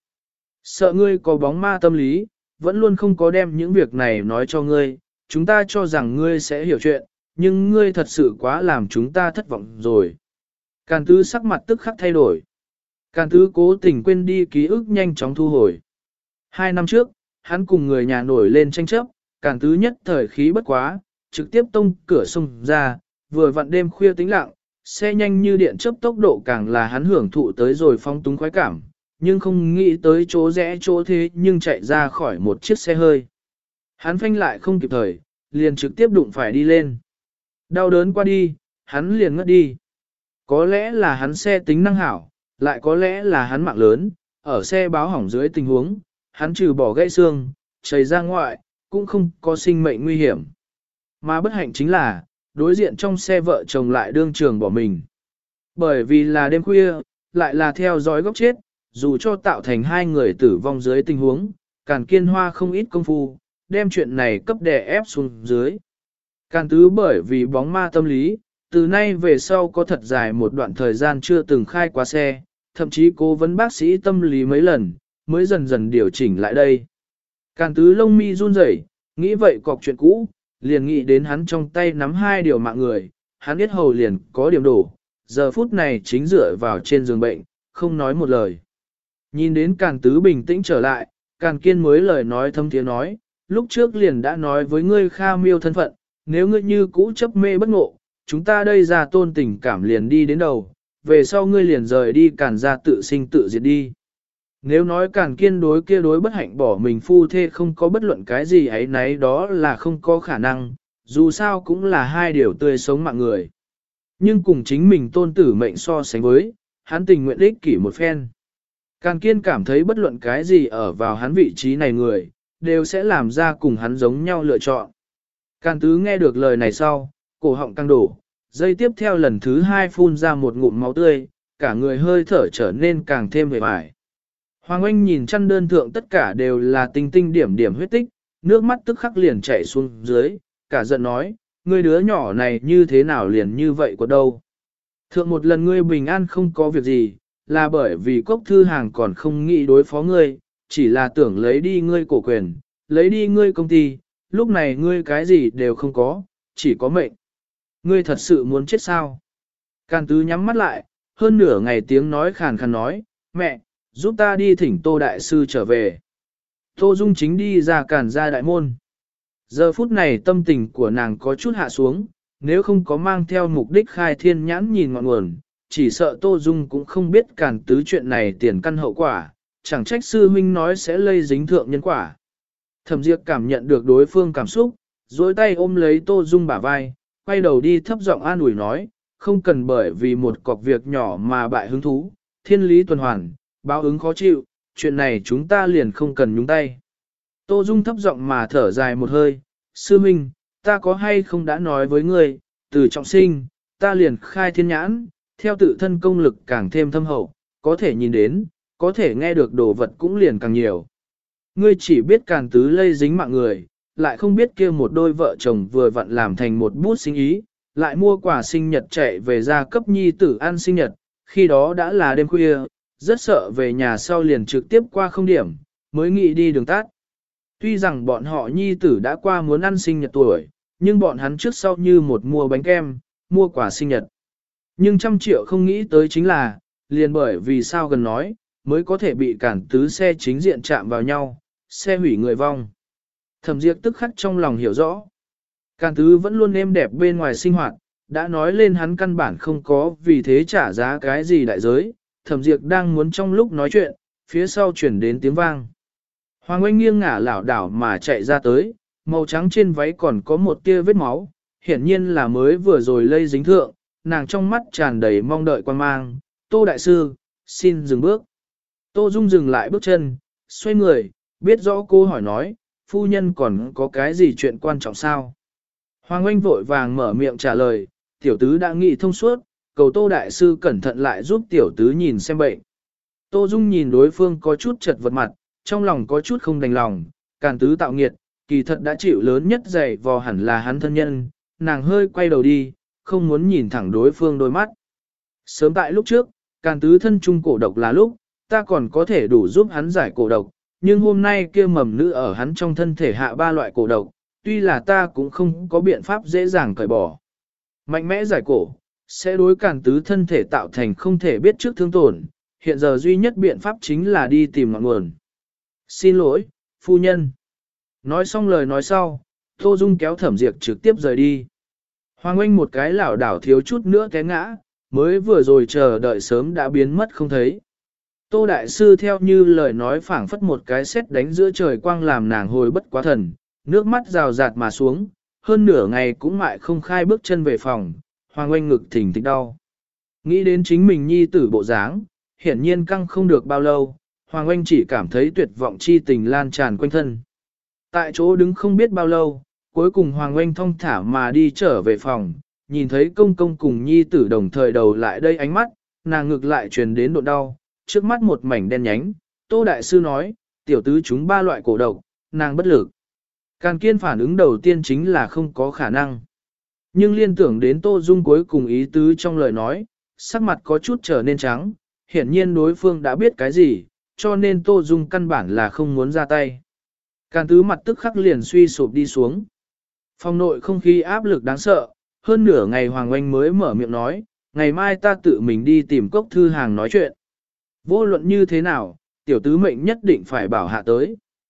Sợ ngươi có bóng ma tâm lý, vẫn luôn không có đem những việc này nói cho ngươi, chúng ta cho rằng ngươi sẽ hiểu chuyện, nhưng ngươi thật sự quá làm chúng ta thất vọng rồi. Càn tứ sắc mặt tức khắc thay đổi. Càn tứ cố tình quên đi ký ức nhanh chóng thu hồi. 2 năm trước, hắn cùng người nhà nổi lên tranh chấp, Càn tứ nhất thời khí bất quá, trực tiếp tông cửa xông ra, vừa vặn đêm khuya tĩnh lặng, xe nhanh như điện chớp tốc độ càng là hắn hưởng thụ tới rồi phong túng khoái cảm, nhưng không nghĩ tới chỗ rẽ chỗ thế nhưng chạy ra khỏi một chiếc xe hơi. Hắn phanh lại không kịp thời, liền trực tiếp đụng phải đi lên. Đau đớn qua đi, hắn liền ngất đi. Có lẽ là hắn xe tính năng hảo, lại có lẽ là hắn mạng lớn, ở xe báo hỏng dưới tình huống, hắn trừ bỏ gãy xương, chảy ra ngoại, cũng không có sinh mệnh nguy hiểm. Mà bất hạnh chính là, đối diện trong xe vợ chồng lại đương trường bỏ mình. Bởi vì là đêm khuya, lại là theo dõi góc chết, dù cho tạo thành 2 người tử vong dưới tình huống, Càn Kiên hoa không ít công phu, đem chuyện này cấp đè ép xuống dưới. Càn tứ bởi vì bóng ma tâm lý, từ nay về sau có thật dài một đoạn thời gian chưa từng khai qua xe, thậm chí cố vấn bác sĩ tâm lý mấy lần, mới dần dần điều chỉnh lại đây. Càn tứ lông mi run rẩy, nghĩ vậy cọc chuyện cũ, liền nghĩ đến hắn trong tay nắm 2 điều mạng người, hắn biết hầu liền có điểm đổ, giờ phút này chính dựa vào trên giường bệnh, không nói một lời. Nhìn đến Càn tứ bình tĩnh trở lại, Càn Kiên mới lời nói thâm thiế nói, lúc trước liền đã nói với ngươi Kha Miêu thân phận, nếu ngươi như cũ chấp mê bất ngộ, chúng ta đây ra tôn tình cảm liền đi đến đầu, về sau ngươi liền rời đi Càn ra tự sinh tự diệt đi. Nếu nói Càn Kiên đối kia đối bất hạnh bỏ mình phu thê không có bất luận cái gì ấy nấy đó là không có khả năng, dù sao cũng là hai điều tươi sống mạng người. Nhưng cùng chính mình tôn tử mệnh so sánh với, hắn tình nguyện ích kỷ một phen. Càn Kiên cảm thấy bất luận cái gì ở vào hắn vị trí này người, đều sẽ làm ra cùng hắn giống nhau lựa chọn. Càn Tứ nghe được lời này sau, cổ họng căng đổ, dây tiếp theo lần thứ hai phun ra một ngụm máu tươi, cả người hơi thở trở nên càng thêm vẻ vải. Hoàng Oanh nhìn chăn đơn thượng tất cả đều là tinh tinh điểm điểm huyết tích, nước mắt tức khắc liền chảy xuống dưới, cả giận nói, ngươi đứa nhỏ này như thế nào liền như vậy của đâu. Thượng một lần ngươi bình an không có việc gì, là bởi vì Cốc Thư Hàng còn không nghĩ đối phó ngươi, chỉ là tưởng lấy đi ngươi cổ quyền, lấy đi ngươi công ty, lúc này ngươi cái gì đều không có, chỉ có mệnh. Ngươi thật sự muốn chết sao? Càn Tứ nhắm mắt lại, hơn nửa ngày tiếng nói khàn khàn nói, mẹ, giúp ta đi thỉnh Tô Đại Sư trở về. Tô Dung chính đi ra Càn ra đại môn. Giờ phút này tâm tình của nàng có chút hạ xuống, nếu không có mang theo mục đích khai thiên nhãn nhìn ngọn nguồn, chỉ sợ Tô Dung cũng không biết Càn Tứ chuyện này tiền căn hậu quả, chẳng trách sư huynh nói sẽ lây dính thượng nhân quả. Thẩm Diệp cảm nhận được đối phương cảm xúc, duỗi tay ôm lấy Tô Dung bả vai, quay đầu đi thấp giọng an ủi nói, không cần bởi vì một cọc việc nhỏ mà bại hứng thú, thiên lý tuần hoàn, báo ứng khó chịu, chuyện này chúng ta liền không cần nhúng tay. Tô Dung thấp giọng mà thở dài một hơi, sư minh, ta có hay không đã nói với ngươi, từ trọng sinh, ta liền khai thiên nhãn, theo tự thân công lực càng thêm thâm hậu, có thể nhìn đến, có thể nghe được đồ vật cũng liền càng nhiều. Ngươi chỉ biết Càn Tứ lây dính mạng người, lại không biết kia một đôi vợ chồng vừa vặn làm thành một bút sinh ý, lại mua quà sinh nhật chạy về gia cấp nhi tử ăn sinh nhật, khi đó đã là đêm khuya, rất sợ về nhà sau liền trực tiếp qua không điểm, mới nghĩ đi đường tắt. Tuy rằng bọn họ nhi tử đã qua muốn ăn sinh nhật tuổi, nhưng bọn hắn trước sau như một mua bánh kem, mua quà sinh nhật. Nhưng 100 triệu không nghĩ tới chính là, liền bởi vì sao gần nói, mới có thể bị Càn Tứ xe chính diện chạm vào nhau, xe hủy người vong. Thẩm Diệp tức khắc trong lòng hiểu rõ. Càn Tứ vẫn luôn êm đẹp bên ngoài sinh hoạt, đã nói lên hắn căn bản không có vì thế trả giá cái gì đại giới. Thẩm Diệp đang muốn trong lúc nói chuyện, phía sau chuyển đến tiếng vang. Hoàng Oanh nghiêng ngả lảo đảo mà chạy ra tới, màu trắng trên váy còn có một tia vết máu, hiển nhiên là mới vừa rồi lây dính thượng, nàng trong mắt tràn đầy mong đợi quan mang. Tô Đại Sư, xin dừng bước. Tô Dung dừng lại bước chân, xoay người, biết rõ cô hỏi nói, phu nhân còn có cái gì chuyện quan trọng sao? Hoàng Oanh vội vàng mở miệng trả lời, tiểu tứ đã nghĩ thông suốt, cầu Tô Đại Sư cẩn thận lại giúp tiểu tứ nhìn xem bệnh. Tô Dung nhìn đối phương có chút chật vật mặt, trong lòng có chút không đành lòng, Càn Tứ tạo nghiệt, kỳ thật đã chịu lớn nhất dày vò hẳn là hắn thân nhân, nàng hơi quay đầu đi, không muốn nhìn thẳng đối phương đôi mắt. Sớm tại lúc trước, Càn Tứ thân chung cổ độc là lúc, ta còn có thể đủ giúp hắn giải cổ độc, nhưng hôm nay kia mầm nữ ở hắn trong thân thể hạ 3 loại cổ độc, tuy là ta cũng không có biện pháp dễ dàng cởi bỏ. Mạnh mẽ giải cổ, sẽ đối Càn Tứ thân thể tạo thành không thể biết trước thương tổn, hiện giờ duy nhất biện pháp chính là đi tìm ngọn nguồn. Xin lỗi, phu nhân. Nói xong lời nói sau, Tô Dung kéo Thẩm Diệp trực tiếp rời đi. Hoàng Oanh một cái lảo đảo thiếu chút nữa té ngã, mới vừa rồi chờ đợi sớm đã biến mất không thấy. Tô Đại Sư theo như lời nói phảng phất một cái sét đánh giữa trời quang làm nàng hồi bất quá thần, nước mắt rào rạt mà xuống, hơn nửa ngày cũng mãi không khai bước chân về phòng, Hoàng Oanh ngực thình thịch đau. Nghĩ đến chính mình nhi tử bộ dáng, hiển nhiên căng không được bao lâu, Hoàng Oanh chỉ cảm thấy tuyệt vọng chi tình lan tràn quanh thân. Tại chỗ đứng không biết bao lâu, cuối cùng Hoàng Oanh thong thả mà đi trở về phòng, nhìn thấy công công cùng nhi tử đồng thời đầu lại đây ánh mắt, nàng ngực lại truyền đến độ đau, trước mắt một mảnh đen nhánh. Tô Đại Sư nói, tiểu tứ chúng 3 loại cổ độc, nàng bất lực. Càn Kiên phản ứng đầu tiên chính là không có khả năng. Nhưng liên tưởng đến Tô Dung cuối cùng ý tứ trong lời nói, sắc mặt có chút trở nên trắng, hiển nhiên đối phương đã biết cái gì, cho nên Tô Dung căn bản là không muốn ra tay. Càn Tứ mặt tức khắc liền suy sụp đi xuống. Phòng nội không khí áp lực đáng sợ, hơn nửa ngày Hoàng Oanh mới mở miệng nói, ngày mai ta tự mình đi tìm Cốc Thư Hàng nói chuyện. Vô luận như thế nào, tiểu tứ mệnh nhất định phải bảo hạ tới.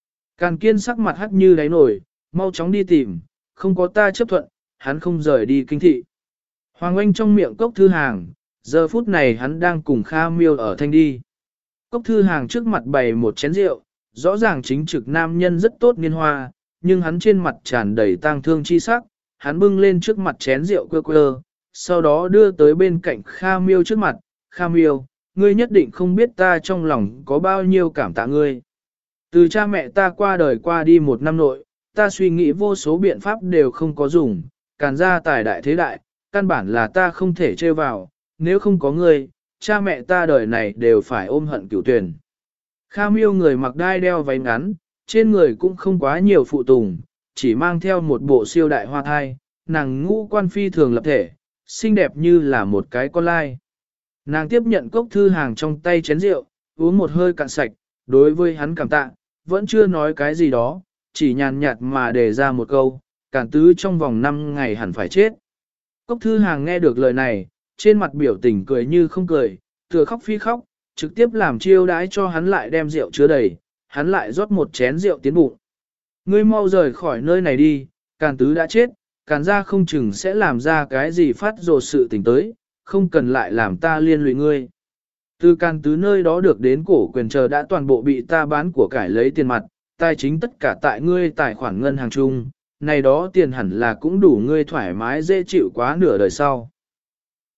Càn Kiên sắc mặt hắt như đáy nổi, mau chóng đi tìm, không có ta chấp thuận, hắn không rời đi kinh thị. Hoàng Oanh trong miệng Cốc Thư Hàng, giờ phút này hắn đang cùng Kha Miêu ở thanh đi. Cốc Thư Hàng trước mặt bày một chén rượu, rõ ràng chính trực nam nhân rất tốt niên hoa, nhưng hắn trên mặt tràn đầy tang thương chi sắc, hắn bưng lên trước mặt chén rượu quơ quơ, sau đó đưa tới bên cạnh Kha Miêu trước mặt, Kha Miêu, ngươi nhất định không biết ta trong lòng có bao nhiêu cảm tạ ngươi. Từ cha mẹ ta qua đời qua đi 1 năm nội, ta suy nghĩ vô số biện pháp đều không có dùng, Càn gia tài đại thế đại, căn bản là ta không thể trêu vào, nếu không có ngươi, cha mẹ ta đời này đều phải ôm hận cửu tuyển. Kha Miêu người mặc đai đeo váy ngắn, trên người cũng không quá nhiều phụ tùng, chỉ mang theo một bộ siêu đại hoa thai, nàng ngũ quan phi thường lập thể, xinh đẹp như là một cái con lai. Nàng tiếp nhận Cốc Thư Hàng trong tay chén rượu, uống một hơi cạn sạch, đối với hắn cảm tạ, vẫn chưa nói cái gì đó, chỉ nhàn nhạt mà đề ra một câu, Càn Tứ trong vòng 5 ngày hẳn phải chết. Cốc Thư Hàng nghe được lời này, trên mặt biểu tình cười như không cười, tựa khóc phi khóc, trực tiếp làm chiêu đãi cho hắn lại đem rượu chứa đầy, hắn lại rót một chén rượu tiến bụng. Ngươi mau rời khỏi nơi này đi, Càn Tứ đã chết, Càn gia không chừng sẽ làm ra cái gì phát rồ sự tình tới, không cần lại làm ta liên lụy ngươi. Từ Càn Tứ nơi đó được đến cổ quyền chờ đã toàn bộ bị ta bán của cải lấy tiền mặt, tài chính tất cả tại ngươi tài khoản ngân hàng chung, này đó tiền hẳn là cũng đủ ngươi thoải mái dễ chịu quá nửa đời sau.